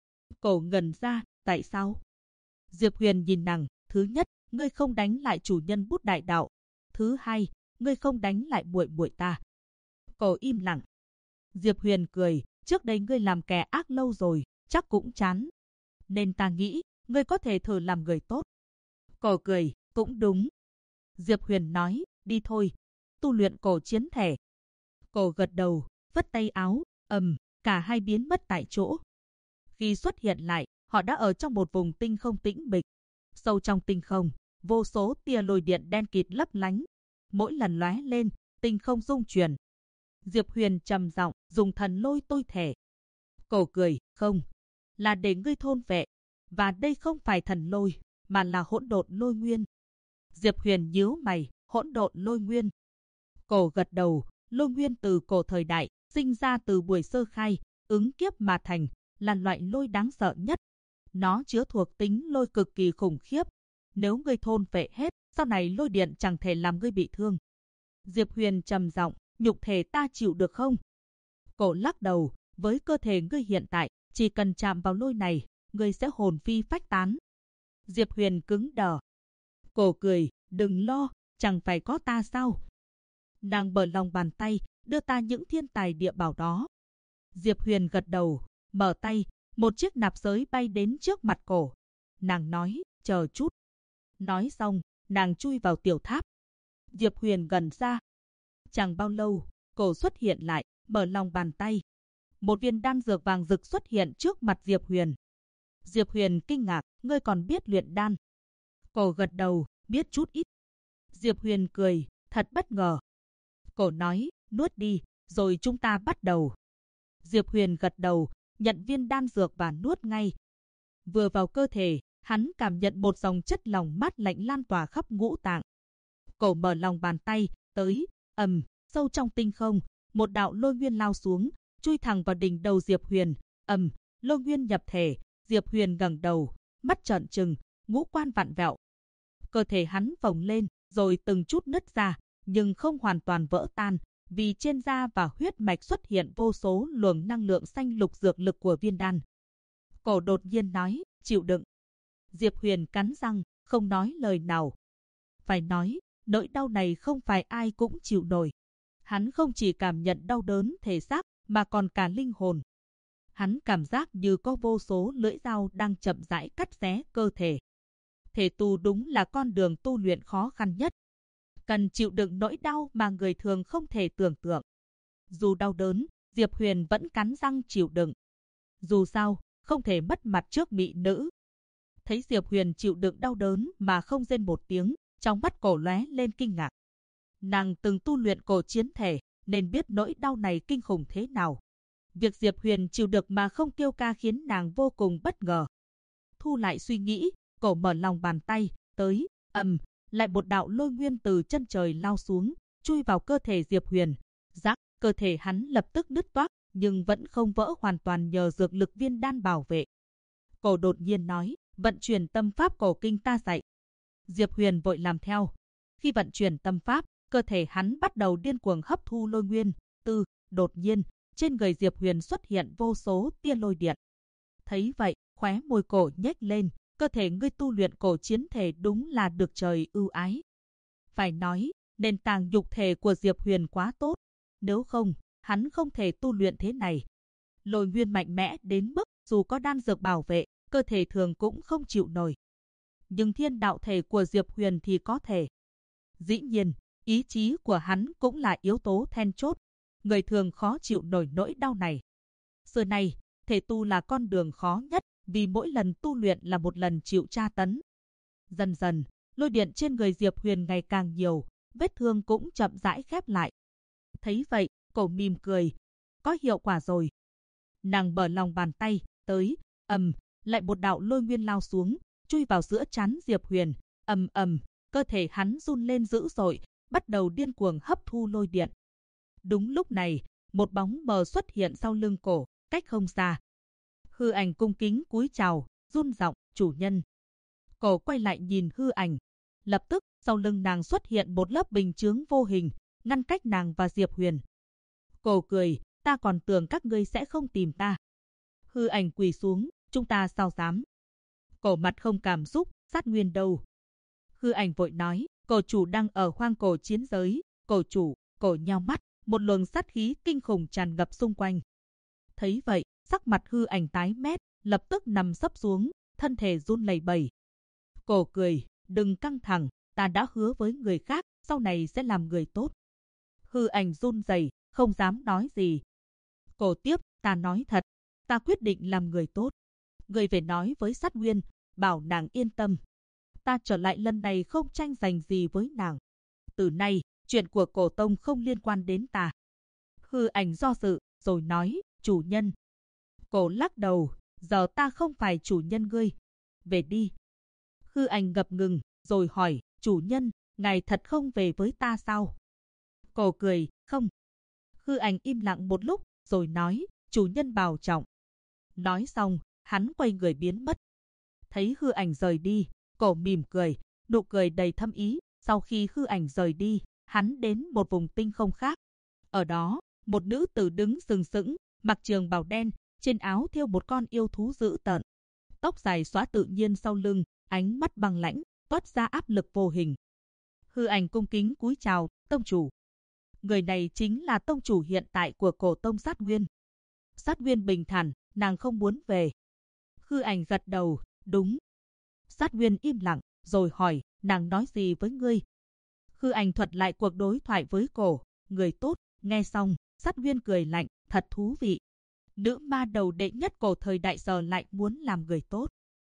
Cổ ngẩn ra, tại sao? Diệp Huyền nhìn nàng, thứ nhất, ngươi không đánh lại chủ nhân bút đại đạo. Thứ hai, ngươi không đánh lại muội muội ta. Cổ im lặng. Diệp Huyền cười, trước đây ngươi làm kẻ ác lâu rồi, chắc cũng chán. Nên ta nghĩ, ngươi có thể thử làm người tốt. Cổ cười, cũng đúng. Diệp Huyền nói, đi thôi, tu luyện cổ chiến thể. Cổ gật đầu, vất tay áo, cả hai biến mất tại chỗ. Khi xuất hiện lại, họ đã ở trong một vùng tinh không tĩnh mịch. Sâu trong tinh không, vô số tia lôi điện đen kịt lấp lánh. Mỗi lần lóe lên, tinh không rung chuyển. Diệp Huyền trầm giọng, dùng thần lôi tôi thể. Cổ cười, không, là để ngươi thôn vệ. Và đây không phải thần lôi, mà là hỗn độn lôi nguyên. Diệp Huyền nhíu mày, hỗn độn lôi nguyên. Cổ gật đầu, lôi nguyên từ cổ thời đại, sinh ra từ buổi sơ khai, ứng kiếp mà thành, là loại lôi đáng sợ nhất. Nó chứa thuộc tính lôi cực kỳ khủng khiếp. Nếu ngươi thôn vệ hết, sau này lôi điện chẳng thể làm ngươi bị thương. Diệp Huyền trầm giọng, nhục thể ta chịu được không? Cổ lắc đầu, với cơ thể ngươi hiện tại, chỉ cần chạm vào lôi này, ngươi sẽ hồn phi phách tán. Diệp Huyền cứng đờ. Cổ cười, đừng lo, chẳng phải có ta sao? Nàng mở lòng bàn tay, đưa ta những thiên tài địa bảo đó. Diệp Huyền gật đầu, mở tay, một chiếc nạp giới bay đến trước mặt Cổ. Nàng nói, chờ chút. Nói xong, nàng chui vào tiểu tháp. Diệp Huyền gần ra. Chẳng bao lâu, Cổ xuất hiện lại, mở lòng bàn tay. Một viên đan dược vàng rực xuất hiện trước mặt Diệp Huyền. Diệp Huyền kinh ngạc, ngươi còn biết luyện đan? Cổ gật đầu, biết chút ít. Diệp Huyền cười, thật bất ngờ. Cổ nói, nuốt đi, rồi chúng ta bắt đầu. Diệp Huyền gật đầu, nhận viên đan dược và nuốt ngay. Vừa vào cơ thể, hắn cảm nhận một dòng chất lỏng mát lạnh lan tỏa khắp ngũ tạng. Cổ mở lòng bàn tay, tới, sâu trong tinh không, một đạo lôi nguyên lao xuống, chui thẳng vào đỉnh đầu Diệp Huyền. Lôi nguyên nhập thể, Diệp Huyền ngẩng đầu, mắt trợn trừng, ngũ quan vặn vẹo. Cơ thể hắn phồng lên, rồi từng chút nứt ra, nhưng không hoàn toàn vỡ tan, vì trên da và huyết mạch xuất hiện vô số luồng năng lượng xanh lục dược lực của viên đan. Cổ đột nhiên nói, chịu đựng. Diệp Huyền cắn răng, không nói lời nào. Phải nói, nỗi đau này không phải ai cũng chịu nổi. Hắn không chỉ cảm nhận đau đớn thể xác, mà còn cả linh hồn. Hắn cảm giác như có vô số lưỡi dao đang chậm rãi cắt xé cơ thể. Thể tu đúng là con đường tu luyện khó khăn nhất. Cần chịu đựng nỗi đau mà người thường không thể tưởng tượng. Dù đau đớn, Diệp Huyền vẫn cắn răng chịu đựng. Dù sao, không thể mất mặt trước mỹ nữ. Thấy Diệp Huyền chịu đựng đau đớn mà không rên một tiếng, trong mắt cổ lóe lên kinh ngạc. Nàng từng tu luyện cổ chiến thể, nên biết nỗi đau này kinh khủng thế nào. Việc Diệp Huyền chịu được mà không kêu ca khiến nàng vô cùng bất ngờ. Thu lại suy nghĩ, cổ mở lòng bàn tay, tới, lại một đạo lôi nguyên từ chân trời lao xuống, chui vào cơ thể Diệp Huyền. Rắc, cơ thể hắn lập tức nứt toác, nhưng vẫn không vỡ hoàn toàn nhờ dược lực viên đan bảo vệ. Cổ đột nhiên nói, vận chuyển tâm pháp cổ kinh ta dạy. Diệp Huyền vội làm theo. Khi vận chuyển tâm pháp, cơ thể hắn bắt đầu điên cuồng hấp thu lôi nguyên. Đột nhiên, trên người Diệp Huyền xuất hiện vô số tia lôi điện. Thấy vậy, khóe môi cổ nhếch lên, cơ thể ngươi tu luyện cổ chiến thể đúng là được trời ưu ái. Phải nói, nền tảng nhục thể của Diệp Huyền quá tốt, nếu không, hắn không thể tu luyện thế này. Lôi nguyên mạnh mẽ đến mức dù có đan dược bảo vệ, cơ thể thường cũng không chịu nổi. Nhưng thiên đạo thể của Diệp Huyền thì có thể. Dĩ nhiên, ý chí của hắn cũng là yếu tố then chốt. Người thường khó chịu nổi nỗi đau này. Xưa nay, thể tu là con đường khó nhất, vì mỗi lần tu luyện là một lần chịu tra tấn. Dần dần, lôi điện trên người Diệp Huyền ngày càng nhiều, vết thương cũng chậm rãi khép lại. Thấy vậy, cổ mỉm cười. Có hiệu quả rồi. Nàng mở lòng bàn tay, tới, lại một đạo lôi nguyên lao xuống, chui vào giữa trán Diệp Huyền. Cơ thể hắn run lên dữ dội, bắt đầu điên cuồng hấp thu lôi điện. Đúng lúc này, một bóng mờ xuất hiện sau lưng cổ, cách không xa. Hư Ảnh cung kính cúi chào, run giọng, chủ nhân. Cổ quay lại nhìn Hư Ảnh. Lập tức, sau lưng nàng xuất hiện một lớp bình chướng vô hình, ngăn cách nàng và Diệp Huyền. Cổ cười, ta còn tưởng các ngươi sẽ không tìm ta. Hư Ảnh quỳ xuống, chúng ta sao dám. Cổ mặt không cảm xúc, sát nguyên đâu. Hư Ảnh vội nói, cổ chủ đang ở hoang cổ chiến giới. Cổ chủ, cổ nheo mắt, một luồng sát khí kinh khủng tràn ngập xung quanh. Thấy vậy, sắc mặt Hư Ảnh tái mét, lập tức nằm sấp xuống, thân thể run lẩy bẩy. Cổ cười, đừng căng thẳng, ta đã hứa với người khác, sau này sẽ làm người tốt. Hư Ảnh run rẩy, không dám nói gì. Cổ tiếp, ta nói thật, ta quyết định làm người tốt. Người về nói với Sát Nguyên, bảo nàng yên tâm. Ta trở lại lần này không tranh giành gì với nàng. Từ nay, chuyện của cổ tông không liên quan đến ta. Hư Ảnh do dự, rồi nói, chủ nhân. Cổ lắc đầu, giờ ta không phải chủ nhân ngươi. Về đi. Hư Ảnh ngập ngừng, rồi hỏi, chủ nhân, ngài thật không về với ta sao? Cổ cười, không. Hư Ảnh im lặng một lúc, rồi nói, chủ nhân bảo trọng. Nói xong, hắn quay người biến mất. Thấy Hư Ảnh rời đi, cổ mỉm cười, nụ cười đầy thâm ý. Sau khi Hư Ảnh rời đi, hắn đến một vùng tinh không khác. Ở đó, một nữ tử đứng sừng sững, mặc trường bào đen, trên áo thêu một con yêu thú dữ tợn. Tóc dài xõa tự nhiên sau lưng, ánh mắt băng lãnh, toát ra áp lực vô hình. Hư Ảnh cung kính cúi chào, tông chủ. Người này chính là tông chủ hiện tại của cổ tông Sát Nguyên. Sát Nguyên bình thản, nàng không muốn về. Hư Ảnh gật đầu, đúng. Sát Nguyên im lặng, rồi hỏi, nàng nói gì với ngươi? Hư Ảnh thuật lại cuộc đối thoại với cổ, người tốt. Nghe xong, Sát Nguyên cười lạnh, thật thú vị. Nữ ma đầu đệ nhất cổ thời đại giờ lại muốn làm người tốt.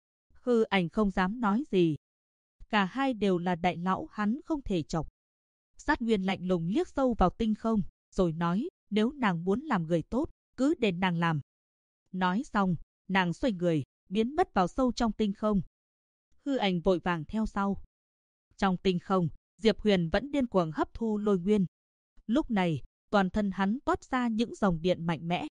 Hư Ảnh không dám nói gì. Cả hai đều là đại lão, hắn không thể chọc. Sát Nguyên lạnh lùng liếc sâu vào tinh không, rồi nói, nếu nàng muốn làm người tốt, cứ để nàng làm. Nói xong, nàng xoay người, biến mất vào sâu trong tinh không. Hư Ảnh vội vàng theo sau. Trong tinh không, Diệp Huyền vẫn điên cuồng hấp thu lôi nguyên. Lúc này, toàn thân hắn toát ra những dòng điện mạnh mẽ.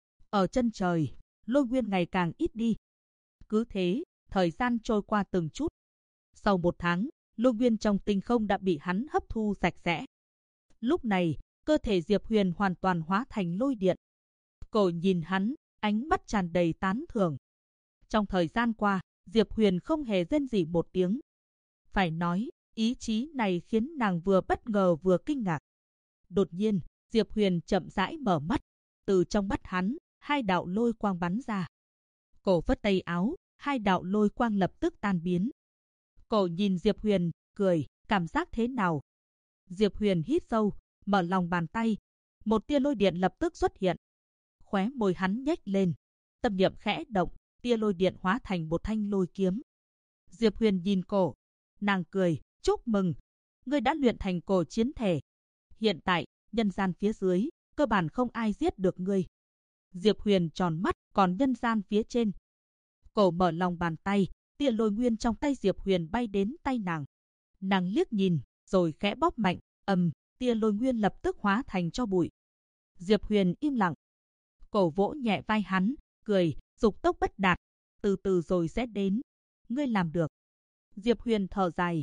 Ở chân trời, lôi nguyên ngày càng ít đi. Cứ thế, thời gian trôi qua từng chút. Sau 1 tháng, lôi nguyên trong tinh không đã bị hắn hấp thu sạch sẽ. Lúc này, cơ thể Diệp Huyền hoàn toàn hóa thành lôi điện. Cổ nhìn hắn, ánh mắt tràn đầy tán thưởng. Trong thời gian qua, Diệp Huyền không hề rên rỉ một tiếng. Phải nói, ý chí này khiến nàng vừa bất ngờ vừa kinh ngạc. Đột nhiên, Diệp Huyền chậm rãi mở mắt. Từ trong mắt hắn, hai đạo lôi quang bắn ra. Cổ phất tay áo, hai đạo lôi quang lập tức tan biến. Cổ nhìn Diệp Huyền, cười, cảm giác thế nào? Diệp Huyền hít sâu, mở lòng bàn tay. Một tia lôi điện lập tức xuất hiện. Khóe môi hắn nhếch lên. Tâm niệm khẽ động, tia lôi điện hóa thành một thanh lôi kiếm. Diệp Huyền nhìn cổ. Nàng cười, chúc mừng. Ngươi đã luyện thành cổ chiến thể. Hiện tại, nhân gian phía dưới, cơ bản không ai giết được ngươi. Diệp Huyền tròn mắt, còn nhân gian phía trên. Cổ mở lòng bàn tay, tia lôi nguyên trong tay Diệp Huyền bay đến tay nàng. Nàng liếc nhìn, rồi khẽ bóp mạnh, tia lôi nguyên lập tức hóa thành tro bụi. Diệp Huyền im lặng. Cổ vỗ nhẹ vai hắn, cười, dục tốc bất đạt, từ từ rồi sẽ đến. Ngươi làm được. Diệp Huyền thở dài.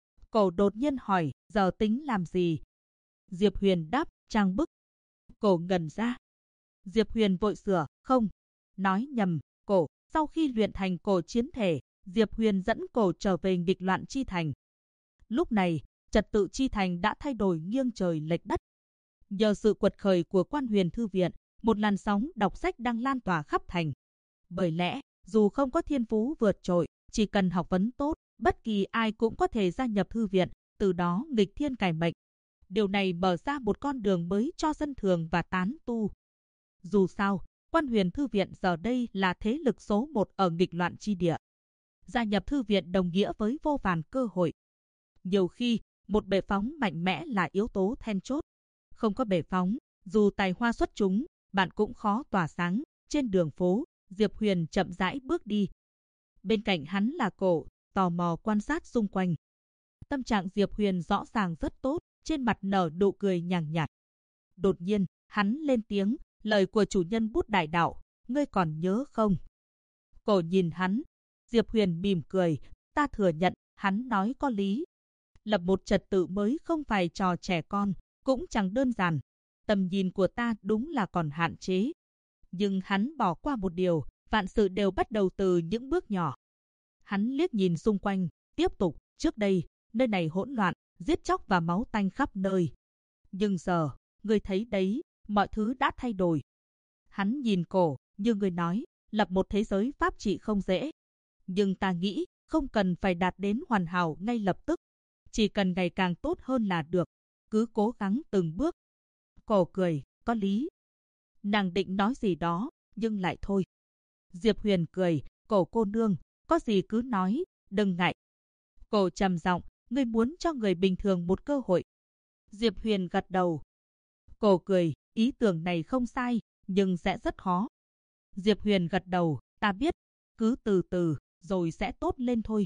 Cổ đột nhiên hỏi, giờ tính làm gì? Diệp Huyền đáp, trang bức. Cổ ngẩn ra. Diệp Huyền vội sửa, không, nói nhầm, cổ. Sau khi luyện thành cổ chiến thể, Diệp Huyền dẫn cổ trở về nghịch loạn chi thành. Lúc này, trật tự chi thành đã thay đổi nghiêng trời lệch đất. Nhờ sự quật khởi của Quan Huyền Thư Viện, một làn sóng đọc sách đang lan tỏa khắp thành. Bởi lẽ, dù không có thiên phú vượt trội, chỉ cần học vấn tốt, bất kỳ ai cũng có thể gia nhập thư viện, từ đó nghịch thiên cải mệnh. Điều này mở ra một con đường mới cho dân thường và tán tu. Dù sao, Quan Huyền Thư Viện giờ đây là thế lực số 1 ở nghịch loạn chi địa. Gia nhập thư viện đồng nghĩa với vô vàn cơ hội. Nhiều khi, một bệ phóng mạnh mẽ là yếu tố then chốt. Không có bệ phóng, dù tài hoa xuất chúng, bạn cũng khó tỏa sáng. Trên đường phố, Diệp Huyền chậm rãi bước đi. Bên cạnh hắn là cổ, tò mò quan sát xung quanh. Tâm trạng Diệp Huyền rõ ràng rất tốt, trên mặt nở nụ cười nhàn nhạt. Đột nhiên, hắn lên tiếng, lời của chủ nhân bút đại đạo, ngươi còn nhớ không? Cổ nhìn hắn, Diệp Huyền mỉm cười, ta thừa nhận, hắn nói có lý. Lập một trật tự mới không phải trò trẻ con, cũng chẳng đơn giản. Tầm nhìn của ta đúng là còn hạn chế. Nhưng hắn bỏ qua một điều, vạn sự đều bắt đầu từ những bước nhỏ. Hắn liếc nhìn xung quanh, tiếp tục, trước đây, nơi này hỗn loạn, giết chóc và máu tanh khắp nơi. Nhưng giờ, ngươi thấy đấy, mọi thứ đã thay đổi. Hắn nhìn cổ, như ngươi nói, lập một thế giới pháp trị không dễ. Nhưng ta nghĩ, không cần phải đạt đến hoàn hảo ngay lập tức. Chỉ cần ngày càng tốt hơn là được. Cứ cố gắng từng bước. Cổ cười, có lý. Nàng định nói gì đó, nhưng lại thôi. Diệp Huyền cười, cổ cô nương, có gì cứ nói, đừng ngại. Cổ trầm giọng, ngươi muốn cho người bình thường một cơ hội. Diệp Huyền gật đầu. Cổ cười, ý tưởng này không sai, nhưng sẽ rất khó. Diệp Huyền gật đầu, ta biết, cứ từ từ, rồi sẽ tốt lên thôi.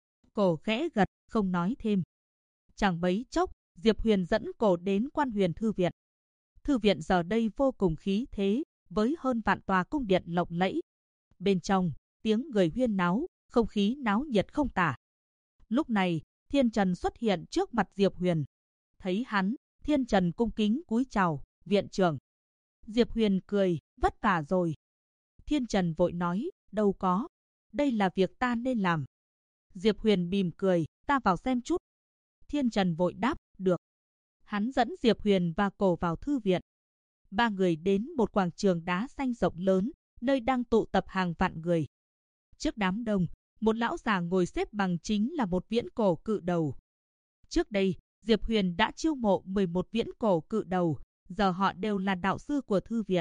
Cổ khẽ gật, không nói thêm. Chẳng mấy chốc, Diệp Huyền dẫn cổ đến Quan Huyền Thư Viện. Thư viện giờ đây vô cùng khí thế, với hơn vạn tòa cung điện lộng lẫy. Bên trong, tiếng người huyên náo, không khí náo nhiệt không tả. Lúc này, Thiên Trần xuất hiện trước mặt Diệp Huyền. Thấy hắn, Thiên Trần cung kính cúi chào, viện trưởng. Diệp Huyền cười, vất vả rồi. Thiên Trần vội nói, đâu có, đây là việc ta nên làm. Diệp Huyền mỉm cười, ta vào xem chút. Thiên Trần vội đáp, được. Hắn dẫn Diệp Huyền và cổ vào thư viện. Ba người đến một quảng trường đá xanh rộng lớn, nơi đang tụ tập hàng vạn người. Trước đám đông, một lão già ngồi xếp bằng chính là một viễn cổ cự đầu. Trước đây, Diệp Huyền đã chiêu mộ 11 viễn cổ cự đầu, giờ họ đều là đạo sư của thư viện.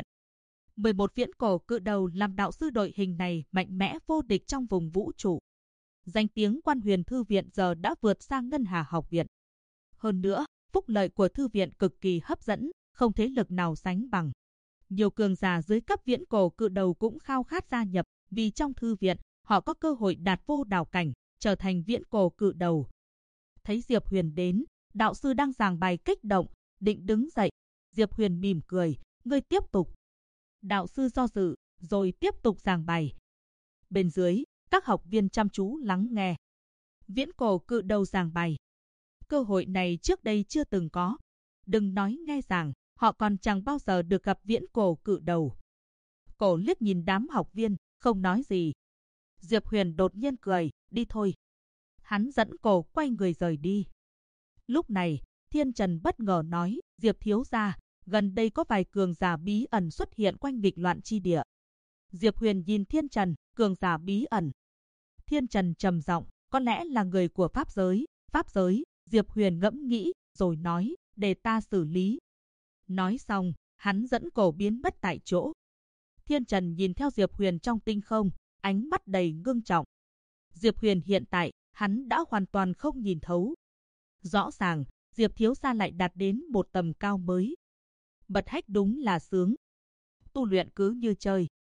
11 viễn cổ cự đầu làm đạo sư đội hình này mạnh mẽ vô địch trong vùng vũ trụ. Danh tiếng Quan Huyền Thư Viện giờ đã vượt sang Ngân Hà Học Viện. Hơn nữa, phúc lợi của thư viện cực kỳ hấp dẫn, không thế lực nào sánh bằng. Nhiều cường giả dưới cấp viễn cổ cự đầu cũng khao khát gia nhập, vì trong thư viện, họ có cơ hội đạt vô đảo cảnh, trở thành viễn cổ cự đầu. Thấy Diệp Huyền đến, đạo sư đang giảng bài kích động, định đứng dậy. Diệp Huyền mỉm cười, ngươi tiếp tục. Đạo sư do dự, rồi tiếp tục giảng bài. Bên dưới, các học viên chăm chú lắng nghe. Viễn cổ cự đầu giảng bài. Cơ hội này trước đây chưa từng có. đừng nói nghe rằng họ còn chẳng bao giờ được gặp viễn cổ cự đầu. Cổ liếc nhìn đám học viên, không nói gì. Diệp Huyền đột nhiên cười, đi thôi. Hắn dẫn cổ quay người rời đi. Lúc này, Thiên Trần bất ngờ nói, Diệp thiếu gia, gần đây có vài cường giả bí ẩn xuất hiện quanh nghịch loạn chi địa. Diệp Huyền nhìn Thiên Trần, cường giả bí ẩn. Thiên Trần trầm giọng, có lẽ là người của Pháp giới. Pháp giới, Diệp Huyền ngẫm nghĩ, rồi nói, để ta xử lý. Nói xong, hắn dẫn cổ biến mất tại chỗ. Thiên Trần nhìn theo Diệp Huyền trong tinh không, ánh mắt đầy ngưng trọng. Diệp Huyền hiện tại, hắn đã hoàn toàn không nhìn thấu. Rõ ràng, Diệp thiếu gia lại đạt đến một tầm cao mới. Bật hách đúng là sướng. Tu luyện cứ như chơi.